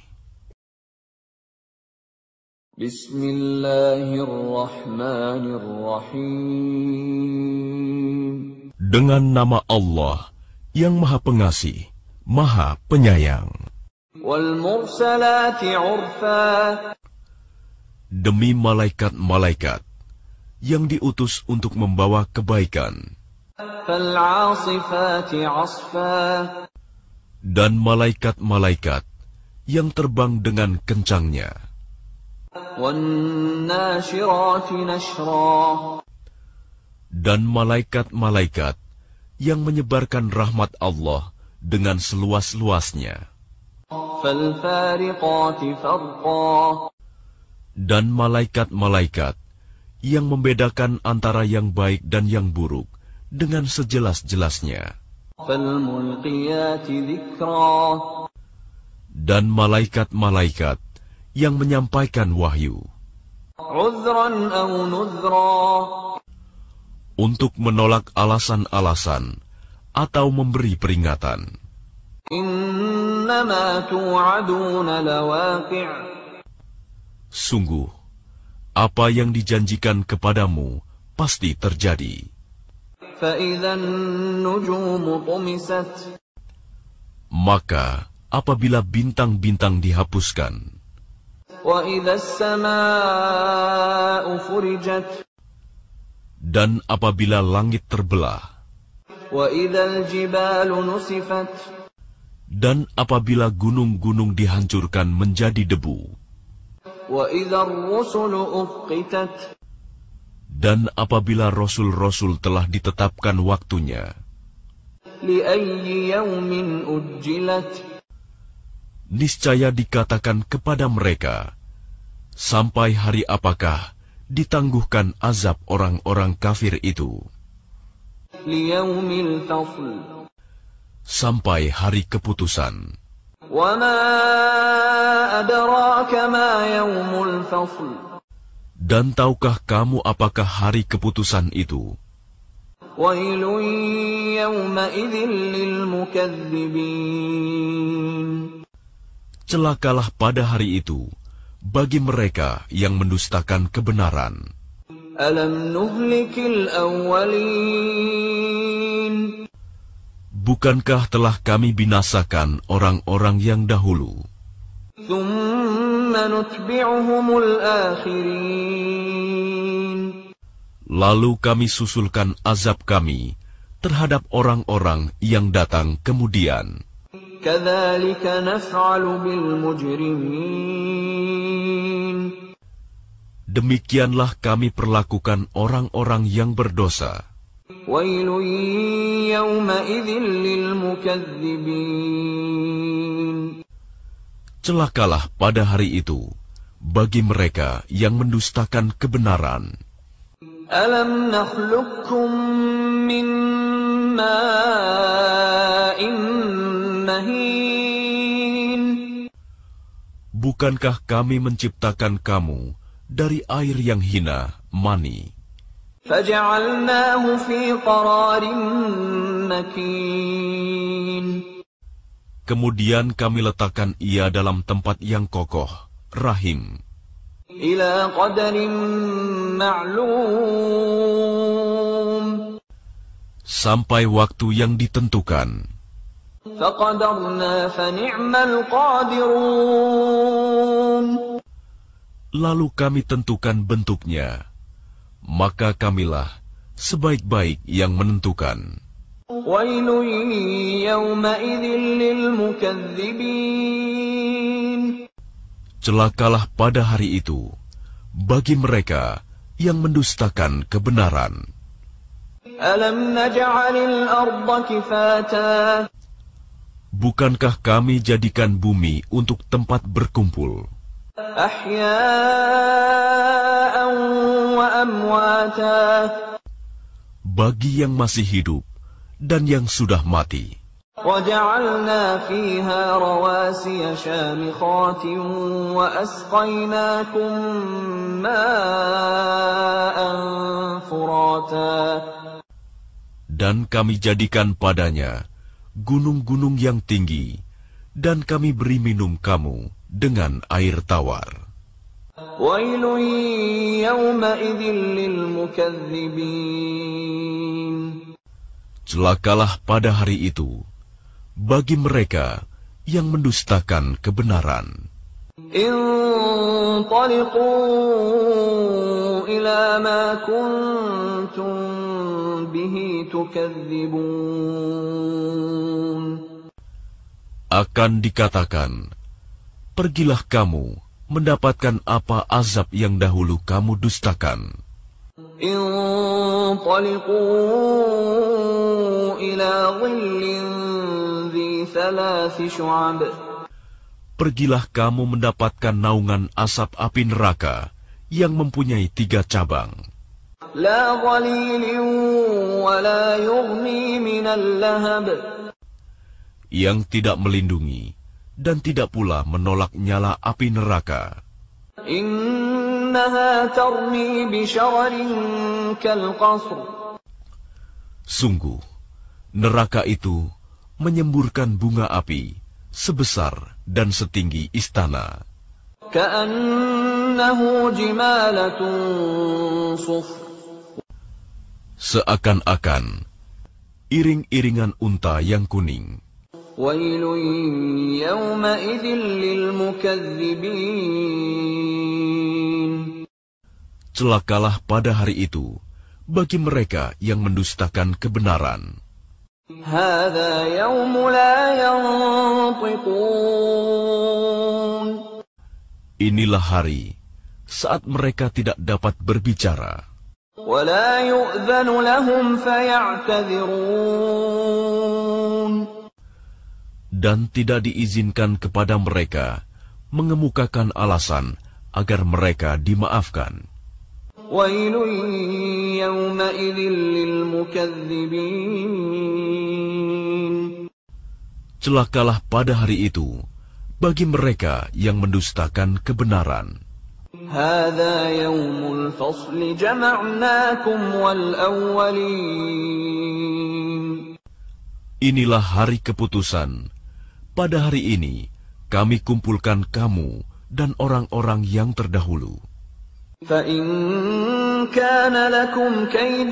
Bismillahirrahmanirrahim. Dengan nama Allah yang Maha Pengasih, Maha Penyayang. Wal mursalati 'urfa. Demi malaikat-malaikat yang diutus untuk membawa kebaikan. Fal 'asifati 'asfa. Dan malaikat-malaikat yang terbang dengan kencangnya. Dan malaikat-malaikat yang menyebarkan rahmat Allah dengan seluas-luasnya. Dan malaikat-malaikat yang membedakan antara yang baik dan yang buruk dengan sejelas-jelasnya. Dan malaikat-malaikat yang menyampaikan wahyu untuk menolak alasan-alasan atau memberi peringatan. Sungguh, apa yang dijanjikan kepadamu pasti terjadi. Maka apabila bintang-bintang dihapuskan, dan apabila langit terbelah, dan apabila gunung-gunung dihancurkan menjadi debu, dan apabila rasul-rasul telah ditetapkan waktunya, niscaya dikatakan kepada mereka, sampai hari apakah ditangguhkan azab orang-orang kafir itu? Sampai hari keputusan. Dan tahukah kamu apakah hari keputusan itu? ويل يومئذ للمكذبين. Celakalah pada hari itu bagi mereka yang mendustakan kebenaran. Alam nuhlikil awwalin. Bukankah telah kami binasakan orang-orang yang dahulu? Thumma nutbi'uhumul akhirin. Lalu kami susulkan azab kami terhadap orang-orang yang datang kemudian. Kadzalika naf'alu bil mujrimin. Demikianlah kami perlakukan orang-orang yang berdosa. Wailun yawmaidzin lil mukadzibin. Celakalah pada hari itu bagi mereka yang mendustakan kebenaran. Alam nakhluqkum min ma'in mahin. Bukankah kami menciptakan kamu dari air yang hina, mani? Faja'alnahu fi qararin makin. Kemudian kami letakkan ia dalam tempat yang kokoh, rahim. Ila qadarin ma'lum. Sampai waktu yang ditentukan. Faqadarna fa ni'mal qadirun. Lalu kami tentukan bentuknya, maka kamilah sebaik-baik yang menentukan. Wailun yawmaidzin lil mukadzibin. Celakalah pada hari itu bagi mereka yang mendustakan kebenaran. Alam naj'alil arda kifata. Bukankah kami jadikan bumi untuk tempat berkumpul? Ahya'an wa amwata. Bagi yang masih hidup dan yang sudah mati. وَجَعَلْنَا فِيهَا رَوَاسِيَ شَامِخَاتٍ وَأَسْقَيْنَاكُم مَّاءً فُرَاتًا. Dan kami jadikan padanya gunung-gunung yang tinggi, dan kami beri minum kamu dengan air tawar. وَيْلٌ يَوْمَئِذٍ لِّلْمُكَذِّبِينَ. Celakalah pada hari itu bagi mereka yang mendustakan kebenaran. Intaliqu ila ma kuntum bihi tukadzibun. Akan dikatakan, pergilah kamu mendapatkan apa azab yang dahulu kamu dustakan. Intaliqu ila dhillin dhi thalathi syu'ab. Pergilah kamu mendapatkan naungan asap api neraka yang mempunyai tiga cabang. La dhalilin wa la yughni minal lahab. Yang tidak melindungi dan tidak pula menolak nyala api neraka. Innaha tarmi bi syararin kal qasr. Sungguh, neraka itu menyemburkan bunga api sebesar dan setinggi istana. Ka'annahu jimalatun sufr. Seakan-akan iring-iringan unta yang kuning. Wailun yawmaidzin lil mukadzibin. Celakalah pada hari itu bagi mereka yang mendustakan kebenaran. Hadza yaumu la yantiqun. Inilah hari saat mereka tidak dapat berbicara. Wa la yu'dzanu lahum faya'tadzirun. Dan tidak diizinkan kepada mereka mengemukakan alasan agar mereka dimaafkan. Wailun yawmaidzin lil mukadzibin. Celakalah pada hari itu bagi mereka yang mendustakan kebenaran. هذا يوم الفصل جمعناكم والأولين. Inilah hari keputusan. Pada hari ini kami kumpulkan kamu dan orang-orang yang terdahulu. فَإِنْ كَانَ لَكُمْ كَيْدٌ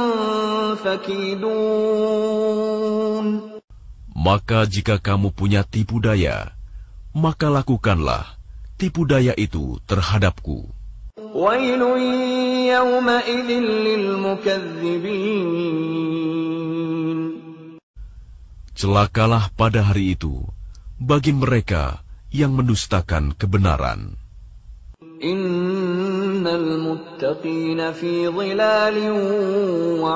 فَكِيدُونِ. Maka jika kamu punya tipu daya, maka lakukanlah tipu daya itu terhadapku. وَيْلٌ يَوْمَئِذٍ لِلْمُكَذِّبِينَ. Celakalah pada hari itu bagi mereka yang mendustakan kebenaran. Innal muttaqina fi dhilalin wa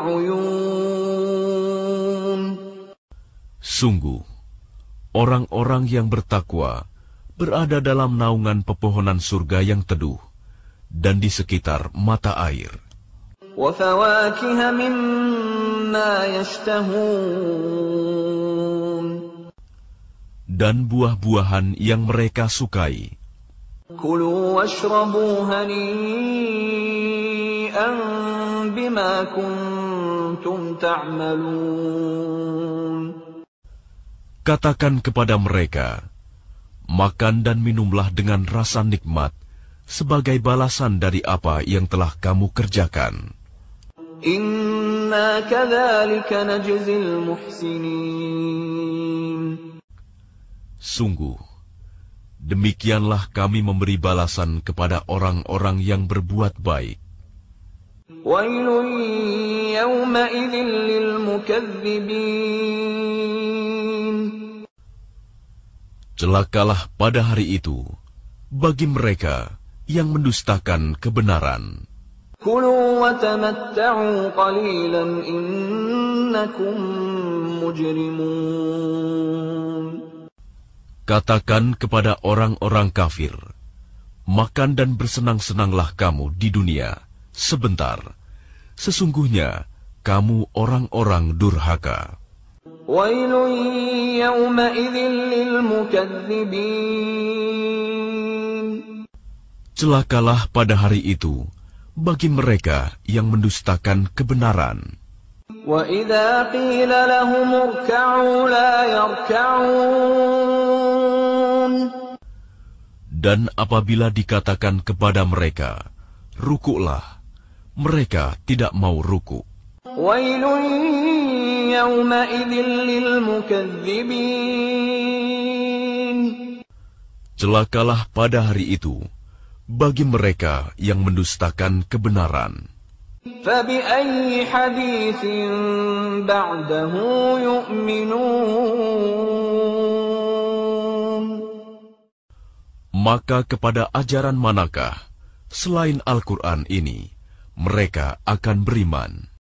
'uyun. Sungguh, orang-orang yang bertakwa berada dalam naungan pepohonan surga yang teduh dan di sekitar mata air. Wa fawakiha mimma yashtahun. Dan buah-buahan yang mereka sukai. Kulu washrabu hani'an bima kuntum ta'malun. Katakan kepada mereka, makan dan minumlah dengan rasa nikmat sebagai balasan dari apa yang telah kamu kerjakan. Inna kadzalika najzil muhsinin. Sungguh, demikianlah kami memberi balasan kepada orang-orang yang berbuat baik. Wailun yawmaidzin lil mukadzibin. Celakalah pada hari itu bagi mereka yang mendustakan kebenaran. Kulu wa tamatta'u qalilan innakum mujrimun. Katakan kepada orang-orang kafir, makan dan bersenang-senanglah kamu di dunia sebentar. Sesungguhnya kamu orang-orang durhaka. Wailun yawmaidzin lil mukadzibin. Celakalah pada hari itu bagi mereka yang mendustakan kebenaran. Wa idza qila lahum irka'u la yarka'un. Dan apabila dikatakan kepada mereka, rukuklah, mereka tidak mau rukuk. Wailun yawmaidzin lil mukadzibin. Celakalah pada hari itu bagi mereka yang mendustakan kebenaran. Fabi'ayyi haditsin ba'dahu yu'minun. Maka kepada ajaran manakah selain Al-Quran ini mereka akan beriman?